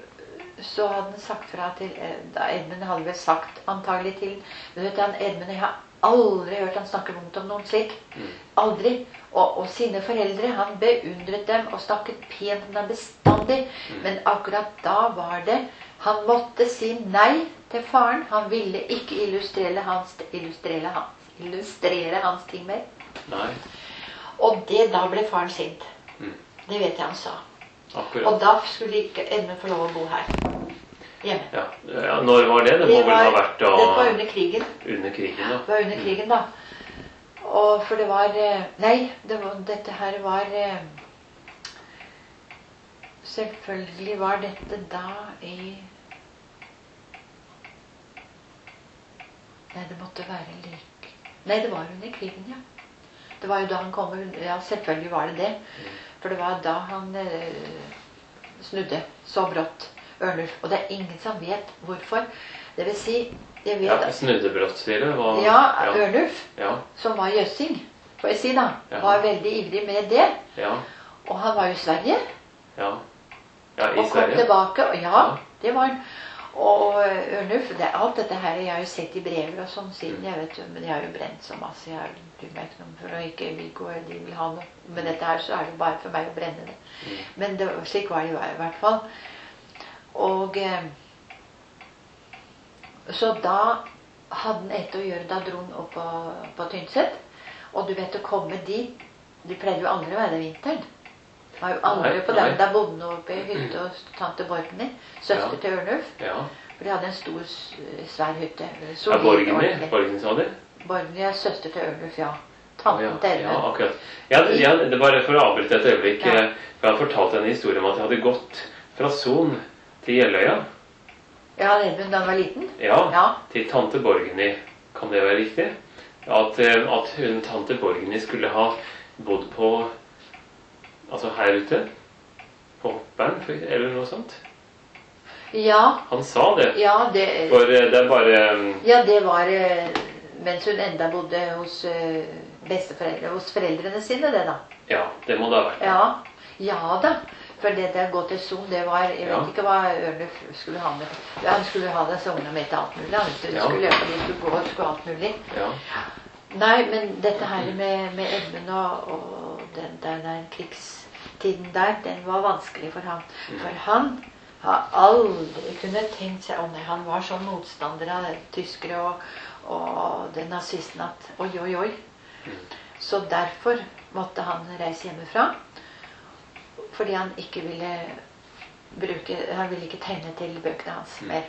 S2: så hadde han sagt fra til, da Edmund hadde vel sagt antagelig til, men vet du, Edmund, jeg har aldri hørt han snakke vondt om noen slik, mm. aldri, og, og sine foreldre, han beundret dem og snakket pent om dem bestandig, mm. men akkurat da var det, han måtte si nei til faren, han ville ikke illustrere hans, illustrere hans, illustrere hans ting mer.
S1: Nei.
S2: Og det, da ble faren sint, mm. det vet jeg han sa.
S1: Akkurat.
S2: Og da skulle ikke Edmund få lov å bo her hjemme.
S1: Ja. Ja, når var det? Det, det må vel ha vært da...
S2: Det var under krigen.
S1: Under krigen, da.
S2: Det var under krigen, da. Og for det var... Nei, det var, dette her var... Selvfølgelig var dette da i... Nei, det måtte være lik... Nei, det var under krigen, ja. Det var jo da han kom... Ja, selvfølgelig var det det. Mm. For det var da han eh, snudde så brått, Ørnulf. Og det er ingen som vet hvorfor. Det vil si, jeg vet...
S1: Ja, snudde brått, sier du? Var...
S2: Ja, Ørnulf,
S1: ja.
S2: Som var jøssing, får jeg si da, ja. Var veldig ivrig med det.
S1: Ja.
S2: Og han var jo i Sverige.
S1: Ja, ja i
S2: og kom
S1: Sverige.
S2: Tilbake, og ja, ja, det var han. Og Ørnulf, det, alt dette her, jeg har jo sett i brever og sånn siden, jeg vet jo, men jeg har jo brent så masse, jeg har du meg ikke noe for å ikke vil gå, de vil ha noe. Men dette her, så er det bare for meg å brenne det. Mm. Men det, slik var det jo i hvert fall. Og eh, så da hadde han etter å gjøre, da dro han opp på, på Tynset, og du vet å komme dit, de pleide jo aldri å være der vinteren. Det var jo aldri på dem, da bodde han oppe i hytte og tante Borgny, søster ja. Til Ørnulf. Ja. For de hadde en stor, svær hytte.
S1: Ja, Borgny? Borgny sa det?
S2: Borgny er søster til Ørnulf, ja. Tanten
S1: ja,
S2: til
S1: ja, akkurat. Ja, ja, det bare for å avbryte et øyeblikk. Ja. Jeg har fortalt en historie om at jeg hadde gått fra Son til Gjelløya.
S2: Ja, Edmund da han var liten?
S1: Ja, ja, til tante Borgny. Kan det være riktig? At, at hun, tante Borgny skulle ha bodd på, altså her ute, hopperen, eller noe sånt.
S2: Ja.
S1: Han sa det.
S2: Ja, det
S1: For det er bare...
S2: Ja, det var mens hun enda bodde hos besteforeldre, hos foreldrene sine, det da.
S1: Ja, det må det ha vært.
S2: Ja, ja da. For det der gå til Son, det var, jeg vet ja. ikke hva Ørnulf skulle ha med. Han skulle ha det sogna med til alt mulig. Han skulle ja. løpe dit du går, skulle alt mulig.
S1: Ja.
S2: Nei, men dette her med, med Edmund og, og den der, der krigstiden der, den var vanskelig for ham. Mm. For han har aldri kunnet tenkt seg om det. Han var sånn motstander av tyskere og, og den nazisten at oi, oi, oi. Mm. Så derfor måtte han reise hjemmefra. Fordi han ikke ville bruke, han ville ikke tegne til bøkene hans mer.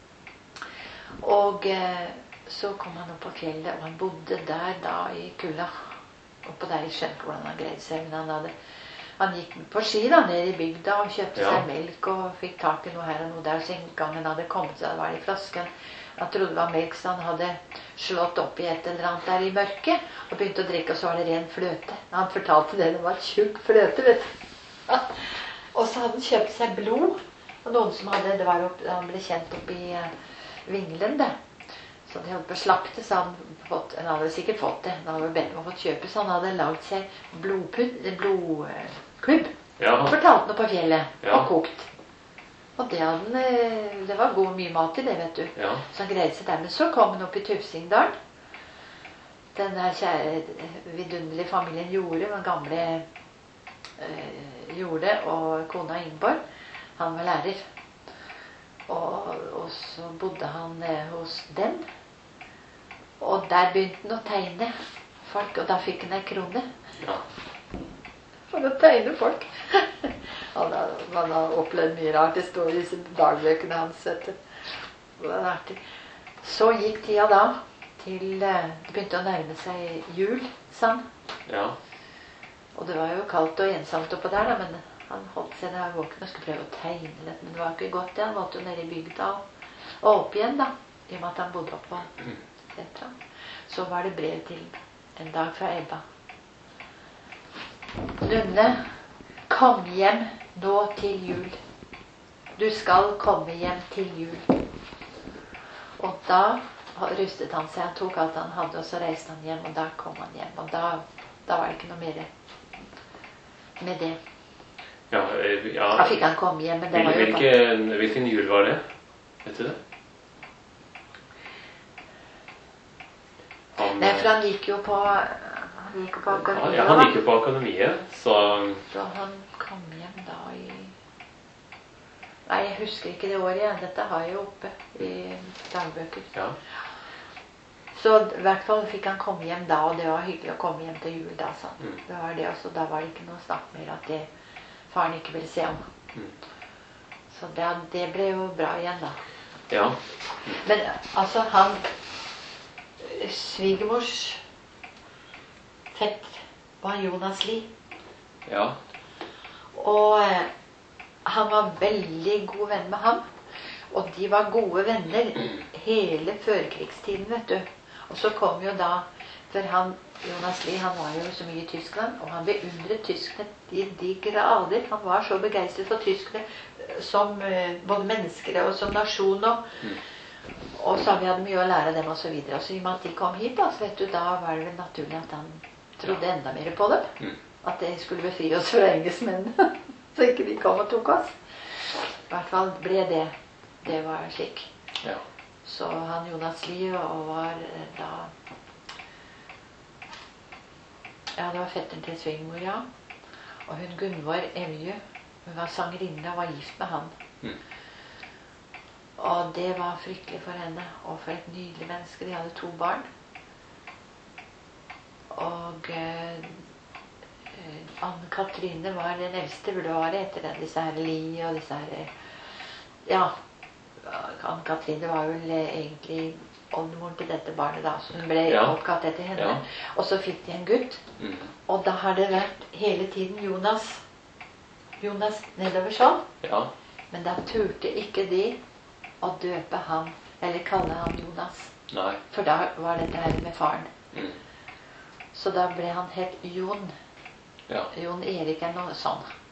S2: Og eh, så kom han opp på fjellet, og han bodde der da i kulda. Oppå der, jeg skjønte hvordan han greide seg, men han hadde, han gikk på ski da, ned i bygda og kjøpte ja. seg melk og fikk tak i noe her og noe der. Så en gang han hadde kommet seg, det var i flasken. Han trodde det var melk, så han hadde slått opp i et eller annet der i mørket, og begynte å drikke, og så var det ren fløte. Han fortalte det, det var tjukk fløte, vet du. Og så hadde han kjøpt seg blod. Og noen som hadde, det var opp, han ble kjent opp i uh, Vinglen det. Så de hadde på slakte, så han, fått, han hadde sikkert fått det. Han hadde bedt om å få kjøpe, så han hadde laget seg blodpudd, blodklubb. Ja. Og fortalte noe på fjellet, ja. og kokt. Og det, hadde, det var god mye mat i det, vet du. Ja. Så han greide seg der. Men så kom han opp i Tufsingdalen. Den der kjære, vidunderlige familien Jorde, den gamle Jorde og kona Ingeborg. Han var lærer. Og, og så bodde han hos dem. Og der begynte han å tegne folk, og da fikk han en krone. Ja. For å tegne folk. han, har, han har opplevd mye rart. Det står i disse dagbøkene hans. Det var artig. Så gikk tida da til det begynte å nærme seg jul, sann. Ja. Og det var jo kaldt og ensomt oppå der da, men han holdt seg der våken og skulle prøve å tegne litt, men det var ikke godt det. Han måtte jo ned i bygda og, og opp igjen da, i og med at han bodde oppe på sentrum. Så var det brev til en dag fra Ebba. Lunde, kom hjem nå til jul. Du skal komme hjem til jul. Og da rustet han seg, han tok alt han hadde, og så reiste han hjem, og da kom han hjem. Og da, da var det ikke noe mer med det.
S1: Ja, ja.
S2: Da fikk han komme hjem, men det var jo
S1: hvilken, hvilken jul var det? Vet du det? Han,
S2: Nei, for han gikk jo på han gikk jo på akademiet.
S1: Ja, han gikk jo på akademiet, så...
S2: Så han kom hjem da i... Nei, jeg husker ikke det året igjen. Dette har jeg jo oppe i dagbøker. Ja. Så i hvert fall fikk han komme hjem da, og det var hyggelig å komme hjem til jul da, sånn. Mm. Det var det, og så da var det ikke noe snakk mer at det faren ikke ville se om. Mm. Så det, det ble jo bra igjen da.
S1: Ja.
S2: Mm. Men altså, han, svigermors fett var Jonas Lie.
S1: Ja.
S2: Og eh, han var veldig god venn med ham, og de var gode venner hele førkrigstiden, vet du. Og så kom jo da, for han, Jonas Lie, han var jo så mye i Tyskland, og han beundret tyskerne i de grader. Han var så begeistret for tyskerne som uh, både mennesker og som nasjon. Og, mm. og så vi hadde mye å lære av dem og så videre. Og så i og med at de kom hit, da, så vet du, da var det vel naturlig at han trodde enda mer på dem. Mm. At det skulle befri oss fra engelskmennene, så ikke de kom og tok oss. I hvert fall ble det. Det var slik. Ja. Så han Jonas Lie og var da ja, det var fetteren til svigermor, ja. Og hun Gunvor Evje, hun var sangerinne og var gift med han. Mm. Og det var fryktelig for henne, og for et nydelig menneske. De hadde to barn. Og eh, Anne Katrine var den eldste bulvare etter den, disse her Lie og disse her, ja, Anne Katrine var vel egentlig oldemoren til dette barnet da, så hun ble ja. oppkalt etter henne. Ja. Og så fikk de en gutt, mm. og da har det vært hele tiden Jonas, Jonas nedover sånn. Ja. Men da turte ikke de å døpe ham, eller kalle ham Jonas. Nei. For da var dette her med faren. Mm. Så da ble han helt Jon. Ja. Jon Erik er noe sånn.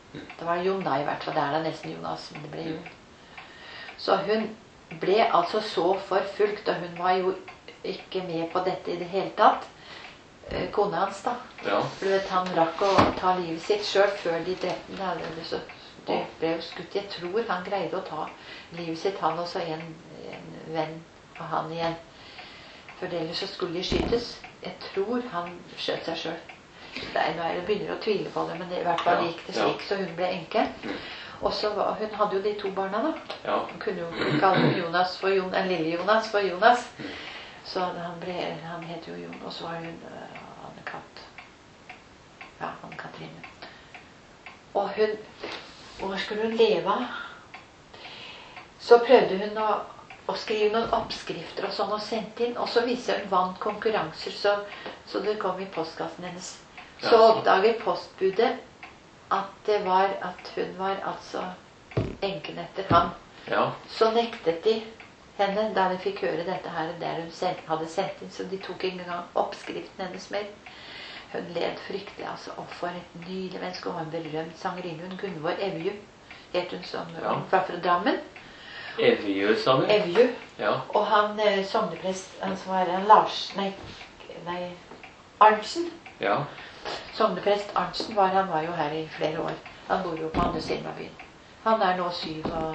S2: Det var Jon da i hvert fall. Det er da nesten Jonas, men det ble Jon. Så hun ble altså så forfulgt, og hun var jo ikke med på dette i det hele tatt. Kona hans da.
S1: Ja.
S2: For du vet, han rakk å ta livet sitt selv før de drepte ham. Det ble jo skutt. Jeg tror han greide å ta livet sitt, han også en, en venn av han igjen. For ellers så skulle de skytes. Jeg tror han skjøt seg selv. Jeg begynner å tvile på det, men i hvert fall gikk det slik, så hun ble enke. Og så var, hun hadde jo de to barna da.
S1: Ja.
S2: Hun kunne jo kalle Jonas for Jon, en lille Jonas for Jonas. Så han, ble, han het jo Jon, og så var hun uh, Anne-Kat. Ja, Anne-Katrine. Og hun, hvor skulle hun leve av? Så prøvde hun å, å skrive noen oppskrifter og sånn, og sendte inn, og så viser hun vant konkurranser, så, så det kom i postkassen hennes. Så oppdager postbudet at det var, at hun var altså enken etter ham.
S1: Ja.
S2: Så nektet de henne da de fikk høre dette her, der hun selv hadde sendt inn, så de tok ikke engang oppskriften hennes mer. Hun led fryktelig, altså, og for et nydelig menneske, og en berømt sangerinne, hun Gunvor Evju, het hun som
S1: ja.
S2: Var fra Drammen.
S1: Evju, sa du?
S2: Evju.
S1: Ja.
S2: Og han eh, sogneprest, han som var en Lars, nei, nei, Arntzen.
S1: Ja.
S2: Sogneprest Arntzen var, han var jo her i flere år. Han bor jo på andre siden av byen. Han er nå syv og...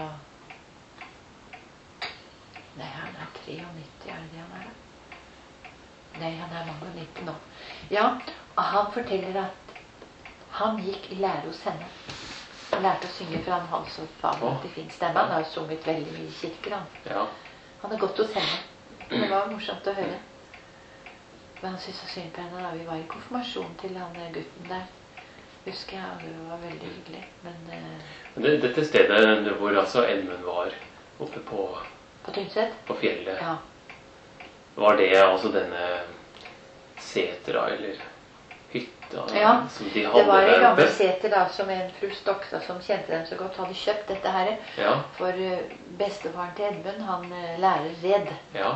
S2: Nei, han er nitti-tre, er det det han er da? Nei, han er mange og nitti nå. Ja, og han forteller at han gikk i lære hos henne. Han lærte å synge fra en hals og fabelaktig fin stemme. Han har jo sunget veldig mye i kirker, han.
S1: Ja.
S2: Han har gått hos henne. Det var morsomt å høre. Men han synes så synd på henne da. Vi var i konfirmasjon til han gutten der. Husker jeg, og det var veldig hyggelig. Men... Uh,
S1: det, dette stedet hvor altså Edmund var oppe på...
S2: På Tynset?
S1: På fjellet.
S2: Ja.
S1: Var det altså denne setra, eller hytta,
S2: ja,
S1: som de hadde?
S2: Det var en gammel seter da, som en fru Stokstad som kjente dem så godt, hadde kjøpt dette her.
S1: Ja.
S2: For uh, bestefaren til Edmund, han uh, lærer Red.
S1: Ja.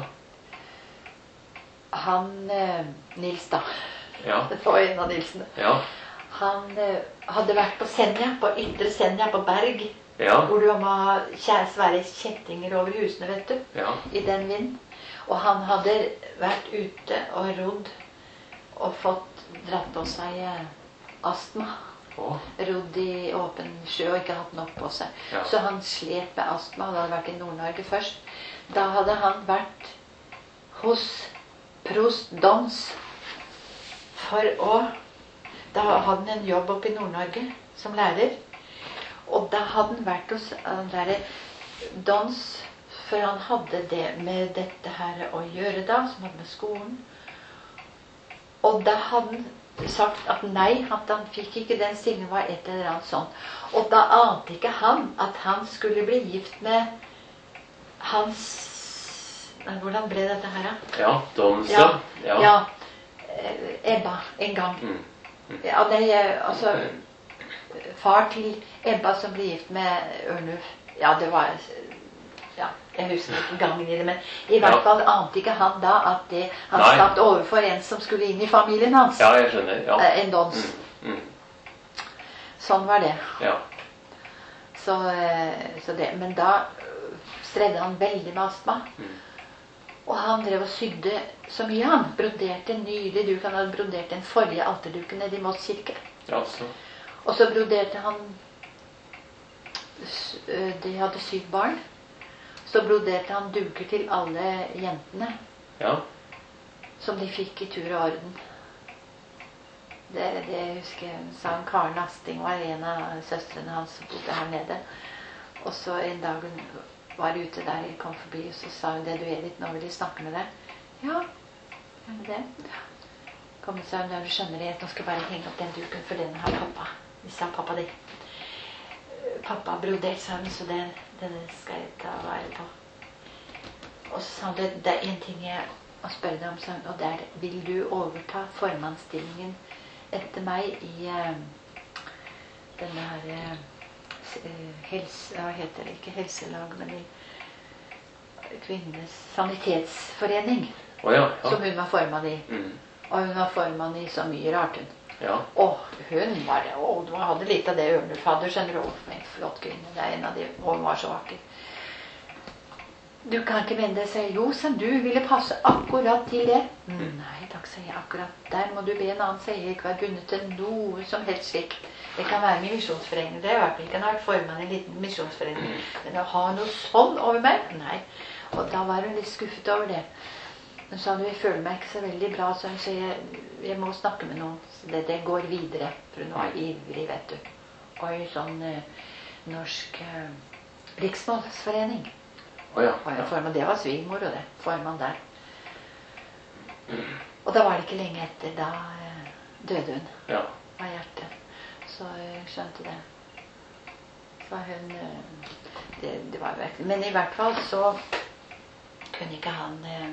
S2: Han, uh, Nils da,
S1: ja.
S2: Det var en av Nilsene.
S1: Ja.
S2: Han uh, hadde vært på Senja, på Ytre Senja, på Berg.
S1: Ja.
S2: Hvor du må ha svære kjettinger over husene, vet du,
S1: ja.
S2: I den vind. Og han hadde vært ute og rodd og fått dratt på seg eh, astma.
S1: Oh.
S2: Rodd i åpen sjø og ikke hatt nok på seg.
S1: Ja.
S2: Så han slet med astma, og det hadde vært i Nord-Norge først. Da hadde han vært hos prost Dons for å... Da hadde han en jobb oppe i Nord-Norge som lærer. Og da hadde han vært hos den der Dons, for han hadde det med dette her å gjøre da, som hadde med skolen. Og da hadde han sagt at nei, at han fikk ikke den stillingen, var et eller annet sånt. Og da ante ikke han at han skulle bli gift med hans... Hvordan ble dette her da?
S1: Ja, Dons,
S2: ja.
S1: Ja,
S2: ja. Ebba, en gang. Mm. Mm. Ja, nei, altså... Far til Ebba som ble gift med Ørnulf. Ja, det var... Ja, jeg husker ikke gangen i det, men i hvert ja. Fall ante ikke han da at det, han Nei. Satt overfor en som skulle inn i familien hans.
S1: Ja, jeg skjønner, ja.
S2: En Dons. Mm. Mm. Sånn var det.
S1: Ja.
S2: Så, så det, men da stredde han veldig med astma. Mm. Og han drev og sydde så mye han. Broderte en nydelig duk. Han hadde brodert den forrige alterduken nede i Moss kirke.
S1: Ja, så.
S2: Og så broderte han, de hadde syv barn, så broderte han duker til alle jentene,
S1: ja. Som
S2: de fikk i tur og orden. Det, det husker jeg, sa Karen Asting var en av søstrene hans som bodde her nede. Og så en dag hun var ute der, jeg kom forbi, og så sa hun det, du Edith, nå vil de snakke med deg. Ja, gjerne det. Kom og sa hun, når du skjønner det, nå skal jeg bare henge opp den duken, for den har pappa. Vi sa pappa det. Pappa brodert sammen, så den, denne skal jeg ta vare på. Og så sa han, det, det er en ting jeg må spørre deg om, sa hun, og det er, vil du overta formannsstillingen etter meg i uh, denne her uh, helse, hva heter det, ikke helselag, men i kvinnenes sanitetsforening,
S1: oh, ja, ja.
S2: Som hun var formann i.
S1: Mm.
S2: Og hun var formann i så mye rart hun.
S1: Ja.
S2: Og hun var det, og hun hadde litt av det ørnefadder, skjønner du, en flott kvinne, det er en av de, og hun var så vakker. Du kan ikke vende deg, sier jo, som du ville passe akkurat til det. Mm. Nei, takk, sier jeg, akkurat der må du be en annen, sier jeg, ikke være bundet til noe som helst slikt. Det kan være med misjonsforeningen, det er i hvert fall ikke en formann i en liten misjonsforening, men å ha noe sånn over meg, nei. Og da var hun litt skuffet over det. Hun sa, jeg føler meg ikke så veldig bra, så hun sier, jeg, jeg må snakke med noen, så det, det går videre, for hun var ivrig, vet du. Og i sånn eh, norsk eh, riksmålsforening.
S1: Oh, ja.
S2: Og jeg formann, det var svigermor, og det, formann der. Og da var det ikke lenge etter, da eh, døde hun
S1: ja.
S2: av hjertet. Så jeg skjønte det. Så hun, eh, det, det var virkelig, men i hvert fall så kunne ikke han... Eh,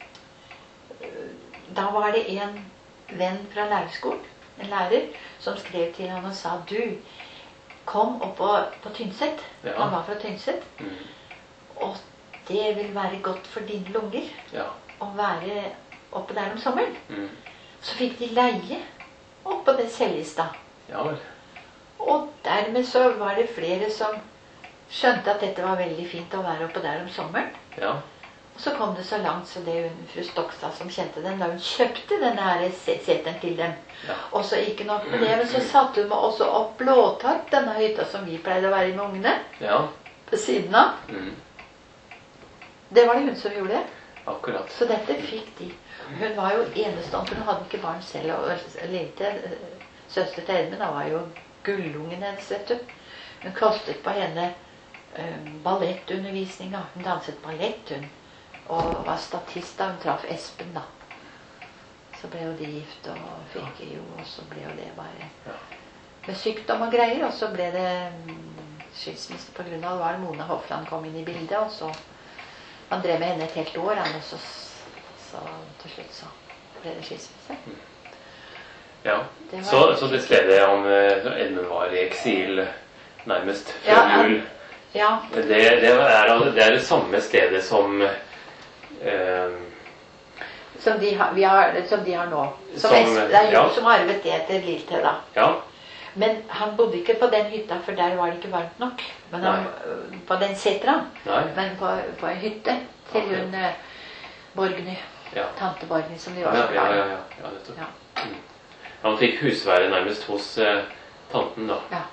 S2: da var det en venn fra lærerskolen, en lærer, som skrev til han og sa, du, kom opp på, på Tynset. Ja. Han var fra Tynset. Mm. Og det vil være godt for dine lunger ja. Å være oppe der om sommeren. Mm. Så fikk de leie opp på det Seljestad. Ja. Og dermed så var det flere som skjønte at dette var veldig fint å være oppe der om sommeren. Ja. Og så kom det så langt, så det hun, fru Stokstad som kjente den, da hun kjøpte denne her seteren til dem. Ja. Og så ikke nok med det, men så satte hun også opp blåtatt, denne hytta som vi pleide å være i med ungene, ja. På siden av. Mm. Det var det hun som gjorde det.
S1: Akkurat.
S2: Så dette fikk de. Hun var jo enestående, hun hadde ikke barn selv, og levde, søster til Edmund, da var jo gullungen hennes, vet du. Hun kostet på henne um, ballettundervisning, hun danset ballett, hun. Og var statist da hun traff Espen da. Så ble jo de gift og fikk jo, og så ble jo det bare ja. Med sykdom og greier, og så ble det skilsmisse på grunn av det var Mona Hofland kom inn i bildet, og så han drev med henne et helt år, og så, så til slutt så ble det skilsmisse.
S1: Ja, det så, så det stedet han, Edmund var i eksil nærmest før
S2: ja,
S1: jul,
S2: ja.
S1: Det, det, er, det er det samme stedet som Um,
S2: som, de har, vi har, som de har nå. Som, som, det er jo ja. Som arvet det etter Lilthe da.
S1: Ja.
S2: Men han bodde ikke på den hytta, for der var det ikke varmt nok. Men han, på den setra. Men på, på en hytte til okay. hun uh, Borgny. Ja. Tante Borgny, som de var så
S1: glad i. Ja, ja, ja, ja, ja, ja. Mm. Han fikk husvære nærmest hos uh, tanten da.
S2: Ja.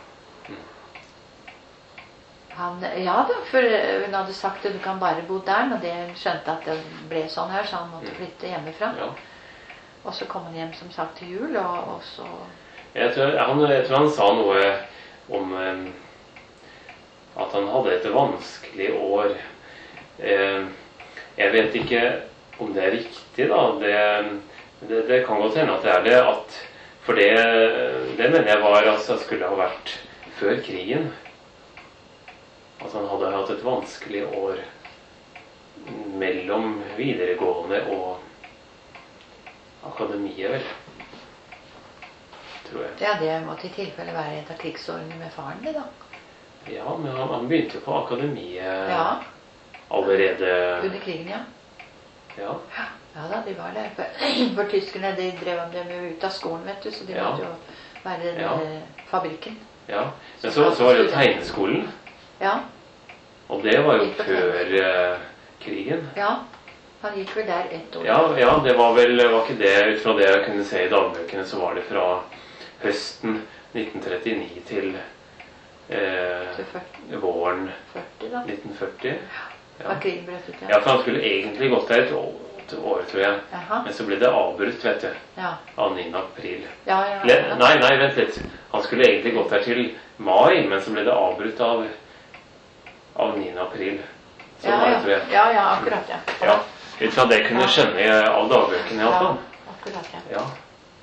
S2: Han, ja da, for hun hadde sagt at du kan bare bo der, og det skjønte at det ble sånn her, så han måtte flytte hjemmefra. Ja. Og så kom han hjem som sagt til jul, og, og så...
S1: Jeg tror han, jeg tror han sa noe om um, at han hadde et vanskelig år. Uh, jeg vet ikke om det er riktig da, det, det, det kan godt hende at det er det, at, for det, det mener jeg var, altså skulle ha vært før krigen. At han hadde hatt et vanskelig år mellom videregående og akademiet, vel. Tror jeg.
S2: Ja, det måtte i tilfelle være et av krigsårene med faren det da.
S1: Ja, men han, han begynte jo på akademiet
S2: ja.
S1: Allerede...
S2: Under krigen, ja.
S1: Ja.
S2: Ja da, de var der. For, for tyskerne, de drev dem jo ut av skolen, vet du, så de ja. Måtte jo være den ja. Fabrikken.
S1: Ja, men så, så var det jo tegneskolen.
S2: Ja.
S1: Og det var jo før uh, krigen.
S2: Ja, han gikk vel der ett år.
S1: Ja, ja, det var vel, var ikke det, ut fra det jeg kunne se i dagbøkene, så var det fra høsten nitten trettini til uh, våren
S2: førti da.
S1: nitten førti.
S2: Ja, da krigen brøt ut, ja.
S1: Ja, for han skulle egentlig gått der et år, et år tror jeg. Aha. Men så ble det avbrutt, vet du, ja. Av niende april.
S2: Ja, ja,
S1: ja. Nei, nei, vent litt. Han skulle egentlig gått der til mai, men så ble det avbrutt av av niende april.
S2: Så ja, ja. Det, ja, ja, akkurat, ja.
S1: Ja, ut fra det kunne ja. Skjønne av dagbøkene i hvert fall.
S2: Ja, akkurat, ja.
S1: Ja.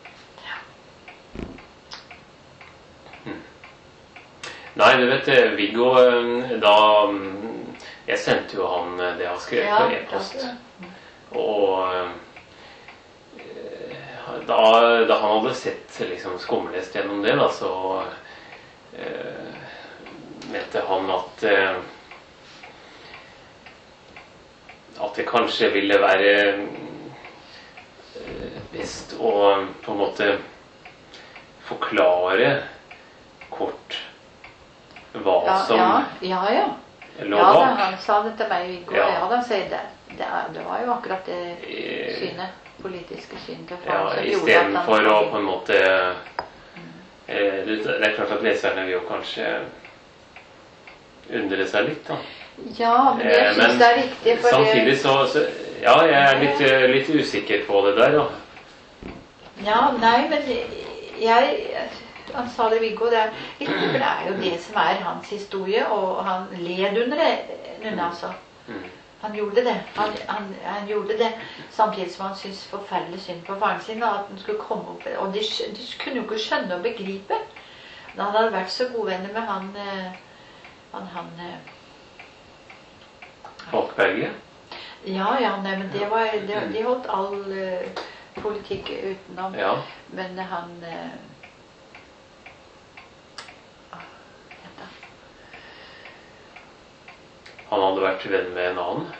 S1: Hmm. Nei, du vet, Viggo, da jeg sendte jo han det jeg har skrevet ja, på e-post. Og da, da han hadde sett liksom skumlest gjennom det, da, så eh, mente han at eh, at det kanskje ville være eh, best å på en måte forklare kort hva
S2: ja,
S1: som
S2: ja, ja, ja.
S1: lå
S2: ja,
S1: bak.
S2: Da, han sa det til meg i går.
S1: Ja.
S2: Ja, da sier det. Det, er, det var jo akkurat det synet, politiske synet til faren,
S1: Ja,
S2: som
S1: i
S2: gjorde
S1: stedet
S2: at han...
S1: for å på en måte eh, Det er klart at leserne vil jo kanskje undre seg litt, da.
S2: Ja, men jeg
S1: Eh,
S2: synes
S1: men
S2: det er riktig, for
S1: samtidig
S2: det...
S1: så, så Ja, jeg er litt, eh, litt usikker på det der, da.
S2: Ja, nei, men jeg... Han sa det, Viggo, det er riktig, for det er jo det som er hans historie, og han led under det, under, altså.
S1: Mm.
S2: Han gjorde det. Han, han, han gjorde det samtidig som han syntes forferdelig synd på faren sin, og at han skulle komme opp. Og de, de kunne jo ikke skjønne og begripe. Da han hadde vært så gode venner med han... Han... han
S1: Falkberget?
S2: Ja, ja, nei, men det var... De, de holdt all uh, politikk utenom.
S1: Ja.
S2: Men han... Uh,
S1: Han hadde vært venn med en annen?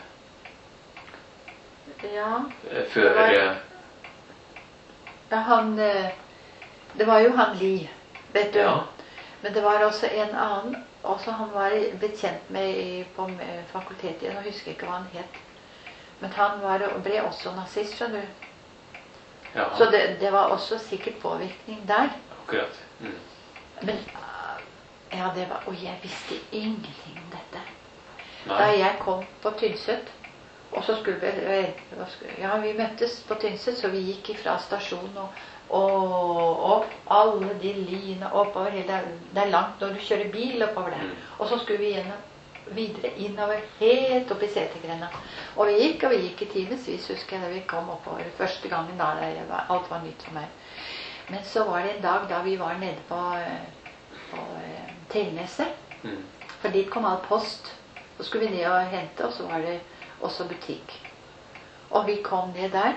S2: Ja.
S1: Før...
S2: Det var, ja, han... Det var jo han Li, vet du.
S1: Ja.
S2: Men det var også en annen, også han var bekjent med i, på fakultetet igjen, og husker ikke hva han het. Men han var, ble også nazist, skjønner du.
S1: Ja.
S2: Så det, det var også sikkert påvirkning der.
S1: Akkurat. Mm.
S2: Men, ja, det var... Og jeg visste ingenting om dette.
S1: Nei.
S2: Da jeg kom på Tynset, og så skulle vi, ja, vi møttes på Tynset, så vi gikk fra stasjonen og, og opp alle de liene oppover, hele, det er langt når du kjører bil oppover der,
S1: Mm.
S2: og så skulle vi gjennom, videre innover, helt opp i setegrena. Og vi gikk, og vi gikk i timesvis, husker jeg, da vi kom oppover første gangen, da det var, alt var nytt for meg. Men så var det en dag da vi var nede på, på Telneset,
S1: Mm.
S2: for dit kom all post. Så skulle vi ned og hente, og så var det også butikk. Og vi kom ned der,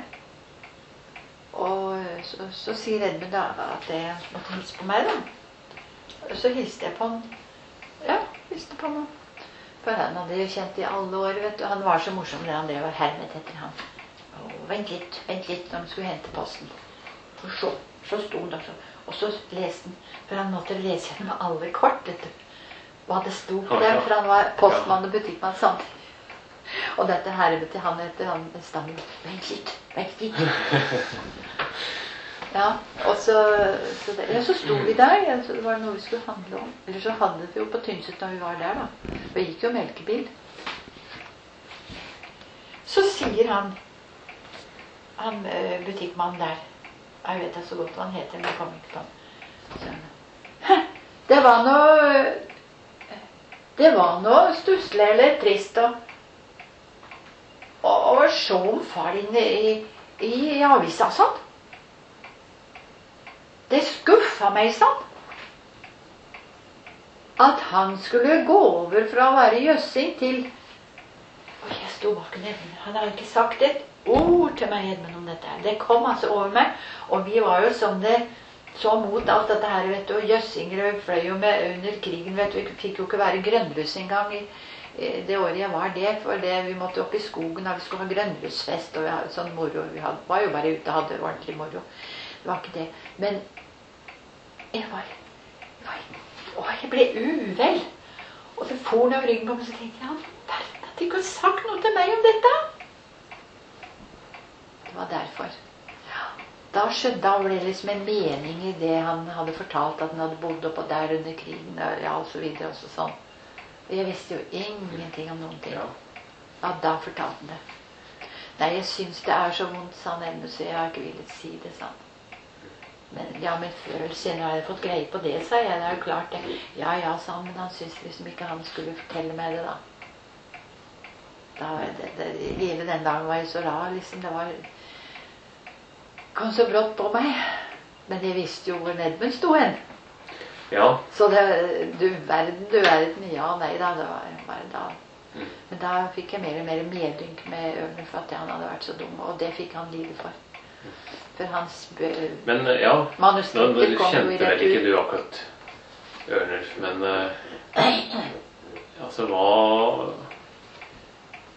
S2: og så, så sier Edmund da at jeg måtte hilse på meg da. Så hilste jeg på han. Ja, hilste på han. For han hadde jeg kjent i alle år, vet du. Han var så morsom, det han drev og hermet etter han. Å, vent litt, vent litt, når han skulle hente posten. Og så, så sto han da så. Og så leste han, for han måtte lese gjennom alle kort, vet du. Hva det sto på det, for han var postmann og butikkmann samtidig. Og dette hermet til han etter han stammen. Vent litt, vent litt. Ja, og så, så, det, ja, så sto vi der, ja, så det var noe vi skulle handle om. Eller så handlet vi jo på Tynset når vi var der da. Vi gikk jo melkebil. Så sier han, han butikkmannen der, jeg vet det så godt hva han heter, men jeg kommer ikke på han. Så, det var noe... Det var noe stusslig eller trist å, å, å se om far din i, i, i avisa sånn. Det skuffa meg sånn. At han skulle gå over fra å være jøssing til... Og jeg sto bak Edmund. Han har ikke sagt et ord til meg, Edmund, om dette. Det kom altså over meg, og vi var jo som det... Så mot alt dette her, vet du, og jøssinger fløy jo med under krigen, vet du, vi fikk jo ikke være grønnruss engang i, i det året jeg var det, for det, vi måtte opp i skogen, og vi skulle ha grønnrussfest, og vi hadde sånn moro, vi hadde, var jo bare ute og hadde ordentlig moro, det var ikke det, men jeg var, jeg var, å, jeg ble uvel, og så for han over ryggen på meg, så tenkte jeg, han verden at de ikke har sagt noe til meg om dette, det var derfor. Da skjønte da ble det liksom en mening i det han hadde fortalt, at han hadde bodd oppå der under krigen, ja, og så videre, og så sånn. Og jeg visste jo ingenting om noen ting. Ja, da fortalte han det. Nei, jeg synes det er så vondt, sa han ennå, så jeg har ikke villet si det, sa han. Men ja, men før eller senere har jeg fått greie på det, sa jeg, det er jo klart det. Ja, ja, sa han, men han synes liksom ikke han skulle fortelle meg det da. Da, det, det, hele den dagen var jeg så rar, liksom, det var... kom så brått på meg, men jeg visste jo hvor Edmund sto hen.
S1: Ja.
S2: Så det, du verden, du verden, ja, nei da, det var bare da. Mm. Men da fikk jeg mer og mer medynk med Ørner for at han hadde vært så dum, og det fikk han lide for. For hans
S1: men, ja,
S2: manuskripter kom jo i
S1: kjente vel ikke du akkurat Ørner, men uh, altså hva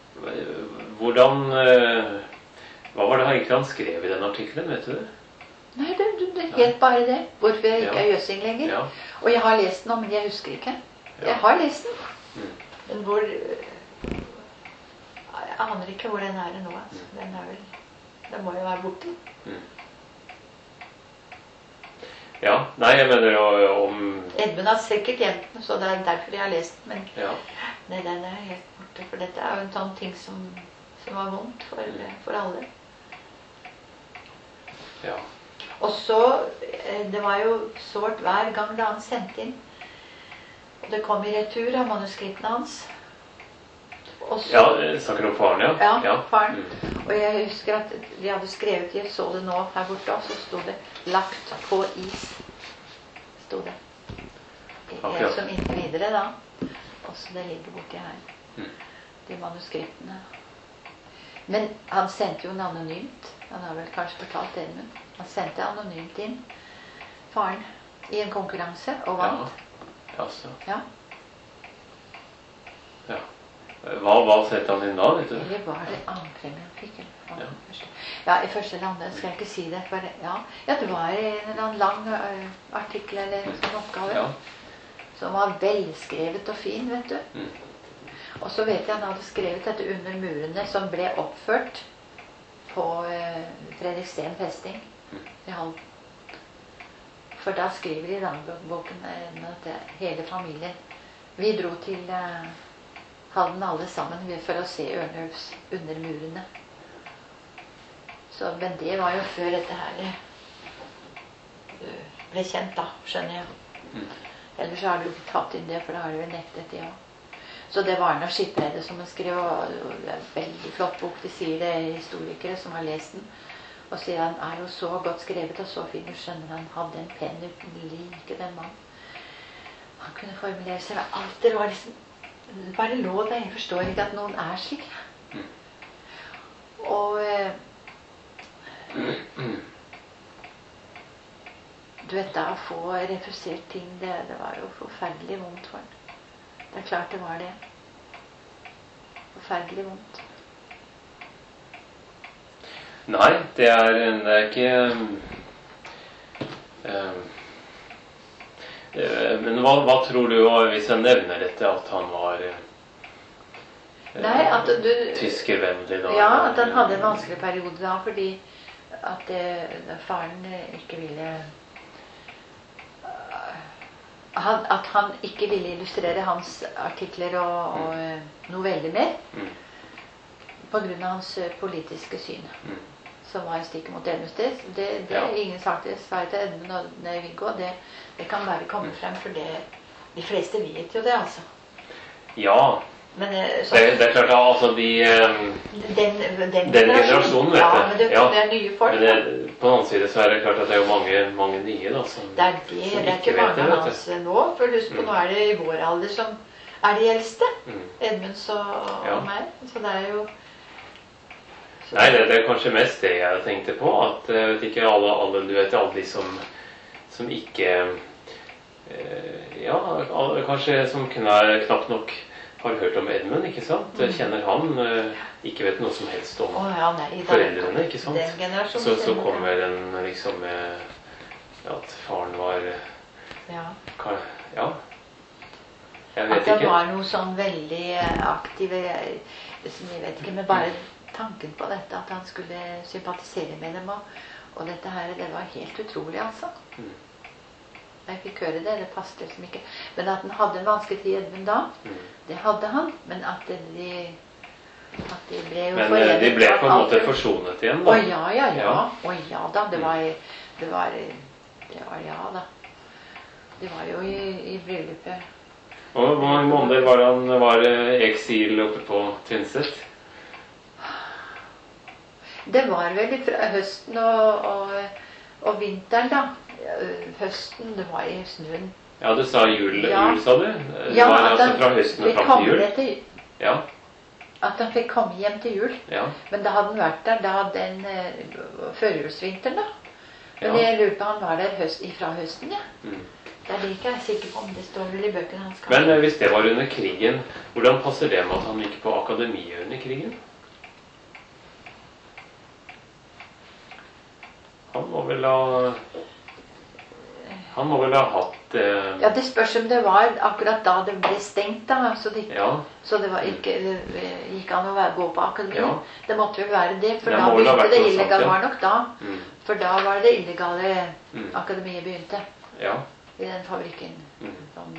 S1: hvordan uh, hva var det egentlig han skrev i den artikkelen, vet du det?
S2: Nei, det, det er helt bare det. Hvorfor jeg ikke er jøssing lenger.
S1: Ja.
S2: Og jeg har lest den nå, men jeg husker ikke. Jeg har lest den.
S1: Mm.
S2: Men hvor... Jeg aner ikke hvor den er nå. Altså. Den er vel... Den må jo være borte.
S1: Mm. Ja, nei, jeg mener jo om...
S2: Edmund har sikkert gjemt den, så det er derfor jeg har lest den. Men
S1: ja.
S2: nei, den er helt borte. For dette er jo en sånn ting som, som var vondt for, for alle.
S1: Ja.
S2: Og så, det var jo sårt hver gang da han sendte inn. Og det kom i retur av manuskriptene hans. Også,
S1: ja, snakker du om faren, ja?
S2: Ja,
S1: ja.
S2: faren.
S1: Mm.
S2: Og jeg husker at de hadde skrevet, jeg så det nå her borte, og så stod det «lagt på is». Stod det. Jeg som inntil videre da. Og så det ligger borti her.
S1: Mm.
S2: De manuskriptene. Men han sendte jo en anonymt. Han har vel kanskje fortalt Edmund. Han sendte anonymt inn faren i en konkurranse og vant.
S1: Ja, altså.
S2: Ja.
S1: Ja. Hva, hva sette han inn da, vet du?
S2: Eller var det annenpremie han fikk?
S1: Ja.
S2: Ja, i første landet skal jeg ikke si det. For, ja. ja, det var en eller annen lang uh, artikkel eller en sånn oppgave. Ja. Som var velskrevet og fin, vet du. Mm. Og så vet jeg han hadde skrevet dette under murene som ble oppført på uh, Fredriksten festning i Halden. For da skriver de i dagboken at hele familien vi dro til uh, Halden alle sammen for å se Ørnulfs under murene. Så, men det var jo før dette her uh, ble kjent da, skjønner jeg. Mm. Ellers har du ikke tatt inn det, for da har du jo nektet det også. Så det var noe Skipperede som han skrev, og det er en veldig flott bok. De sier det er historikere som har lest den. Og sier han er jo så godt skrevet og så fin. Du skjønner, han hadde en penn uten like, den mannen. Han kunne formulere seg med alt. Det var liksom, det bare lå der. Jeg forstår ikke at noen er slik. Mm. Og eh, du vet da, å få refusert ting, det, det var jo forferdelig vondt for han. Det er klart det var det. Forferdelig vondt.
S1: Nei, det er, det er ikke um, Men hva, hva tror du, hvis jeg nevner dette, at han var uh,
S2: Nei, at du,
S1: tyskervennlig da?
S2: Ja, at han hadde en vanskelig periode da, fordi at uh, faren ikke ville Han, at han ikke ville illustrere hans artikler og, og mm. noveller mer mm. på grunn av hans politiske syn mm. som var i stikket mot Edmund. Det, det, det er ja. ingen sak det sa jeg til Edmund og Viggo, det, det kan bare komme mm. frem, for det, de fleste vet jo det, altså.
S1: Ja, men, så, det, det er klart altså de den, den, den generasjonen, vet
S2: ja, men det,
S1: ja.
S2: det er nye folk.
S1: Men det, på den annen side så er det klart at det er jo mange, mange nye da, som,
S2: det er det, det er ikke mange av hans nå, for husk på, mm. nå er det i vår alder som er de eldste, mm. Edmunds og, ja. og meg, så det er jo så
S1: Nei, det, det er kanskje mest det jeg tenkte på, at jeg vet ikke, alle, alle du vet, alle de som, som ikke eh, ja, alle, kanskje som knapt nok har hørt om Edmund, ikke sant? Mm. Kjenner han, uh, ikke vet noe som helst om
S2: oh, ja, nei,
S1: foreldrene, ikke sant? Så, så kommer den liksom med ja, at faren var
S2: ja.
S1: Kan, ja. Jeg vet
S2: at det
S1: ikke.
S2: var noe sånn veldig aktiv, jeg vet ikke, men bare tanken på dette, at han skulle sympatisere med dem, og, og dette her, det var helt utrolig, altså. Mm. Jeg fikk høre det, det passet liksom ikke. Men at han hadde en vanskelig tid i Edmund da, mm. det hadde han. Men at de, at de ble jo
S1: Men forenet, de ble på en måte forsonet igjen da?
S2: Å ja, ja, ja. Å ja da, det var, det var, det var ja da. Det var jo i, i bryllupet.
S1: Og hvor mange måneder var han var eksil oppe på Tynset?
S2: Det var vel fra høsten og, og, og vinteren da. Høsten, det var i snøen.
S1: Ja, du sa jul,
S2: ja.
S1: jul sa du? Det
S2: ja,
S1: var
S2: at
S1: altså
S2: han
S1: fra høsten og frem til jul?
S2: Til,
S1: ja.
S2: At han fikk komme hjem til jul.
S1: Ja.
S2: Men da hadde han vært der, da den uh, førjulsvinteren da. Men ja. jeg lurte på han var der høst, ifra høsten, ja. Mm. Det er det ikke jeg er sikker på om det står vel i bøkene han skal.
S1: Men uh, hvis det var under krigen, hvordan passer det med at han gikk på akademiet under krigen? Han må vel ha Han må vel ha hatt eh...
S2: Ja, det spørs om det var akkurat da det ble stengt, da. Så det,
S1: ja.
S2: så det var ikke, det gikk an å være, gå på akademi.
S1: Ja.
S2: Det måtte jo være det, for
S1: det
S2: da begynte det illegale,
S1: ja.
S2: var nok da.
S1: Mm.
S2: For da var det illegale
S1: mm.
S2: akademiet begynte.
S1: Ja.
S2: I den fabrikken.
S1: Mm.
S2: Som,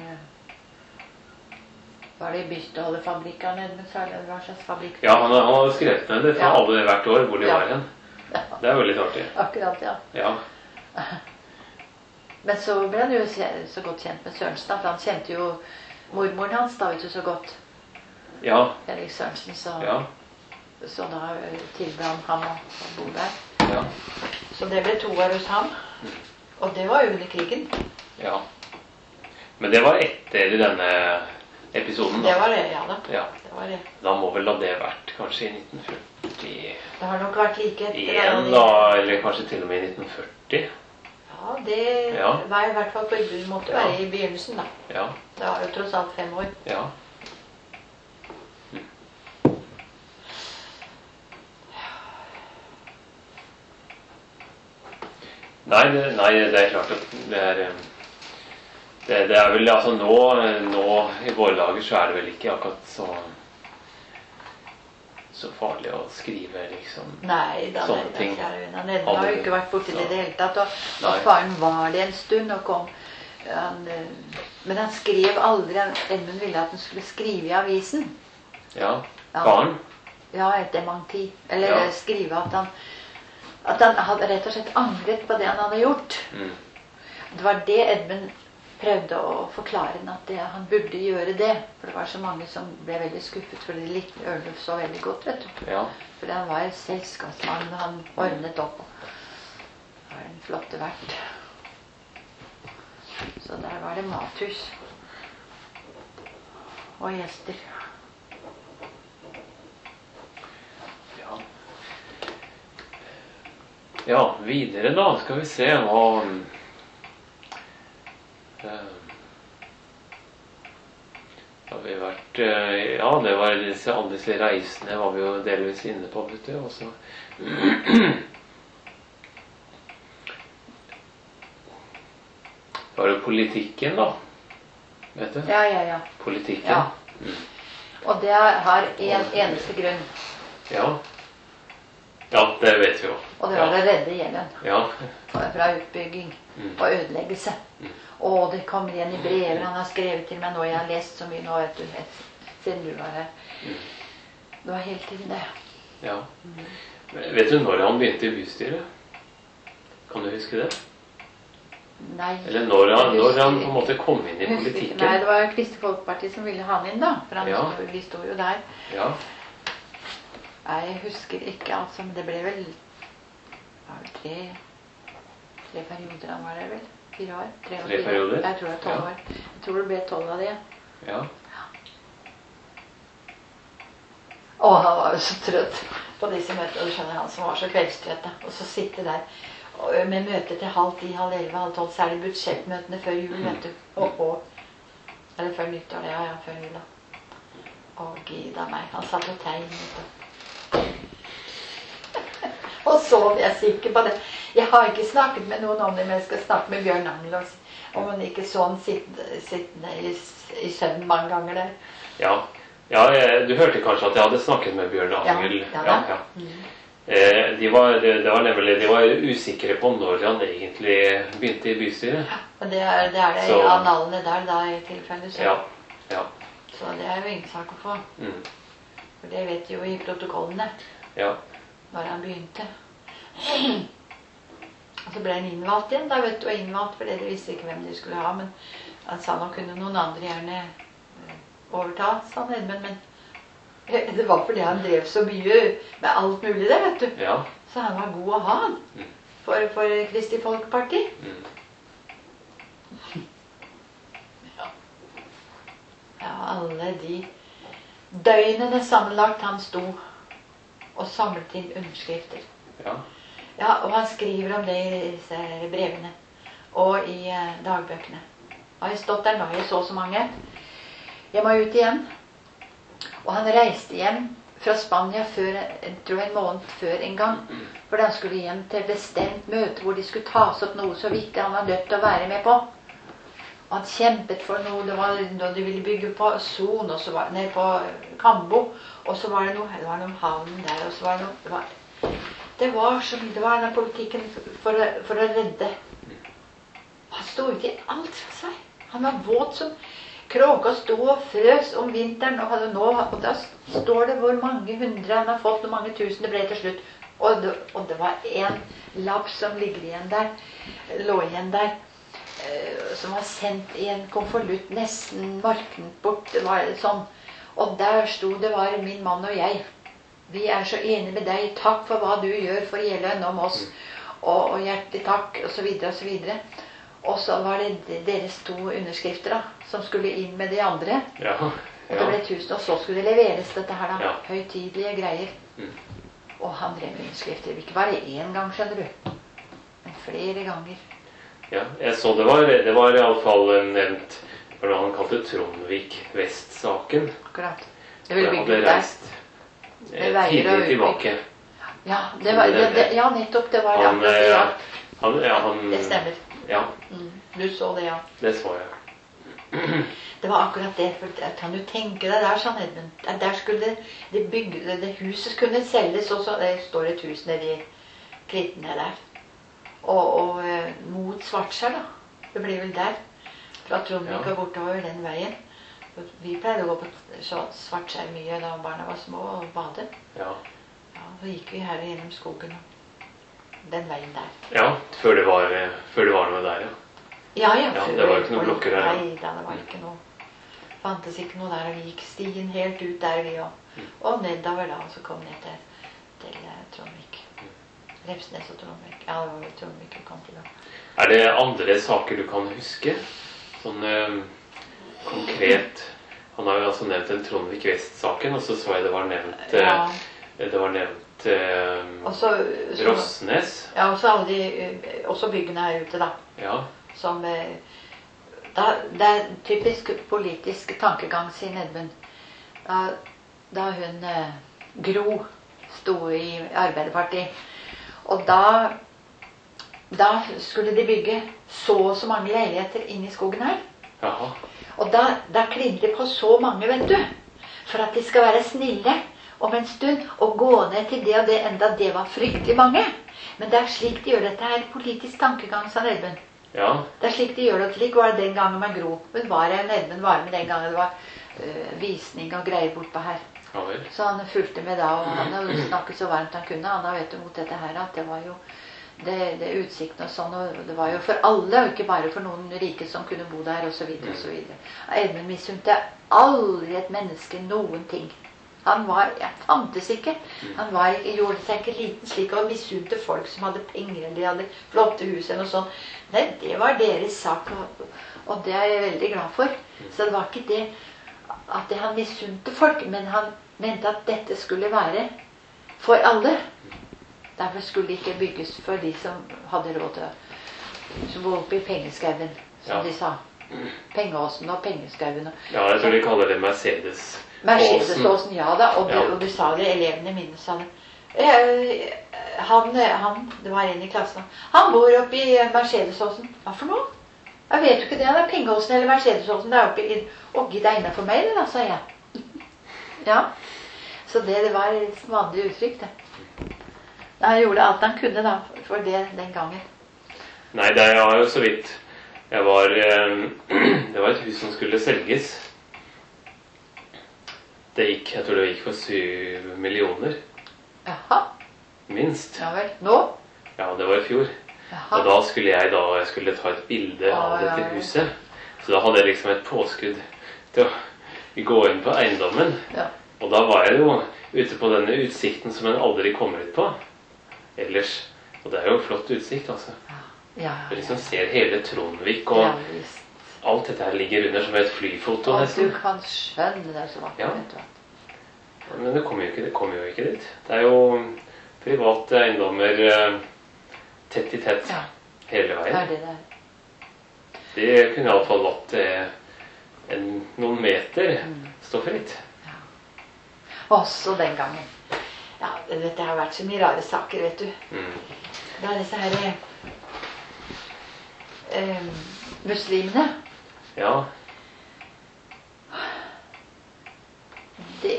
S2: var det i Bystålefabrikken, eller hva slags fabrikk?
S1: Ja, han, han hadde skrevet ned det fra
S2: ja.
S1: alle hvert år hvor de
S2: ja.
S1: var hen.
S2: Ja.
S1: Det er jo litt artig.
S2: Akkurat, ja.
S1: Ja.
S2: Men så ble han jo så godt kjent med Sørensen, for han kjente jo mormoren hans da, vet du, så godt.
S1: Ja.
S2: Erik Sørensen, så,
S1: ja.
S2: så da tilbød han ham å bo der.
S1: Ja.
S2: Så det ble to år hos ham. Og det var jo under krigen.
S1: Ja. Men det var etter denne episoden, da?
S2: Det var det, ja da.
S1: Ja.
S2: Det var det.
S1: Da må vel ha det vært kanskje i nitten førti...
S2: Det har nok vært like etter.
S1: En da, eller kanskje til og med i nitten førti?
S2: Ja, det
S1: ja.
S2: var i hvert fall på det måtte være ja. I begynnelsen, da.
S1: Ja.
S2: Det var jo tross alt fem år.
S1: Ja. Mm. Nei, det, nei, det er klart at det er det, det er vel, altså nå, nå i våre dager så er det vel ikke akkurat så så farlig å skrive liksom
S2: nei, da,
S1: sånne ting.
S2: Han har jo ikke vært borti det i det hele tatt, og, og faren var det en stund og kom han, men han skrev aldri. Edmund ville at han skulle skrive i avisen.
S1: Ja, faren?
S2: Ja, ja, etter mange tid. Eller ja. Skrive at han at han hadde rett og slett angret på det han hadde gjort.
S1: Mm.
S2: Det var det Edmund prøvde å forklare den, at det, han burde gjøre det. For det var så mange som ble veldig skuffet, for de likte Ørnulf så veldig godt, vet du.
S1: Ja.
S2: For han var en selskapsmann, han ordnet opp. Det var en flotte vert. Så der var det mathus. Og gjester.
S1: Ja. Ja, videre da skal vi se hva... Har vi vært ja, det var disse alle disse reisene var vi jo delvis inne på, vet du, også. Det var jo politikken da, vet du?
S2: Ja, ja, ja.
S1: Politikken.
S2: Ja. Mm. Og det har en eneste grunn.
S1: Ja. Ja, det vet vi jo.
S2: Og det var ja. Å redde Jelen.
S1: Ja.
S2: Fra utbygging mm. og ødeleggelse. Mm. Og det kommer igjen i brever han har skrevet til meg nå. Jeg har lest så mye nå, vet du, siden du var her. Mm. Det var helt tiden det.
S1: Ja. Mm. Vet du når han begynte i bystyret? Kan du huske det?
S2: Nei.
S1: Eller når han, når han på en måte kom inn i politikken?
S2: Nei, det var Kristelig Folkeparti som ville ha han inn da. For han
S1: ja.
S2: stod, vi stod jo der.
S1: Ja.
S2: Nei, jeg husker ikke, altså, men det ble vel, var det tre, tre perioder han var der vel, fire år, tre,
S1: tre perioder?
S2: Jeg tror det er tolv
S1: ja.
S2: år, jeg tror det ble tolv av det.
S1: Ja.
S2: Å, han var jo så trøtt på disse møtene, og du skjønner han som var så kveldstrøtt, og så sitte der, med møter til halv ti, halv elleve, halv tolv, særlig budsjettmøtene før jul, vet du, og, og, eller før nyttår, ja, ja, før jul da. Å, gida meg, han satt og tegn, vet du. Og så er jeg sikker på det. Jeg har ikke snakket med noen om det, men jeg skal snakke med Bjørn Angel om han ikke så han sittende, sittende i, i søvn mange ganger der.
S1: Ja. Ja, du hørte kanskje at jeg hadde snakket med Bjørn Angel.
S2: Ja,
S1: ja, ja. Mm. Eh, de, var, det, det var nemlig, de var usikre på når han egentlig begynte i bystyret.
S2: Ja, og det er det, er det så, i analene der da i tilfelle. Så.
S1: Ja, ja.
S2: Så det er jo ingen sak å få. Mm. For det vet jo i protokollene.
S1: Ja.
S2: Når han begynte. Og så ble han innvalgt igjen, da vet du, og innvalgt fordi de visste ikke hvem de skulle ha, men han sa nå kunne noen andre gjerne overta, sa han Edmund, men det var fordi han drev så mye med alt mulig det, vet du.
S1: Ja.
S2: Så han var god å ha han, mm. for, for Kristelig Folkeparti. Mm. Ja. Ja, alle de døgnene sammenlagt han sto og samlet inn underskrifter.
S1: Ja.
S2: Ja, og han skriver om det i disse brevene og i eh, dagbøkene. Har jeg stått der nå, jeg så så mange. Jeg må ut igjen. Og han reiste hjem fra Spania før, jeg tror en måned før en gang. For han skulle hjem til et bestemt møte hvor de skulle tas opp noe så viktig han var nødt til å være med på. Og han kjempet for noe. Det var da de ville bygge på Son, og så var det ned på Kambo. Og så var det noe, det var noe havnen der, og så var det noe, det var, det var så mye, det var denne politikken for, for å redde. Han stod ut i alt fra seg. Han var våt som kråka, stod og frøs om vinteren, og, hadde nå, og da står det hvor mange hundre han har fått, hvor mange tusen det ble til slutt. Og det, og det var en lapp som ligger igjen der, lå igjen der, eh, som var sendt i en konvolutt nesten morkent bort, det var sånn. Og der stod det var min mann og jeg. Vi er så enige med deg, takk for hva du gjør for Jeløen om oss, og, og hjertelig takk, og så videre, og så videre. Og så var det deres to underskrifter da, som skulle inn med de andre.
S1: Ja, ja.
S2: Og det ble tusen, og så skulle det leveres dette her da,
S1: ja.
S2: høytidelige greier. Mm. Og han drev med underskrifter, ikke bare én gang, skjønner du, men flere ganger.
S1: Ja, jeg så det var, det var i alle fall nevnt, for hva han kalte Trondvik Vest-saken.
S2: Akkurat. Det ville bygge
S1: der. Reist eh, tidlig tilbake.
S2: Ja, det var, det, det, ja, nettopp, det var
S1: han,
S2: akkurat, ja.
S1: Han, ja, han,
S2: det stemmer.
S1: Ja.
S2: Mm, du så det, ja.
S1: Det så jeg.
S2: Det var akkurat det, for kan du tenke deg der, sånn Edmund, der skulle det, det bygge, det huset kunne selges, og så det står et hus nede i klittene der. Og, og eh, mot Svartskjær da, det ble vel der, fra Trondvik og bortover den veien. Vi pleide å gå på Svartskjær mye da barna var små og bade. Ja. Ja, så gikk vi her gjennom skogen og den veien der.
S1: Ja, før det var, før det var noe der, ja.
S2: Ja, ja.
S1: ja det var ikke noen blokker der.
S2: Nei, da, det var ikke noe. Fantes ikke noe der, og vi gikk stien helt ut der vi og, mm. og nedover da, og så kom ned til, til uh, Trondvik. Mm. Repsnes og Trondvik. Ja, det var vel Trondvik vi kom til da.
S1: Er det andre saker du kan huske? Sånn uh, konkret. Han har jo altså nevnt den Trondvik Vest-saken, og så så jeg det var nevnt, uh, ja. det var nevnt Uh, også, Rosnes.
S2: Ja, også alle de, også byggene her ute da.
S1: Ja.
S2: Som, uh, da, det er typisk politisk tankegang, sier Edmund. Da, da hun uh, Gro stod i Arbeiderpartiet. Og da, da skulle de bygge så og så mange leiligheter inn i skogen her.
S1: Jaha.
S2: Og da, da klinner de på så mange, vet du. For at de skal være snille om en stund, og gå ned til det og det, enda det var fryktelig mange. Men det er slik de gjør dette her, politisk tankegang, sa Edmund.
S1: Ja.
S2: Det er slik de gjør det, slik var det den gangen med Gro. Hun var en Edmund var med den gangen det var uh, visning og greier bortpå her.
S1: Ja, vel.
S2: Så han fulgte med da, og han hadde snakket så varmt han kunne. Han har vet du mot dette her, at det var jo det, det utsikten og sånn, og det var jo for alle, og ikke bare for noen rike som kunne bo der, og så videre, og så videre. Edmund misunte aldri et menneske noen ting. Han var, jeg fantes ikke. Han var, gjorde seg ikke liten slik og misunte folk som hadde penger, eller de hadde flotte hus eller noe sånt. Nei, det var deres sak, og, og det er jeg veldig glad for. Så det var ikke det at det han misunte folk, men han mente at dette skulle være for alle. Derfor skulle det ikke bygges for de som hadde råd til å, som var oppe i pengeskauen, som ja. De sa. Pengeåsen og pengeskauen.
S1: Ja, jeg tror de kaller det Mercedes.
S2: Mercedes-åsen, ja da, og, ja. Og du sa det, elevene mine sa det. Eh, han, han, det var en i klassen, han bor oppe i Mercedes-åsen. Hva for noe? Jeg vet jo ikke det, det er pengeåsen eller Mercedes-åsen, det er oppe i, og det er innenfor meg det da, sa jeg. Ja, så det, det var et vanlig uttrykk det. Han gjorde alt han kunne da, for det den gangen.
S1: Nei, det var jo så vidt. Jeg var, det var et hus som skulle selges. Det gikk, jeg tror det gikk for syv millioner.
S2: Jaha.
S1: Minst.
S2: Ja vel, nå?
S1: Ja, det var i fjor. Jaha. Og da skulle jeg da, jeg skulle ta et bilde av ah, dette huset. Så da hadde jeg liksom et påskudd til å gå inn på eiendommen. Ja. Og da var jeg jo ute på denne utsikten som en aldri kommer ut på. Ellers. Og det er jo flott utsikt, altså. Ja. Ja, ja. Du liksom ser hele Trondvik, og ja, alt dette her ligger under som et flyfoto.
S2: Og du kan skjønne det så vakkert,
S1: ja.
S2: Vet du.
S1: Men det kommer jo ikke, det kommer jo ikke dit. Det er jo private eiendommer tett i tett ja. Hele veien.
S2: Det er det det er.
S1: De kunne i alle fall latt en, noen meter mm. stå fritt.
S2: Ja. Også den gangen. Ja, det har vært så mye rare saker, vet du. Mm. Det er disse her eh, muslimene.
S1: Ja.
S2: Det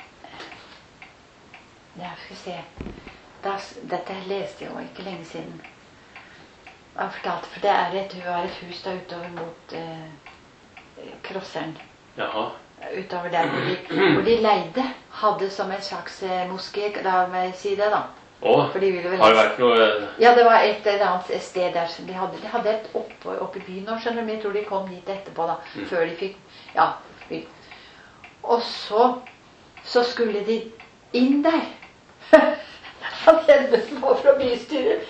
S2: Ja, skal vi se. Da, dette leste jeg jo ikke lenge siden. Jeg fortalte, for det er et, hun har et hus da utover mot eh, Krosseren.
S1: Jaha.
S2: Utover der hvor de, hvor de leide, hadde som en slags eh, moské, da må jeg si det da.
S1: Åh,
S2: for de ville vel
S1: har det vært noe...
S2: Ja, det var et eller annet sted der som de hadde. De hadde et oppe, oppe i byen nå, skjønner du, men jeg tror de kom dit etterpå da, mm. før de fikk, ja, og så, så skulle de inn der. Han hendet på fra bystyret.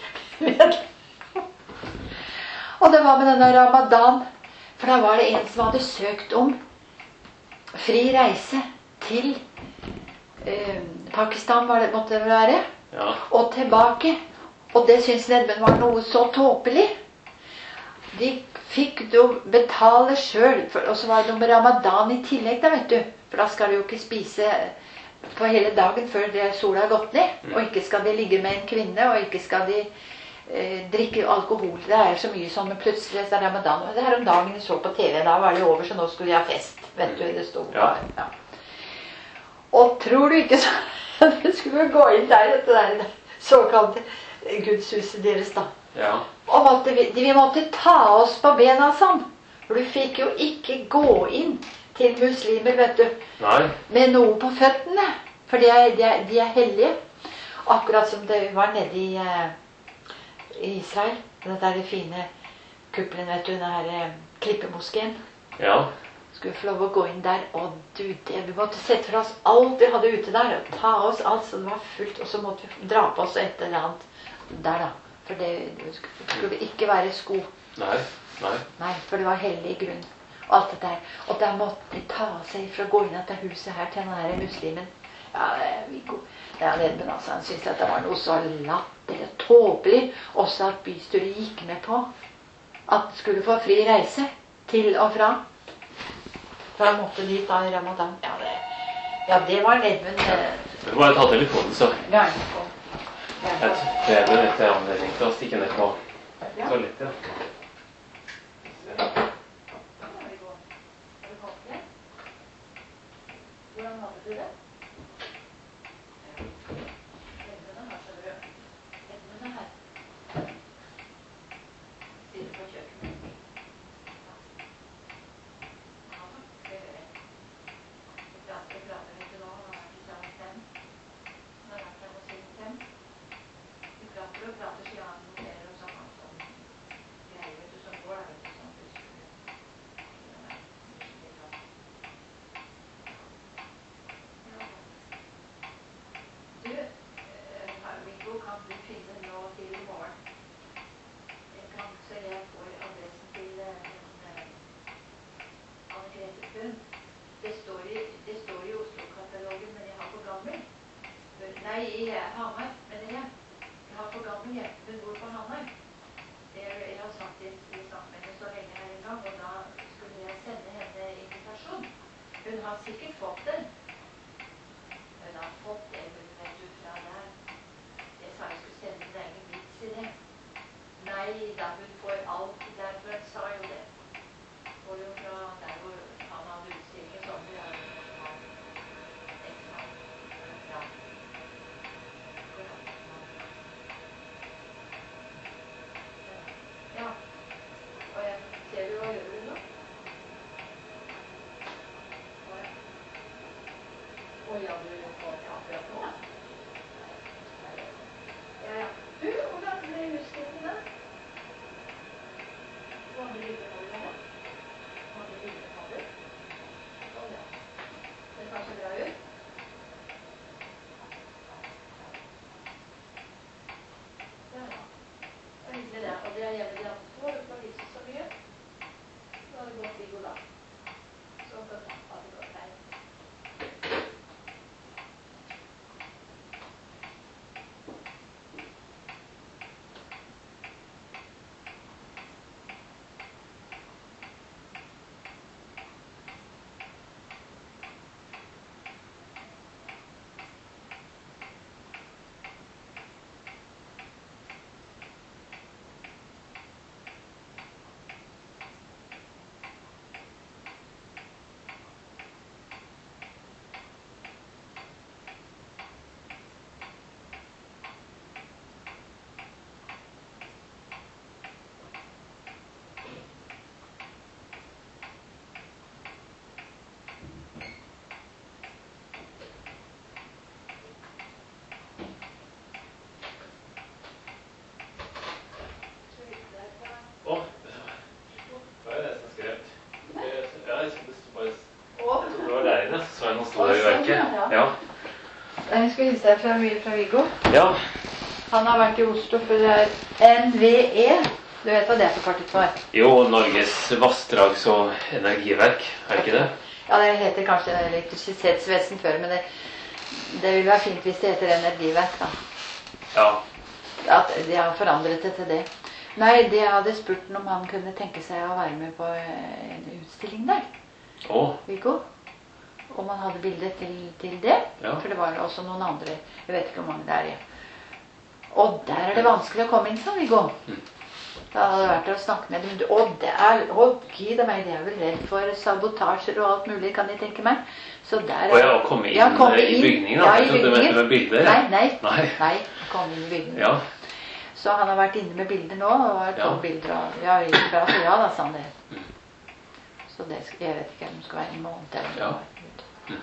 S2: Og det var med denne Ramadan, for da var det en som hadde søkt om fri reise til eh, Pakistan, var det, måtte det være,
S1: ja.
S2: Og tilbake. Og det syntes Nedben var noe så tåpelig. De fikk da betale selv, for, og så var det noe med Ramadan i tillegg da, vet du. For da skal du jo ikke spise på hele dagen før sola har gått ned. Mm. Og ikke skal de ligge med en kvinne, og ikke skal de eh, drikke alkohol. Det er så mye sånn, men plutselig så er Ramadan. Og det her om dagen jeg så på T V, da var det over, så nå skulle de ha fest. Vet du, det stod
S1: ja.
S2: bare. Ja. Og tror du ikke så at vi skulle gå inn der, dette der såkalte gudshuset deres da.
S1: Ja.
S2: Og måtte vi, vi måtte ta oss på bena sånn. For du fikk jo ikke gå inn til muslimer, vet du.
S1: Nei.
S2: Med noe på føttene. For de er, de er, de er hellige. Akkurat som det var nede i, uh, i Israel. Den der fine kuppelen, vet du, den her uh, klippemoskeen.
S1: Ja.
S2: Skulle få lov å gå inn der, og du, det, vi måtte sette for oss alt vi hadde ute der, og ta oss alt som var fullt, og så måtte vi dra på oss et eller annet der da. For det, det skulle ikke være sko.
S1: Nei, nei.
S2: Nei, for det var hellig grunn. Og alt det der. Og der måtte de ta seg for å gå inn til huset her til denne muslimen. Ja, Viggo. Ja, Nedben, altså, han syntes at det var noe så latterlig og tåpelig, også at bystyret gikk med på at de skulle få fri reise til og fra. For han måtte dit da i Ramadan. Ja, det, ja, det var Nedben.
S1: Du må bare ta telefonen, så.
S2: Gjerne på.
S1: Jeg trener etter anledning til å stikke ned på toalettet. Ja.
S2: Hvordan hadde du det? Jeg skal hilse deg fra mye fra Viggo.
S1: Ja.
S2: Han har vært i Oslo for det er N V E. Du vet hva det er forkortet for?
S1: Jo, Norges vassdrags- og energiverk, er det ikke det?
S2: Ja, det heter kanskje elektrisitetsvesen før, men det, det vil være fint hvis det heter energiverk, da.
S1: Ja.
S2: At de har forandret det til det. Nei, de hadde spurt om han kunne tenke seg å være med på en utstilling der.
S1: Åh.
S2: Viggo. Om han hadde bilder til, til det.
S1: Ja.
S2: For det var også noen andre. Jeg vet ikke hvor mange det er igjen. Og der er det vanskelig å komme inn, sa Viggo. Mm. Da hadde jeg vært og snakket med dem. Og det er, å gud meg, de er vel redd for sabotasjer og alt mulig, kan de tenke meg. Så der er...
S1: Og ja, å komme inn, ja, komme inn i bygningen, da.
S2: Ja, i bygningen.
S1: Med bilder.
S2: Nei, nei,
S1: nei.
S2: Nei, komme inn i bygningen.
S1: Ja.
S2: Så han har vært inne med bilder nå, og har tolv ja. bilder av... Ja, bra, så ja, da, sa han det. Mm. Så det, jeg vet ikke om det skal være en måned eller
S1: ja.
S2: noe.
S1: Mm.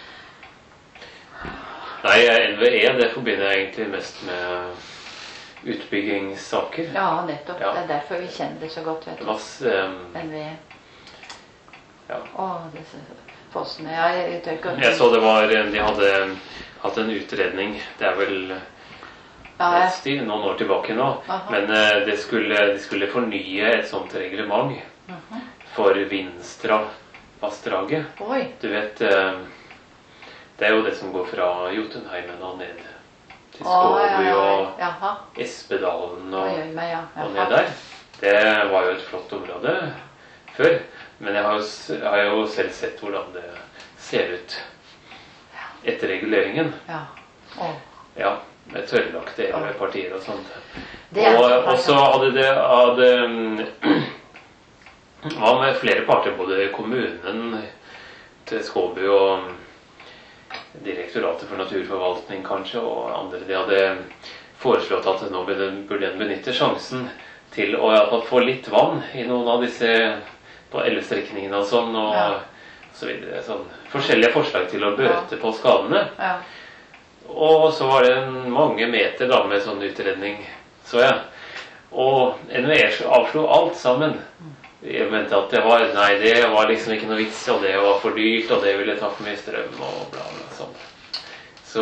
S1: Nei, N V E, det forbinder jeg egentlig mest med utbyggingssaker.
S2: Ja, nettopp. Ja. Det er derfor vi kjenner det så godt, vet du.
S1: Vass, um,
S2: N V E.
S1: Ja.
S2: Åh, disse postene. Ja, jeg, jeg tør ikke...
S1: Jeg så det var... De hadde hatt en utredning. Det er vel ja, ja. Stil, noen år tilbake nå. Aha. Men uh, det skulle, de skulle fornye et sånt reglement uh-huh. for Vinstra-vassdraget.
S2: Oi.
S1: Du vet... Uh, det er jo det som går fra Jotunheimen og ned til Skåby og Espedalen og, og ned der. Det var jo et flott område før, men jeg har jo, jeg har jo selv sett hvordan det ser ut etter reguleringen.
S2: Ja, oh.
S1: Ja, med tørrlagte elvepartier og sånt. Og, og så hadde det hadde, var med flere parter, både kommunen til Skåby og Direktoratet for naturforvaltning kanskje, og andre. De hadde foreslått at nå burde en benytte sjansen til å i hvert fall få litt vann i noen av disse på elvestrekningene og sånn, og ja. så videre. Sånn, forskjellige forslag til å bøte ja. på skadene. Ja. Og så var det mange meter da med sånn utredning, så ja. Og N V E avslo alt sammen. Jeg mente at det var, nei, det var liksom ikke noe vits, og det var for dyrt, og det ville ta for mye strøm, og bla bla sånn. Så...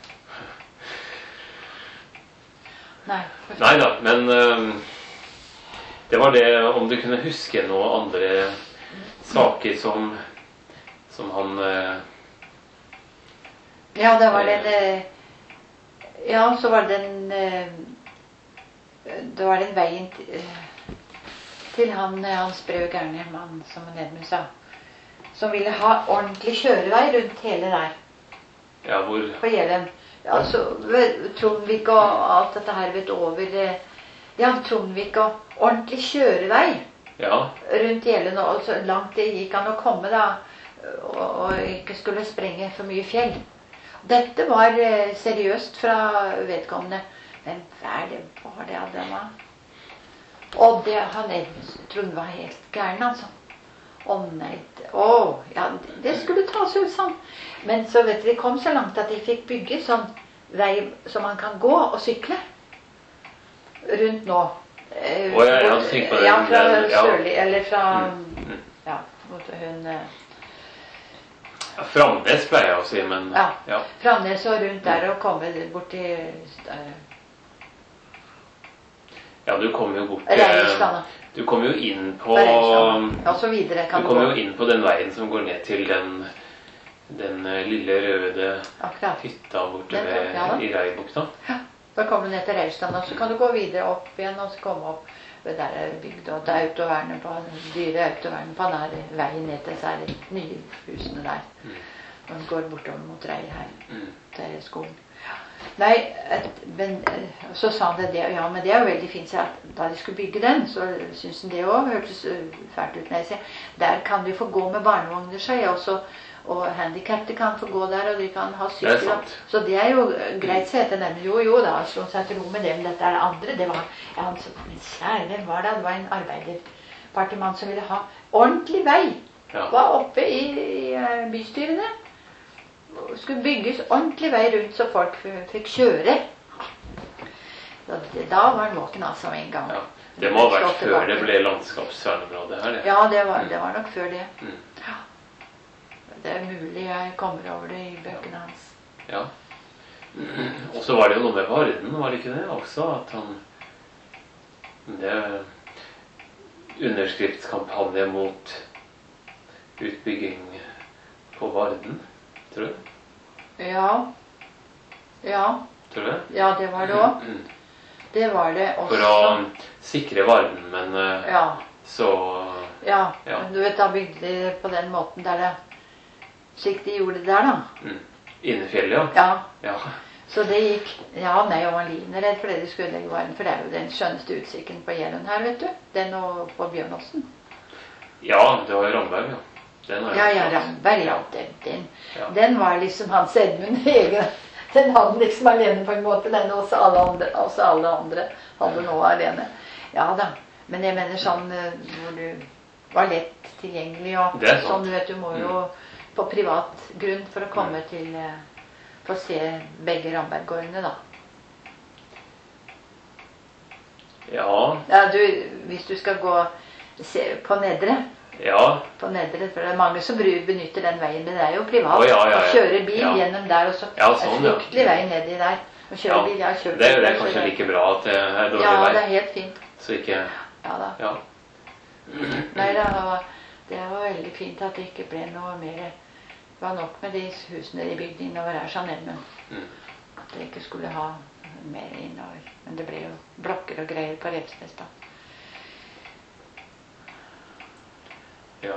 S2: Nei.
S1: Nei da, men um, det var det, om du kunne huske noen andre saker som, som han... Uh,
S2: ja, det var den... Uh, ja, så var den... Uh, det var den veien... Uh, til han, Hans Brød Gærne, mann som Nedmund sa, som ville ha ordentlig kjørevei rundt hele der.
S1: Ja, hvor?
S2: På Jelen. Ja, så Trondvik og alt dette her vet over, ja, Trondvik og ordentlig kjørevei
S1: ja. rundt
S2: Jelen, og så langt det gikk an å komme da, og, og ikke skulle sprenge for mye fjell. Dette var seriøst fra vedkommende, men hva er det, var det av dem da? Og det, han trodde var helt gæren, altså. Å nei, å, ja, det skulle tas ut sånn. Men så vet du, det kom så langt at de fikk bygge sånn vei som man kan gå og sykle rundt nå.
S1: Å, ja, jeg har tenkt på det.
S2: Ja, fra Sørli, eller fra, mm. ja, mot hun...
S1: Ja, Framnes pleier jeg å si, men...
S2: Ja, ja. Framnes og rundt der og komme bort til...
S1: Ja, du kommer jo bort
S2: Reisland.
S1: Du kommer jo inn på
S2: ja, så videre kan
S1: du kommer jo inn på den veien som går ned til den den lille røde Akkurat. hytta borte ved, ja, i Reibukta.
S2: Ja, da kommer du ned til Reisland, og så kan du gå videre opp igjen og så komme opp ved der er bygd og det er autovernet på dyre autovernet på nær veien ned til særlig nye husene der. Mm. Og den går bortover mot Rei her mm. til skolen. Nei, et, men, så sa han det, ja, men det er jo veldig fint, så at da de skulle bygge den, så synes han det også hørtes fælt ut når jeg sier, der kan de få gå med barnevogner seg også, og handicapte kan få gå der, og de kan ha sykler, så det er jo greit, så heter den, jo, jo, da slå seg til ro med det, men dette er det andre, det var, ja, han sa, men kjære, hvem var det? Det var en arbeiderpartimann som ville ha ordentlig vei, ja. Var oppe i, i bystyrene, skulle bygges ordentlig vei rundt så folk fikk kjøre. Da, da var han våken altså en gang. Ja,
S1: det må ha vært før det ble landskapsvernområde her. Det.
S2: Ja, det var, det var nok før det.
S1: Mm.
S2: Ja. Det er mulig jeg kommer over det i bøkene hans.
S1: Ja. Og så var det jo noe med Varden, var det ikke det også? At han det underskriftskampanje mot utbygging på Varden, tror du?
S2: Ja. Ja.
S1: Tror du?
S2: Ja, det var det også.
S1: Mm.
S2: Det var det også.
S1: For å sikre Varden, men uh,
S2: ja.
S1: så
S2: ja.
S1: ja,
S2: du vet, da bygde de på den måten der det, slik de gjorde det der da.
S1: Mm. Inne i fjellet,
S2: ja.
S1: Ja.
S2: Så det gikk, ja, nei, og man livner redd for det de skulle legge Varden, for det er jo den skjønneste utsikten på Jæren her, vet du. Den og på Bjørnåsen.
S1: Ja, det var jo Ramberg, ja. Den
S2: ja, ja, Ramberg, ja. Den, den, ja. Den var liksom hans Edmund egen. Den hadde liksom alene på en måte, den også alle andre, også alle andre hadde nå alene. Ja da, men jeg mener sånn hvor du var lett tilgjengelig, og sånn, du vet, du må jo på privat grunn for å komme til, for å se begge Ramberg-gårdene da.
S1: Ja.
S2: Ja, du, hvis du skal gå se, på Nedre,
S1: ja.
S2: På Nedre, for det er mange som benytter den veien, men det er jo privat.
S1: Oh, ja, ja, ja.
S2: Å kjøre bil
S1: ja.
S2: Gjennom der, og så
S1: ja, sånn,
S2: er fryktelig vei nedi der. Å kjøre
S1: ja.
S2: Bil, jeg har kjørt
S1: det,
S2: bil.
S1: Det er kanskje like bra at det er dårlig
S2: ja,
S1: vei.
S2: Ja, det er helt fint.
S1: Så ikke...
S2: Ja da.
S1: Ja.
S2: Nei, det var, det var veldig fint at det ikke ble noe mer. Det var nok med de husene de bygde innover her, sa Edmund.
S1: Mm.
S2: At det ikke skulle ha mer innover. Men det ble jo blokker og greier på Refsnes da.
S1: Ja.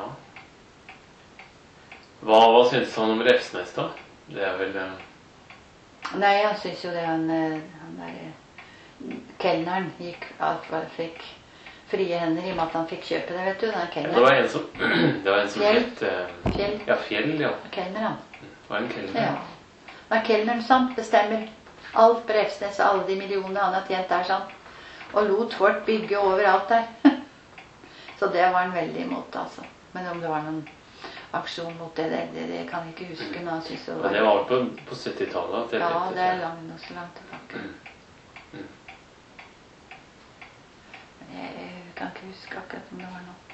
S1: Hva, hva synes han om Refsnes da? Det er vel... Uh...
S2: Nei, jeg synes jo det han, han der kelneren gikk, alt var, fikk frie hender i og med at han fikk kjøpe det, vet du, den kelneren.
S1: Ja, det var en som, det var en som
S2: Fjell.
S1: het... Uh...
S2: Fjell.
S1: Ja, Fjell, ja.
S2: Kelner han.
S1: Det var en kelner.
S2: Ja. Det er kelneren som bestemmer alt på Refsnes, alle de millionene han har tjent der sånn. Og lot folk bygge overalt der. Så det var han veldig imot, altså. Men om det var noen aksjon mot det, det, det, det kan jeg ikke huske. Men, synes det, var...
S1: Men det var på, på syttitallet?
S2: Ja, det er langt, også langt tilbake.
S1: Mm. Mm.
S2: Men jeg, jeg kan ikke huske akkurat om det var noe.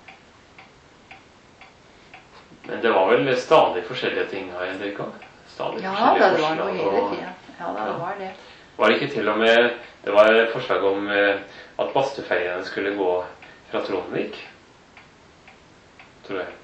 S1: Men det var vel stadig forskjellige ting her, Henrika? Stadig
S2: ja,
S1: forskjellige
S2: det var noe hele
S1: og...
S2: tiden. Ja, da, det var det.
S1: Var det ikke til og med, det var et forslag om at Bastøferjene skulle gå fra Trondvik? Tror jeg.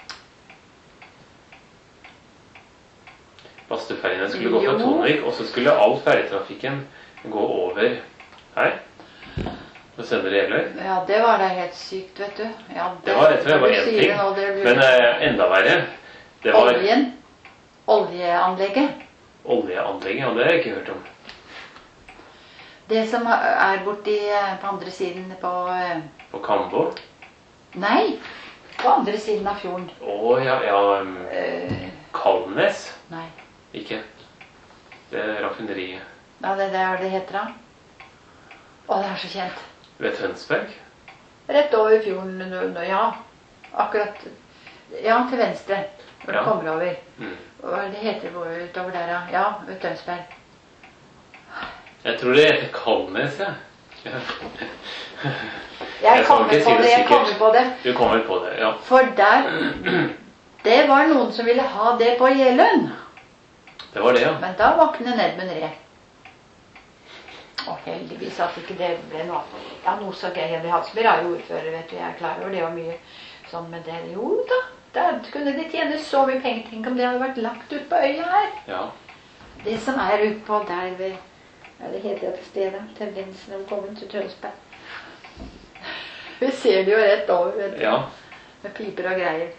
S1: Bastøferjene skulle gå fra Trondvik, og så skulle all ferjetrafikken gå over her. Og sende det gjelder.
S2: Ja, det var da helt sykt, vet du. Ja, det,
S1: det var rett og slett bare en ting. Nå, blir... Men eh, enda verre. Det var...
S2: Oljen. Oljeanlegget.
S1: Oljeanlegget, ja, det har jeg ikke hørt om.
S2: Det som er borti på andre siden på...
S1: På Kambo?
S2: Nei, på andre siden av fjorden.
S1: Å, ja, ja. Um, uh, Kalnes?
S2: Nei.
S1: Ikke? Det er raffineriet.
S2: Ja, det er det det heter da. Å, det er så kjent.
S1: Ved Tønsberg?
S2: Rett over fjorden, ja. Akkurat, ja, til venstre. Når ja. Du kommer over.
S1: Mm.
S2: Hva det heter det utover der, ja. Ja, ved Tønsberg.
S1: Jeg tror det heter Kalnes, ja. ja.
S2: Jeg kommer på det, det jeg kommer på det.
S1: Du kommer på det, ja.
S2: For der, det var noen som ville ha det på Jeløen.
S1: Det var det, ja.
S2: Men da våkner Edmund Ree. Og heldigvis at ikke det ble noe. Ja, noe så gøy. Det hadde som er ordfører, vet du. Jeg er klar over det var mye sånn med det. Jo da, der kunne de tjene så mye penger. Tenk om det hadde vært lagt ut på øya her.
S1: Ja.
S2: Det som er ute på der ved... Ja, det heter det på stedet, til venstre når vi kommer til Tønsberg. Vi ser det jo rett over, vet du.
S1: Ja.
S2: Med piper og greier.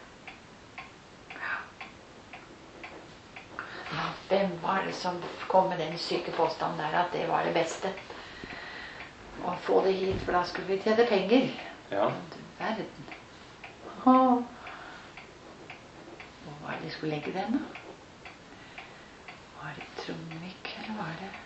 S2: Ja, hvem var det som kom med den syke påstanden der, at det var det beste? Å få det hit, for da skulle vi tjene penger.
S1: Ja.
S2: Verden. Åh. Hvor var det de skulle legge den, da? Var det Trondvik, eller var det...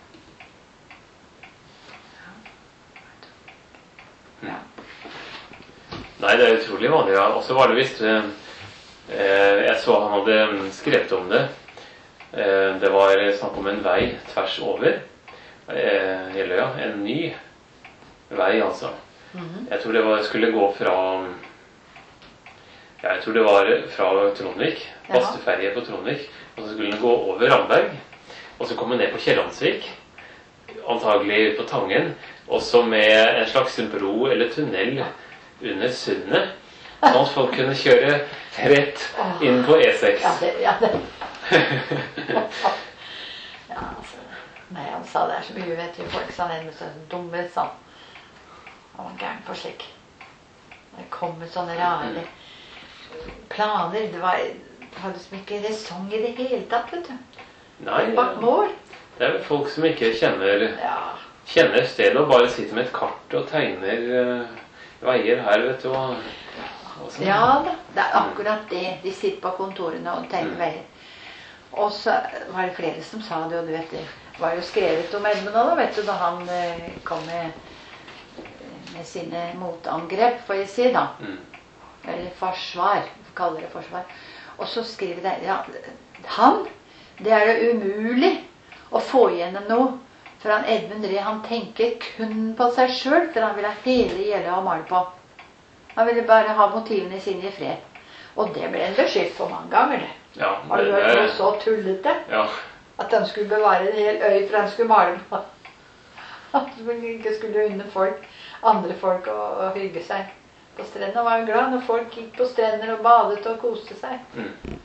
S2: Ja.
S1: Nei, det er utrolig vanlig. Ja. Og så var det visst eh, jeg så han hadde skrevet om det. Eh, det var snakk om en vei tvers over eh, Jeløya. En ny vei, altså. Mm-hmm. Jeg tror det var, skulle gå fra ja, jeg tror det var fra Trondvik. Bastøferje på Trondvik. Og så skulle den gå over Ramberg. og så komme ned på Kjellandsvik, antagelig ut på Tangen, også med en slags bro eller tunnel under sundet, sånn at folk kunne kjøre rett inn på E seks.
S2: Ja, det, ja, det. Ja, altså, nei, han sa det er så mye uvettige folk, så han er så dumme, sånn. Han var gæren på slik. Det kom med sånne rare planer. Det var, det var liksom ikke resong i det hele tatt, vet du.
S1: Nei,
S2: bak mål.
S1: Det er vel folk som ikke kjenner,
S2: ja. kjenner
S1: stedet og bare sitter med et kart og tegner uh, veier her, vet du. Og, og sånn.
S2: Ja da, det er akkurat det. De sitter på kontorene og tegner mm. veier. Og så var det flere som sa det, og du vet det var jo skrevet om Edmund da, vet du, da han uh, kom med, med sine motangrep, får jeg si da. Mm. Eller forsvar, kaller det forsvar. Og så skriver det, ja, han, det er det umulig å få igjennom noe. For han Edmund Ree, han tenker kun på seg selv, for han vil ha hele gjeldet å male på. Han ville bare ha motivene sine i fred. Og det ble en beskjed for mange ganger, det.
S1: Ja,
S2: har du hørt noe så tullete?
S1: Ja.
S2: At han skulle bevare en hel øy for han skulle male på. At han ikke skulle unne folk, andre folk å, å hygge seg på strendene. Han var glad når folk gikk på strender og badet og koste seg. Mm.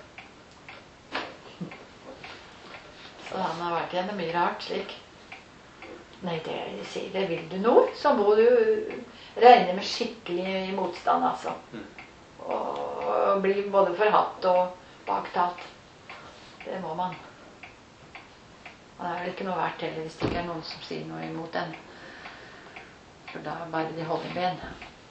S2: Så han har vært gjennom mye rart slik. Nei, det, jeg sier, det vil du noe, så må du regne med skikkelig motstand, altså. Mm. Og bli både forhatt og baktalt. Det må man. Og det er vel ikke noe verdt heller hvis det ikke er noen som sier noe imot den. For da er bare de holder ben.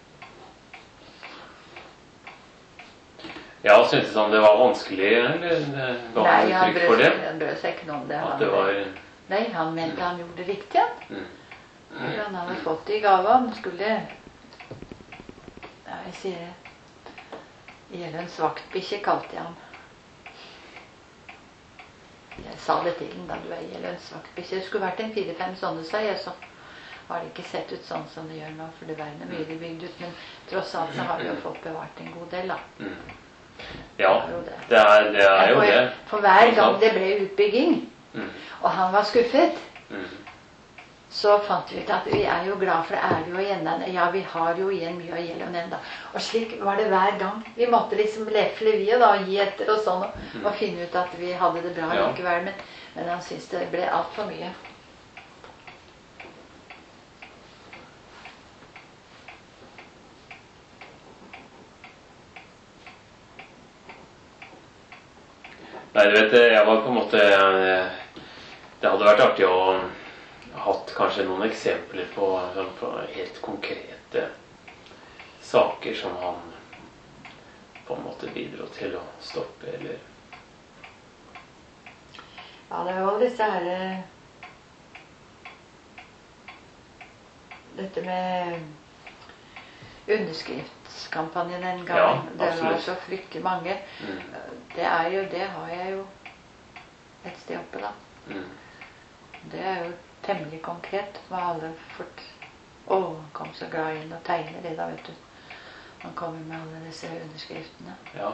S1: Ja, syntes han det var vanskelig, eller ga han
S2: Nei,
S1: uttrykk for det?
S2: Nei, han brød seg ikke noe om det.
S1: At det var...
S2: Nei, han mente han gjorde det riktig, han. Mm. For han hadde fått det i gave, han skulle... Ja, jeg sier det. Gjelens vaktbikkje kalte jeg han. Jeg sa det til den da du er Gjelens vaktbikkje. Det skulle vært en fire-fem sånne, sa jeg, så har det ikke sett ut sånn som det gjør nå, for det verden er mye bygd ut, men tross alt så har vi jo fått bevart en god del, da. Mm.
S1: Ja, det er, det er jo
S2: for,
S1: det.
S2: For hver gang det ble utbygging, mm. og han var skuffet, mm. så fant vi ut at vi er jo glad for det er jo igjen. Ja, vi har jo igjen mye av gjelden enda. Og slik var det hver gang. Vi måtte liksom lefle vi da, og gi etter og sånn, og, mm. og finne ut at vi hadde det bra ja. Likevel, men, men han syntes det ble alt for mye.
S1: Nei, du vet, jeg var på en måte det hadde vært artig å ha hatt kanskje noen eksempler på, på helt konkrete saker som han på en måte bidro til å stoppe, eller
S2: ja, det var disse her dette med underskriftskampanjen den gangen. Ja, det var så fryktelig mange. Mm. Det er jo, det har jeg jo et sted oppe da. Mm. Det er jo temmelig konkret. Med alle fort... Å, han kom så glad inn og tegner det da, vet du. Han kommer med alle disse underskriftene.
S1: Ja.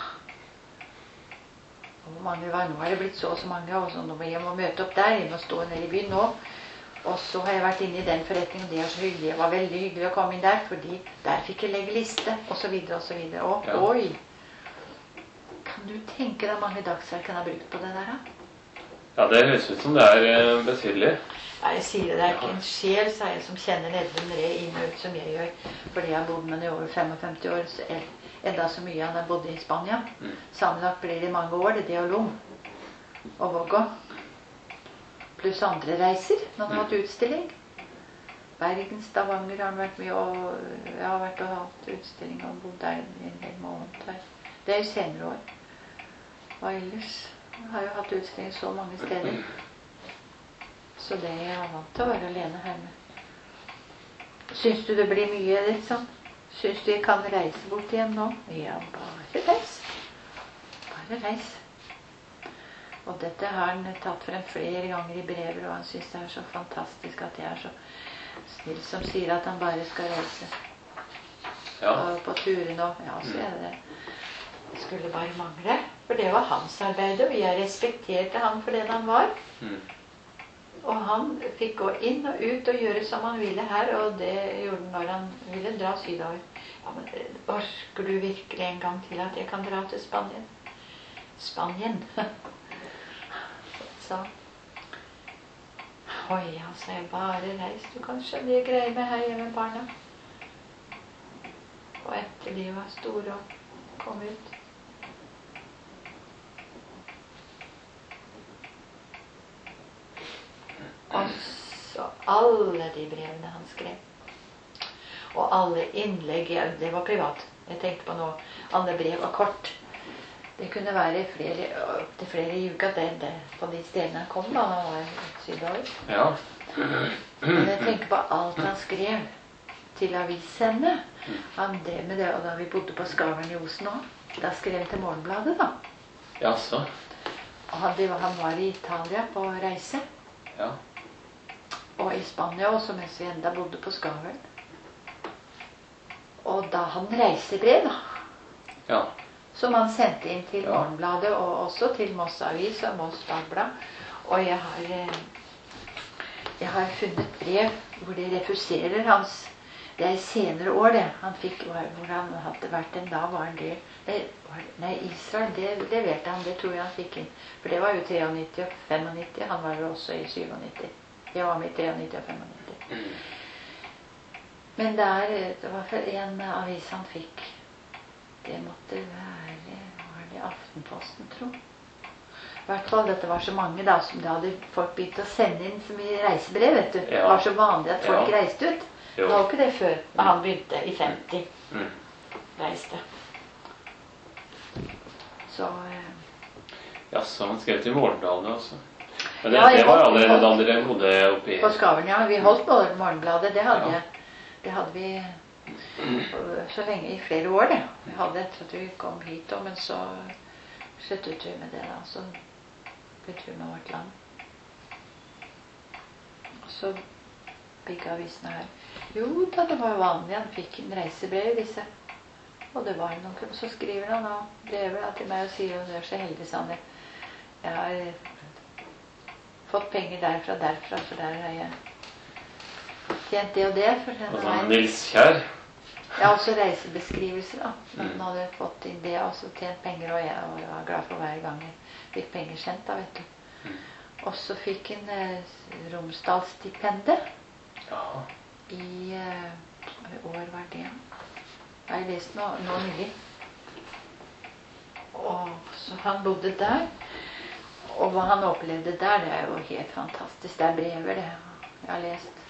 S2: Og hvor mange var nå? Er det blitt så og så mange? Og så nå må jeg må møte opp der. Jeg må stå nede i byen nå. Og så har jeg vært inne i den forretningen, det er så hyggelig. Det var veldig hyggelig å komme inn der, fordi der fikk jeg legge liste, og så videre, og så videre. Og, ja. Oi! Kan du tenke deg mange dagsverk han har brukt på det der, da?
S1: Ja, det høres ut som det er eh, betydelig.
S2: Ja, jeg sier det, det er ikke en sjel, sa jeg, som kjenner Edmund Ree inn og ut som jeg gjør. Fordi jeg har bodd med han i over femtifem år, så er enda så mye han har bodd i Spania. Mm. Sammenlagt blir det mange år, det er Lom og Vågå. Pluss andre reiser, når han har hatt utstilling. Bergen, Stavanger har han vært med, og jeg har vært og hatt utstilling og bodd der i en hel måned her. Det er jo senere år. Og ellers jeg har jo hatt utstilling så mange steder. Så det er jeg vant til å være alene her med. Syns du det blir mye litt sånn? Syns du jeg kan reise bort igjen nå? Ja, bare reis. Bare reis. Og dette har han tatt frem flere ganger i brever, og han synes det er så fantastisk at jeg er så snill som sier at han bare skal reise. Ja. Og på turen og ja, så er det det. Skulle bare mangle. For det var hans arbeid, og vi har respekterte han for den han var. Mm. Og han fikk gå inn og ut og gjøre som han ville her, og det gjorde han når han ville dra sydover. Ja, men orker du virkelig en gang til at jeg kan dra til Spanien? Spanien? Så oi, han sa jeg bare reis, du kan skjønne jeg greier meg her hjemme med barna. Og etter de var store og kom ut. Og så alle de brevene han skrev. Og alle innlegg, ja, det var privat. Jeg tenkte på noe, alle brev og kort. Det kunne være flere, til flere i uka det, det, på de stedene han kom da, han var sydover.
S1: Ja.
S2: Men jeg tenker på alt han skrev til avishenne. Han drev med det, og da vi bodde på Skavern i Osen også, da skrev han til Morgenbladet da.
S1: Ja, så.
S2: Og han, var, han var i Italia på reise.
S1: Ja.
S2: Og i Spania også, mens vi enda bodde på Skavern. Og da han reisebrev da.
S1: Ja.
S2: Som han sendte inn til Morgenbladet, og også til Moss Avis og Moss Dagblad. Og jeg har, jeg har funnet brev hvor de refuserer hans, det er senere år det, han fikk, hvor han hadde vært en, da var det, nei, Israel, det, det vet han, det tror jeg han fikk inn. For det var jo nittiotre og femognitti, han var jo også i syvognitti. Jeg var med i nittiotre og femognitti. Men der, det var en avis han fikk. Det måtte være, var det Aftenposten, tro. I hvert fall, dette var så mange da, som det hadde folk begynt å sende inn så mye reisebrev, vet du. Ja. Det var så vanlig at folk ja. reiste ut. Jo. Det var ikke det før, men han begynte i femti. Mm. Reiste. Så... Eh.
S1: Ja, så han skrev til Morgenbladet også. Men det, ja, det var allerede da dere bodde oppe i...
S2: På Skavern, ja. Vi holdt på Morgenbladet, det hadde, ja. det hadde vi... så lenge, i flere år det. Vi hadde etter at vi kom hit, men så sluttet vi med det da, så bytte vi med vårt land. Og så bygget avisene her. Jo da, det var vanlig, han fikk en reisebrev i disse. Og det var noen, så skriver han da brevet da, til meg og sier, og det er så heldig, Sanne. Jeg har fått penger derfra, derfra, for der har jeg tjent det og det. For
S1: og så Nils Kjær.
S2: Ja, også reisebeskrivelser da. Men han hadde fått inn det, og så tjent penger, og jeg var glad for hver gang jeg fikk penger sendt da, vet du. Mm. Og så fikk han eh, Romsdalsstipendet.
S1: Ja.
S2: I eh, år var det. Jeg har lest noe, noe nylig. Og så han bodde der. Og hva han opplevde der, det er jo helt fantastisk. Det er brever, det jeg har lest.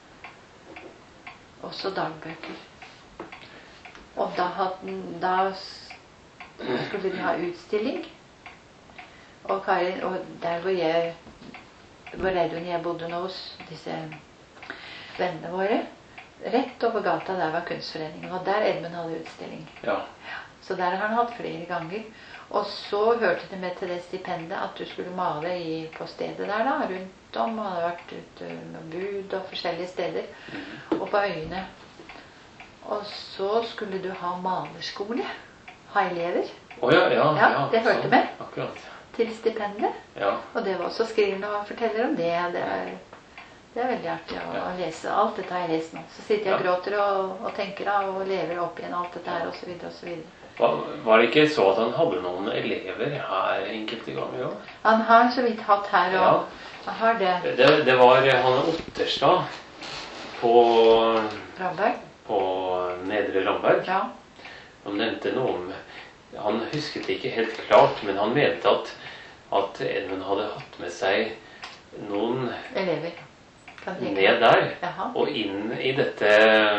S2: Også dagbøker. Og da, hadde, da skulle de ha utstilling. Og, Karin, og der hvor jeg, hvor Reidun jeg bodde nå hos disse vennene våre, rett over gata der var kunstforeningen, og der Edmund hadde utstilling.
S1: Ja.
S2: Så der har han hatt flere ganger. Og så hørte det med til det stipendet at du skulle male i, på stedet der da, rundt om, og hadde vært ute med bud og forskjellige steder, og på øyene. Og så skulle du ha malerskole, ha elever.
S1: Å oh, ja, ja,
S2: ja. Ja, det hørte
S1: så,
S2: med.
S1: Akkurat.
S2: Til stipendet.
S1: Ja.
S2: Og det var også skrivende og forteller om det. Det er, det er veldig artig å, ja. å lese. Alt dette har jeg lest nå. Så sitter jeg og gråter og, og tenker da, og lever opp igjen alt dette her, og så videre, og så videre.
S1: Var, var det ikke så at han hadde noen elever her enkelte ganger også?
S2: Han har så vidt hatt her, og
S1: ja.
S2: han har det.
S1: det. Det var han Otterstad på...
S2: Ramberg.
S1: På Nedre Ramberg.
S2: Ja.
S1: Han nevnte noe om... Han husket det ikke helt klart, men han mente at, at Edmund hadde hatt med seg noen...
S2: Elever.
S1: Ned der,
S2: Jaha.
S1: Og inn i dette...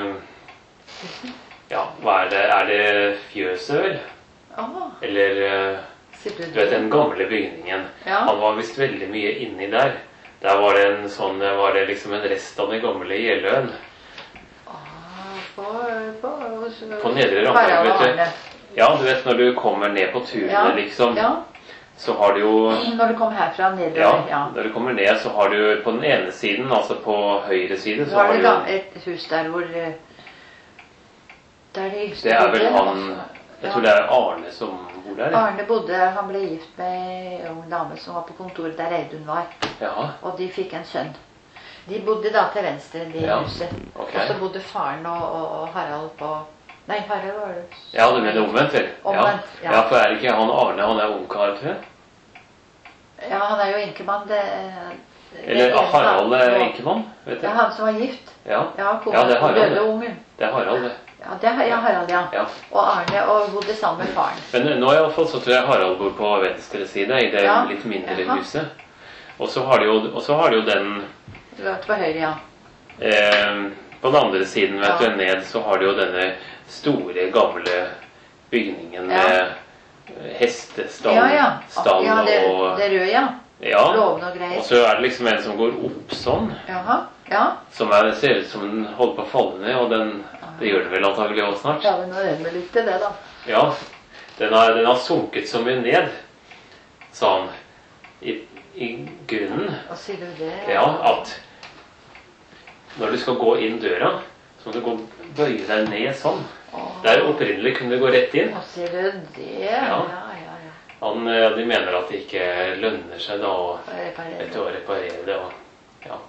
S1: Ja, hva er det? Er det fjøset, vel?
S2: Ah.
S1: Eller, du vet, den gamle bygningen.
S2: Ja.
S1: Han var vist veldig mye inni der. Der var det en sånn, var det liksom en rest av den gamle Jeløen.
S2: Ah, på, på,
S1: på Nedre Ramberg, vet du. Ja, du vet, når du kommer ned på turene,
S2: ja.
S1: liksom,
S2: ja.
S1: så har du jo...
S2: Når du kommer herfra nedre,
S1: ja,
S2: ja.
S1: Når du kommer ned, så har du på den ene siden, altså på høyre side, så,
S2: så har
S1: du...
S2: Så har du et hus der hvor... Der det,
S1: det er vel han... Jeg tror det er Arne som bor der. Ja.
S2: Arne bodde, han ble gift med en ung dame som var på kontoret der Reidun var.
S1: Ja.
S2: Og de fikk en sønn. De bodde da til venstre i
S1: ja.
S2: huset.
S1: Okay.
S2: Og så bodde faren og, og, og Harald på... Nei, Harald var det.
S1: Ja, du mener omvendt, vel?
S2: Omvendt, ja.
S1: Ja, for er ikke han Arne, han er ungkar, tror jeg?
S2: Ja, han er jo enkemann. Det,
S1: Eller det, Harald er enkemann, vet du?
S2: Det er han som var gift.
S1: Ja,
S2: ja,
S1: ja det er Harald.
S2: Døde ungen.
S1: Det er Harald, det.
S2: Ja, det er ja, Harald, ja.
S1: ja.
S2: Og Arne, og bodde sammen med faren.
S1: Men nå i alle fall så tror jeg Harald bor på venstre side, i det ja. litt mindre Jaha. huset. Og så har de jo, og så har de jo den...
S2: Du har vært på høyre, ja.
S1: Eh, på den andre siden, vet ja. du, ned, så har de jo denne store, gamle bygningen ja. med hestestall,
S2: ja, ja.
S1: stall
S2: ja, det,
S1: og...
S2: det røde, ja.
S1: Ja,
S2: Loven og greier.
S1: Og så er det liksom en som går opp sånn.
S2: Jaha, ja.
S1: Som er, ser ut som den holder på å falle ned, og den, det gjør den vel antagelig også snart.
S2: Ja, men nå er det litt til det da.
S1: Ja, den har, den har sunket så mye ned, sa han, i, i grunnen.
S2: Hva sier du det?
S1: Ja, at når du skal gå inn døra, så må du gå, bøye deg ned sånn. Åh. Der opprinnelig kunne du gå rett inn.
S2: Hva sier du det?
S1: Ja,
S2: ja, ja.
S1: Han, de mener at det ikke lønner seg da å reparere, å reparere det. Og, ja.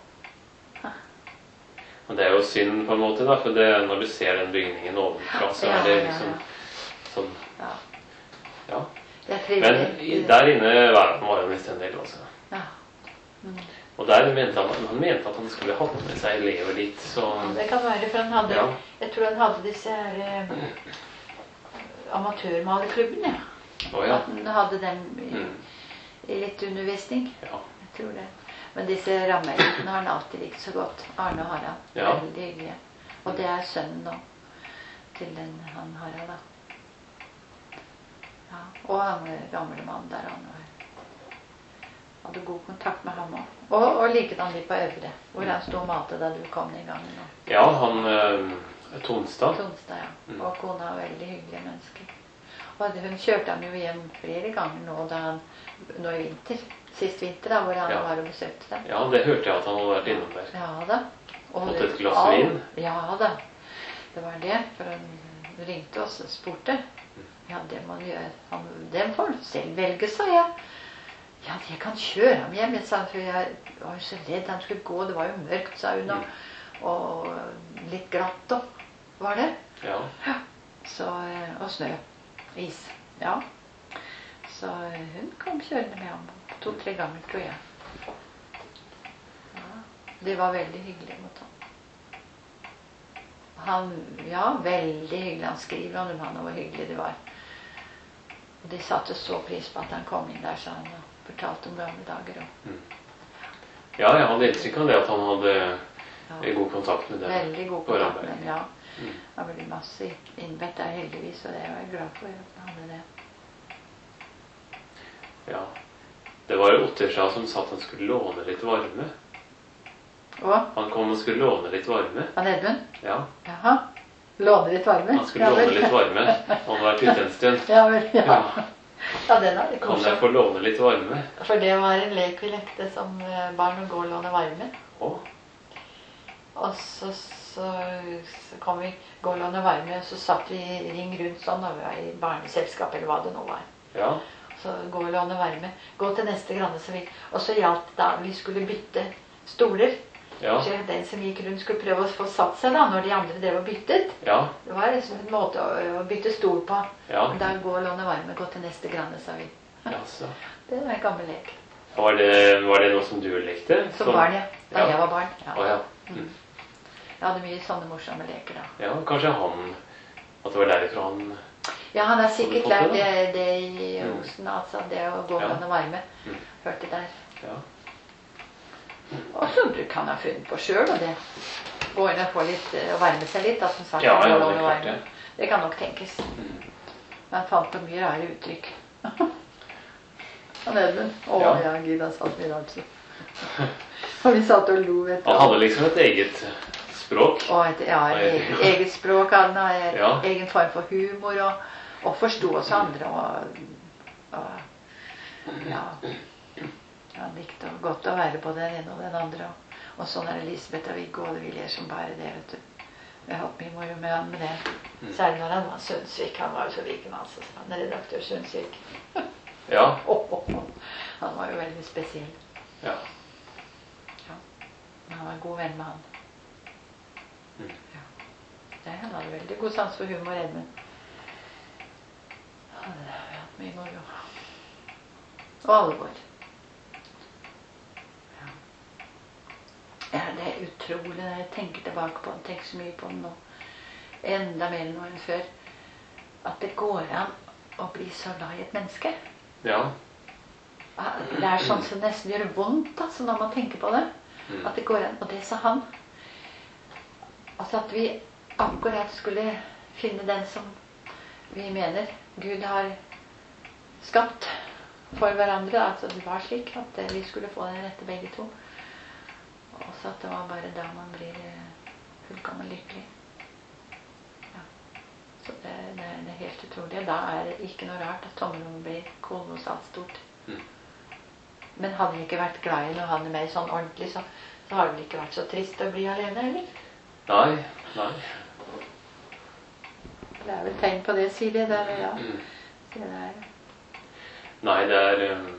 S1: Og det er jo synd på en måte, da, for det, når du ser den bygningen ovenfra, så er det liksom sånn. Ja. ja. Men der inne var han visst en del også. Ja. Mm. Og der mente han, han mente at han skulle hatt med seg elever dit. Så,
S2: det kan være, for han hadde, ja. jeg tror han hadde disse her eh, amatørmalerklubben, ja.
S1: Oh, ja.
S2: At han hadde dem i,
S1: mm.
S2: i litt undervisning.
S1: Ja.
S2: Jeg tror det. Men disse rammeelitene har han alltid likt så godt. Arne og Harald.
S1: Ja.
S2: Veldig hyggelige. Og det er sønnen nå til den, han Harald da. Ja. Og han gamle mann der han var. Hadde god kontakt med ham også. Og, og likedan de på Øvre, hvor han stod og malte da du kom i gang nå.
S1: Ja, han øh, Tonstad.
S2: Tonstad, ja. Mm. Og kona er veldig hyggelige mennesker. Og hun kjørte han jo hjem flere ganger nå, da han, nå i vinter. Sist vinter da, hvor han ja. var og besøkte dem.
S1: Ja, det hørte jeg at han hadde vært innom der.
S2: Ja da. Og
S1: fått et glass vin.
S2: Ja da. Det var det, for han ringte oss og spurte. Ja, det må han gjøre. Han, det får han selv velge, sa jeg. Ja, jeg kan kjøre ham hjem, jeg sa, for jeg var jo så redd han skulle gå. Det var jo mørkt, sa hun da. Mm. Og litt glatt da, var det.
S1: Ja.
S2: Ja. Så, og snø. Is, ja. Så hun kom kjørende med ham to-tre ganger, tror jeg. Ja, det var veldig hyggelig mot ham. Han, ja, veldig hyggelig. Han skriver om han og hvor hyggelig det var. Og de satte så pris på at han kom inn der, så han fortalte om gamle dager også.
S1: Mm. Ja, jeg hadde inntrykk av det at han hadde ja. god kontakt med dem.
S2: Veldig god kontakt med dem, ja. Mm. Det var veldig masse innbedt der heldigvis, og det var jeg glad for at han hadde det.
S1: Ja, det var Ottersjå som sa at han skulle låne litt varme.
S2: Hva?
S1: Han kom og skulle låne litt varme.
S2: Han Edmund?
S1: Ja.
S2: Jaha, låne litt varme?
S1: Han skulle ja, låne litt varme. Han har vært ute en stund.
S2: Ja, vel, ja. ja. Ja, den er litt
S1: kan jeg få låne litt varme?
S2: For det var en lek vi lekte som barn å gå og låne varme.
S1: Åh.
S2: Og så, så, så kom vi gå og låne varme, og så satt vi i ring rundt sånn, og vi var i barneselskap, eller hva det nå var.
S1: Ja.
S2: Så gå og låne varme. Gå til neste grande, så vi, og så gjaldt da vi skulle bytte stoler.
S1: Ja.
S2: Så den som gikk rundt skulle prøve å få satt seg da, når de andre drev og byttet.
S1: Ja.
S2: Det var liksom en måte å, å bytte stol på.
S1: Ja.
S2: Da gå og låne varme, gå til neste grande, sa vi.
S1: Ja, så.
S2: Det var en gammel lek.
S1: Var det, var det noe som du lekte?
S2: Som barn, ja. Da
S1: ja.
S2: jeg var barn. Ja.
S1: Å, ja. Mm.
S2: Jeg hadde mye sånne morsomme leker da.
S1: Ja, kanskje han, at det var derifra han...
S2: Ja, han har sikkert lært det, det i Osen, mm. altså, det å gå
S1: ja.
S2: og varme.
S1: Mm.
S2: Hørte der.
S1: Ja.
S2: Og så kan han ha funnet på selv, og det. Gå inn og få litt, og varme seg litt, da, som sagt.
S1: Ja, ja,
S2: det,
S1: det, klart, det.
S2: det kan nok tenkes. Mm. Men han fant på mye rare uttrykk. Han Edmund. Å, ja, ja Gud, han satt mye rart, så. Og vi satt og lo, vet du.
S1: Han hadde liksom et eget... språk.
S2: Og et, ja, et eget språk, han har
S1: ja.
S2: egen form for humor, og, og forstå oss andre, og, og ja, han likte godt å være på den ene og den andre, og, og sånn er Elisabeth og Viggo, og det vil jeg som bare det, vet du. Vi har hatt mye moro med han med det. Mm. Særlig når han var Sundsvik. Han var jo så like med altså. Han er redaktør Sundsvik.
S1: Ja.
S2: Oh, oh, oh. Han var jo veldig spesiell.
S1: Ja.
S2: Ja. Men han var en god venn med han.
S1: Mm.
S2: Ja. Det, han hadde veldig god sans for humor, Edmund. Ja, det har vi hatt mye moro. Og alvor. Ja. Ja, det er utrolig når jeg tenker tilbake på den, tenker så mye på den nå. Enda mer nå enn før. At det går an å bli så glad i et menneske.
S1: Ja.
S2: Det er sånn som nesten gjør vondt altså, når man tenker på det. Mm. At det går an. Og det sa han. Altså at vi akkurat skulle finne den som vi mener Gud har skapt for hverandre. Altså det var slik at vi skulle få den rette begge to. Og så at det var bare da man blir fullkommen lykkelig. Ja. Så det, det, det er helt utrolig. Da er det ikke noe rart at tommelrommet blir kolossalt stort.
S1: Mm.
S2: Men hadde vi ikke vært glad i noe han er mer sånn ordentlig, så, så har det vel ikke vært så trist å bli alene, eller?
S1: Nei, nei.
S2: Det er vel tegn på det, sier de der, ja.
S1: Mm.
S2: Så det er...
S1: Nei, det er... Um,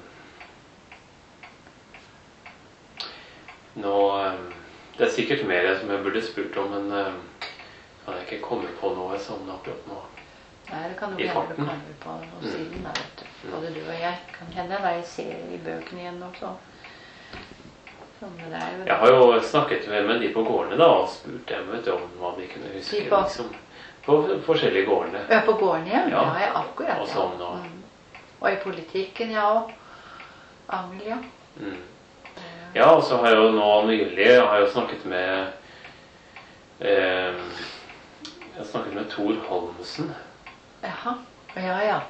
S1: nå... Um, det er sikkert mer som jeg burde spurt om, men um, kan jeg ikke komme på noe sånn akkurat nå.
S2: Nei, det kan du gjerne komme på noe siden, da, vet du. Både du og jeg kan hende da jeg ser i bøkene igjen også. Sånn, det er jo det.
S1: Jeg har jo snakket med de på gårdene da, og spurt dem vet du, om hva de kunne huske.
S2: De på?
S1: Liksom, på forskjellige gårdene.
S2: Ja, på gården, ja.
S1: Ja,
S2: ja jeg akkurat,
S1: og sånn, og...
S2: Mm. Og i politikken, ja, og Angel, ja.
S1: Mm. Ja, og så har jeg jo nå nylig, jeg har jo snakket med eh, jeg har snakket med Tor Holmsen.
S2: Jaha, ja, ja.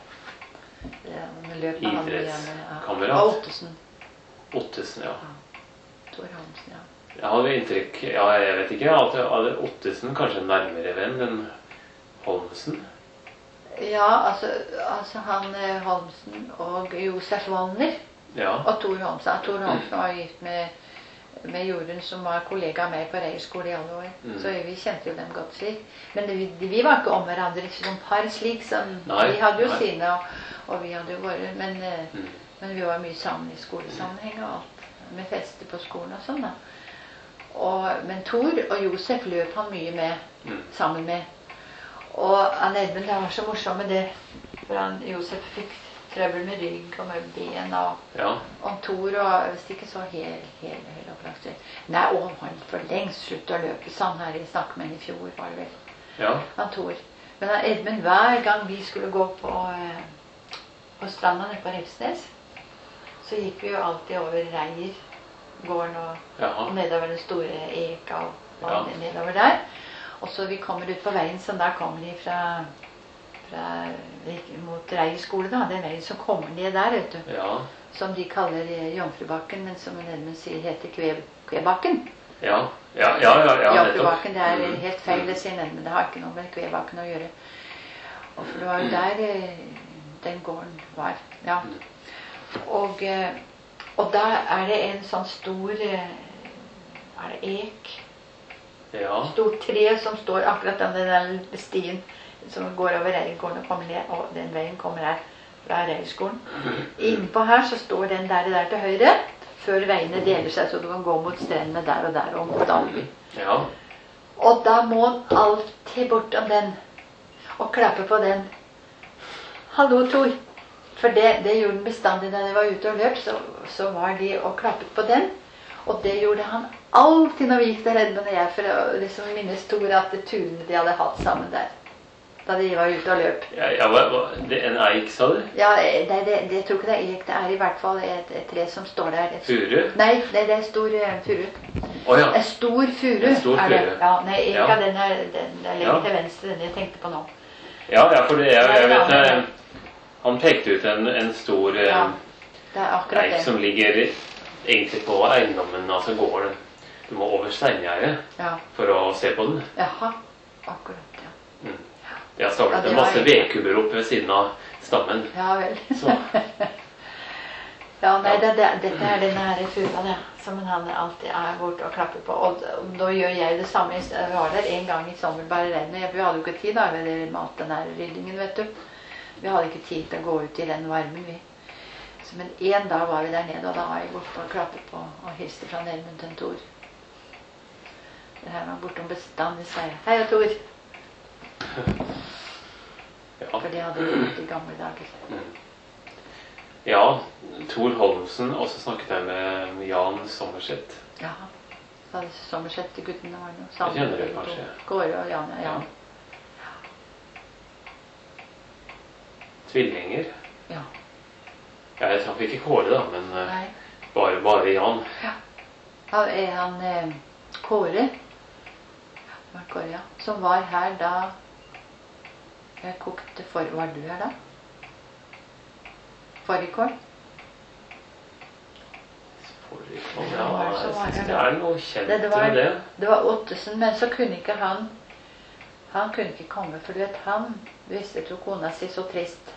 S1: Idrettskamerat.
S2: Og Ottesen.
S1: Ottesen, ja.
S2: ja. Tor Holmsen, ja.
S1: Jeg hadde inntrykk, ja, jeg vet ikke, at jeg hadde Ottesen kanskje nærmere venn enn Holmsen.
S2: Ja, altså, altså han Holmsen og Josef Wallner.
S1: Ja.
S2: Og Tor Holmsen. Tor Holmsen var gift med, med Jorunn, som var kollega av meg på Reierskole i alle år. Mm. Så vi kjente jo dem godt slik. Men det, vi, vi var ikke om hverandre som par slik som nei, de hadde jo nei. Sine, og, og vi hadde jo våre. Men, mm. men vi var mye sammen i skolesammenheng og alt. Med fester på skolen og sånn da. Og, men Tor og Josef løp han mye med, mm. sammen med. Og han Edmund, det var så morsom med det. For han, Josef fikk trøbbel med rygg og med ben og,
S1: ja.
S2: Og Tor, og hvis ikke så helt, helt, helt opplagt. Nei, og han for lengst slutt å løpe sånn her i snakk med i fjor, var det vel.
S1: Ja.
S2: Han Tor. Men han Edmund, hver gang vi skulle gå på, eh, på stranda nede på Refsnes, så gikk vi jo alltid over Reiergården og, og nedover den store Eka og, og ja. Nedover der. Og så vi kommer ut på veien som der kommer de fra... Fra, mot Reierskole da, den veien som kommer ned der, vet du.
S1: Ja.
S2: Som de kaller Jomfrubakken, men som Edmund sier heter Kve, Kvebakken.
S1: Ja, ja, ja, ja, ja
S2: Jomfrubakken, det er helt feil, det sier Edmund, det har ikke noe med Kvebakken å gjøre. Og for det var jo der den gården var, ja. Og, og da er det en sånn stor, er det ek?
S1: Ja.
S2: Stort tre som står akkurat den der stien, som går over Reiergården og kommer ned, og den veien kommer her fra Reierskolen. Innpå her så står den der, der til høyre, før veiene deler seg, så du kan gå mot strendene der og der, og mot Dalby.
S1: Ja.
S2: Og da må han alltid bort om den, og klappe på den. Hallo, Tor. For det, det gjorde han bestandig da de var ute og løp, så, så var de og klappet på den. Og det gjorde han alltid når vi gikk der, Edmund og jeg, for å liksom minnes Tor at det turene de hadde hatt sammen der. Da de var ute og løp.
S1: Ja, ja hva, hva, det er en eik, sa du?
S2: Ja, det, det, det, jeg tror ikke det er eik. Det er i hvert fall et, et tre som står der.
S1: Furu?
S2: Nei, det, det er stor uh, furu.
S1: Oh, ja.
S2: En stor furu.
S1: En stor furu.
S2: Ja, nei, eika,
S1: ja.
S2: den er, den er legger ja. Til venstre, den jeg tenkte på nå.
S1: Ja, ja, for det, jeg, jeg vet det. Han pekte ut en, en stor uh,
S2: ja, det er akkurat
S1: eik
S2: det.
S1: Som ligger egentlig på eiendommen, altså gården. Du må over steingjerde
S2: ja.
S1: For å se på den.
S2: Jaha, akkurat, ja.
S1: Mm. Jeg har stablet en masse vedkubber opp ved siden av stammen.
S2: Ja vel.
S1: Så.
S2: Ja, nei, det, det, dette er denne her fugla, det, som han alltid er borte og klapper på. Og, og da gjør jeg det samme. Jeg var der en gang i sommer, bare redd. Vi hadde jo ikke tid da, ved det med den her ryddingen, vet du. Vi hadde ikke tid til å gå ut i den varmen, vi. Så, men en dag var vi der nede, og da var jeg borte og klappet på og hilste fra Edmund til Tor. Det her var bortom bestandig sier hei, Tor. Ja. For det hadde vi gjort i gamle dager.
S1: Mm. Ja, Tor Holmsen, og så snakket jeg med Jan Sommerseth.
S2: Ja, så Sommerseth til guttene var noe
S1: sammen. Jeg kjenner det kanskje.
S2: Kåre og Jan, ja.
S1: Ja. Tvillinger.
S2: Ja.
S1: Ja, jeg traff ikke Kåre da, men Nei. bare, bare Jan.
S2: Ja. Da er han eh, Kåre, Kåre, ja, som var her da jeg kokte for... Var du her da? Fårikål?
S1: Fårikål, ja, jeg synes det er noe kjent
S2: det, det var,
S1: med det.
S2: Det var Ottesen, men så kunne ikke han han kunne ikke komme, for du vet, han visste til kona si så trist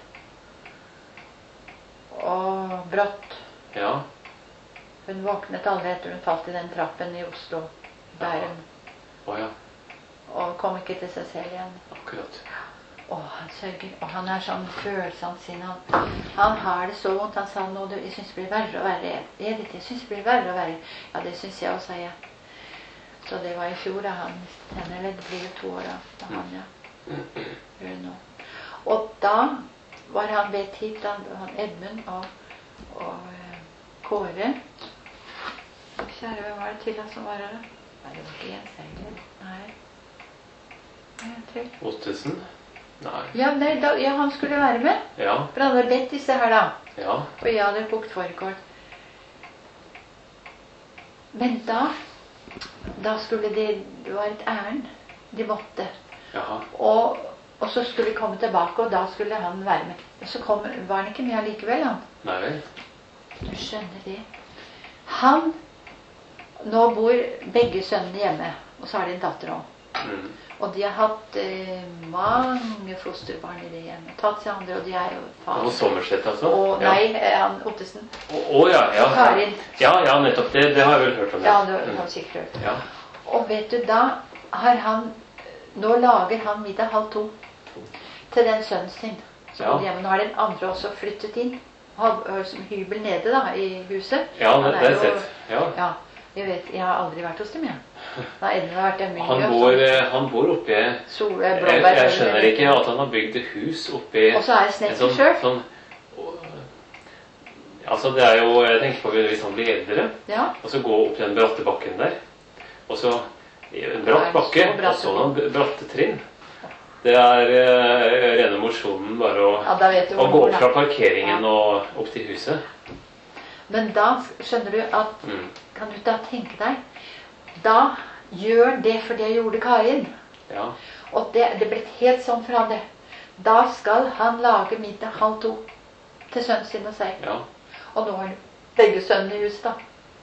S2: og brått.
S1: Ja.
S2: Hun våknet aldri etter hun falt i den trappen i Oslo, Bærum.
S1: Å ja.
S2: Og kom ikke til seg selv igjen.
S1: Akkurat.
S2: Å, han sørger, og han er sånn følelsen sin, han, han har det så vondt, han sa nå, jeg synes det blir verre og verre, Edith, jeg synes det blir verre og verre, ja, det synes jeg også, ja. Så det var i fjor da han, eller det blir jo to år da, da han, ja, gjør det nå. Og da var han bedt hit, da, han Edmund og, og uh, Kåre, kjære, hvem var det til da som var her da? Nei, det var ikke en seier, nei, en til.
S1: Ottesen? Nei.
S2: Ja, nei, da, ja, han skulle være med.
S1: Ja.
S2: For han hadde bedt disse her da.
S1: Ja.
S2: Og jeg hadde kokt fårikål. Men da, da skulle de, det var et ærend de måtte.
S1: Jaha.
S2: Og, og så skulle de komme tilbake, og da skulle han være med. Og så kom, var han ikke med allikevel, han.
S1: Nei vel.
S2: Du skjønner det. Han, nå bor begge sønnene hjemme, og så har de en datter også.
S1: Mm.
S2: Og de har hatt eh, mange fosterbarn i det hjemmet. Tatt seg andre, og de er jo far.
S1: Og Sommerseth, altså?
S2: Og,
S1: ja.
S2: Nei, han Ottesen.
S1: Å, å ja, ja.
S2: Karin.
S1: Ja, ja, nettopp det. Det har jeg vel hørt om.
S2: Ja, det har jeg sikkert hørt.
S1: Ja.
S2: Og vet du, da har han, nå lager han middag halv to til den sønnen sin. Så ja. Hjemme, nå har den andre også flyttet inn. Har, har som hybel nede da, i huset.
S1: Ja, det har jeg sett. Ja.
S2: Ja. Jeg vet, jeg har aldri vært hos dem, jeg. Da har Edmund vært der mye.
S1: Han bor, han bor oppe i...
S2: Sole,
S1: jeg, jeg skjønner ikke at han har bygd et hus oppe i...
S2: Og så er det snekker sånn, selv.
S1: Sånn, altså, det er jo... Jeg tenker på hvis han blir eldre,
S2: ja.
S1: Og så gå opp den bratte bakken der. Og så en bratt bakke, så og så noen bratte trinn. Det er uh, rene mosjonen bare å, ja, å gå opp fra parkeringen ja. Og opp til huset.
S2: Men da skjønner du at,
S1: mm.
S2: kan du da tenke deg, da gjør det for det gjorde Karin.
S1: Ja.
S2: Og det, det ble helt sånn for han det. Da skal han lage middag halv to til sønnen sin og seg.
S1: Ja.
S2: Og nå har begge sønnene i huset da.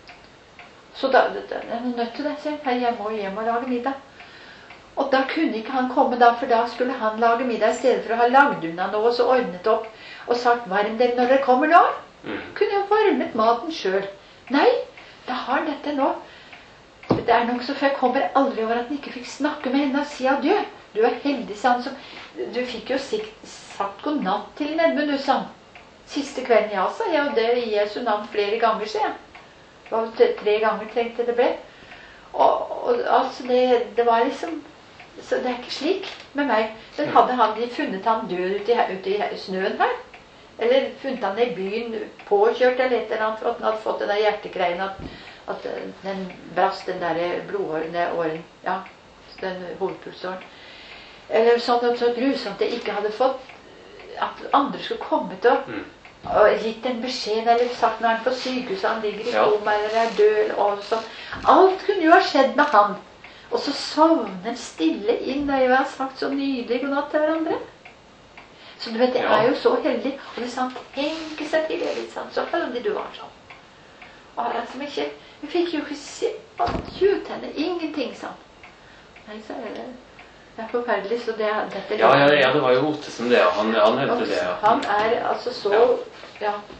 S2: Så da, da er han nødt til det, sier han. Jeg må hjem og lage middag. Og da kunne ikke han komme da, for da skulle han lage middag i stedet for å ha lagd unna noe og så ordnet opp og sagt varm dere når dere kommer nå.
S1: Mm.
S2: Kunne jeg varmet maten selv. Nei, da har han dette nå. Det er nok så for jeg kommer aldri over at han ikke fikk snakke med henne og si adjø. Du er heldig, sa han. Som, du fikk jo sikt, sagt god natt til Edmund, du, sa han. Siste kvelden, ja, sa jeg, og det gir jeg så navn flere ganger, sa jeg. Det var tre ganger trengte det ble. Og, og altså, det, det var liksom, så det er ikke slik med meg. Men hadde han funnet han død ute i, ute i snøen her, eller funnet han i byen påkjørt eller et eller annet, for at han hadde fått den der hjertekreien, at, at den brast, den der blodårene åren, ja, den hovedpulsåren. Eller sånn at så grusomt jeg ikke hadde fått, at andre skulle komme til å,
S1: mm.
S2: og gitt en beskjed, eller sagt når han er på sykehuset, han ligger i
S1: ja.
S2: koma, eller er død, og sånn. Alt kunne jo ha skjedd med han. Og så sovner stille inn, og jeg har sagt så nydelig god natt til hverandre. Så du vet, jeg er jo så heldig, og hvis han tenker seg til det litt sånn, så heldig du var sånn. Og han som ikke, vi fikk jo ikke se kjut henne, ingenting sånn. Nei, så er det, det er forferdelig, så det er dette.
S1: Ja, ja, ja, det var jo Ottesen det, han, han hevde det. Ja.
S2: Han er altså så, ja.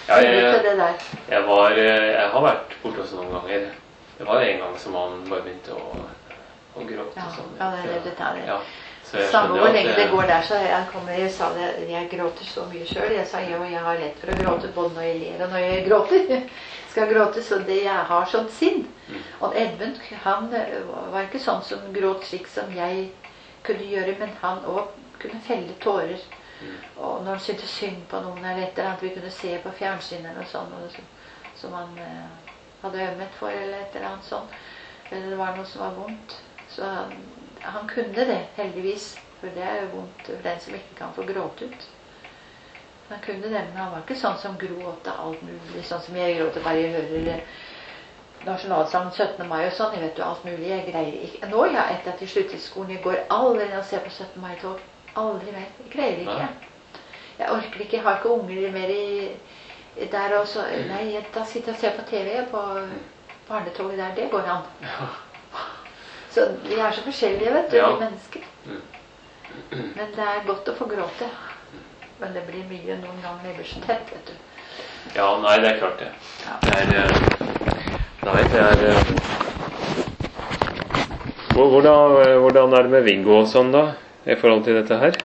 S1: Ja, jeg, jeg, var, jeg har vært borte hos noen ganger. Det var en gang som han bare begynte å, å gråte.
S2: Ja,
S1: sånn.
S2: ja, det er det det
S1: ja, så jeg
S2: Samme hvor lenge det går der, så jeg kommer og sa det, jeg gråter så mye selv. Jeg sa jo, jeg har lett for å gråte både når jeg ler og når jeg gråter. Skal gråte, så det jeg har sånn sinn. Mm. Og Edmund, han var ikke sånn som gråt slik som jeg kunne gjøre, men han også kunne felle tårer. Mm. Og når han syntes synd på noen eller et eller annet vi kunne se på fjernsynet og sånn, og som, som han eh, hadde ømmet for eller et eller annet sånn, eller det var noe som var vondt, så han, han kunne det heldigvis, for det er jo vondt for den som ikke kan få gråte ut. Han kunne det, men han var ikke sånn som gråt av alt mulig, sånn som jeg gråter bare jeg hører nasjonalsangen syttende mai og sånn, jeg vet jo alt mulig, jeg greier ikke nå, ja, etter at jeg sluttet i skolen, jeg går aldri ned og ser på syttende mai-tog. Aldri mer. Jeg greier ikke. Nei. Jeg orker ikke. Jeg har ikke unger mer i, der også. Nei, da sitter jeg og ser på T V på barnetoget der. Det går an. Ja. Så vi er så forskjellige, vet du, ja. Vi mennesker. Men det er godt å få gråte. Men det blir mye noen ganger det blir så tett, vet du.
S1: Ja, nei, det er klart det. Ja. Det er... Nei, det er... Hvordan, hvordan er det med Viggo og sånn da? I forhold til dette her?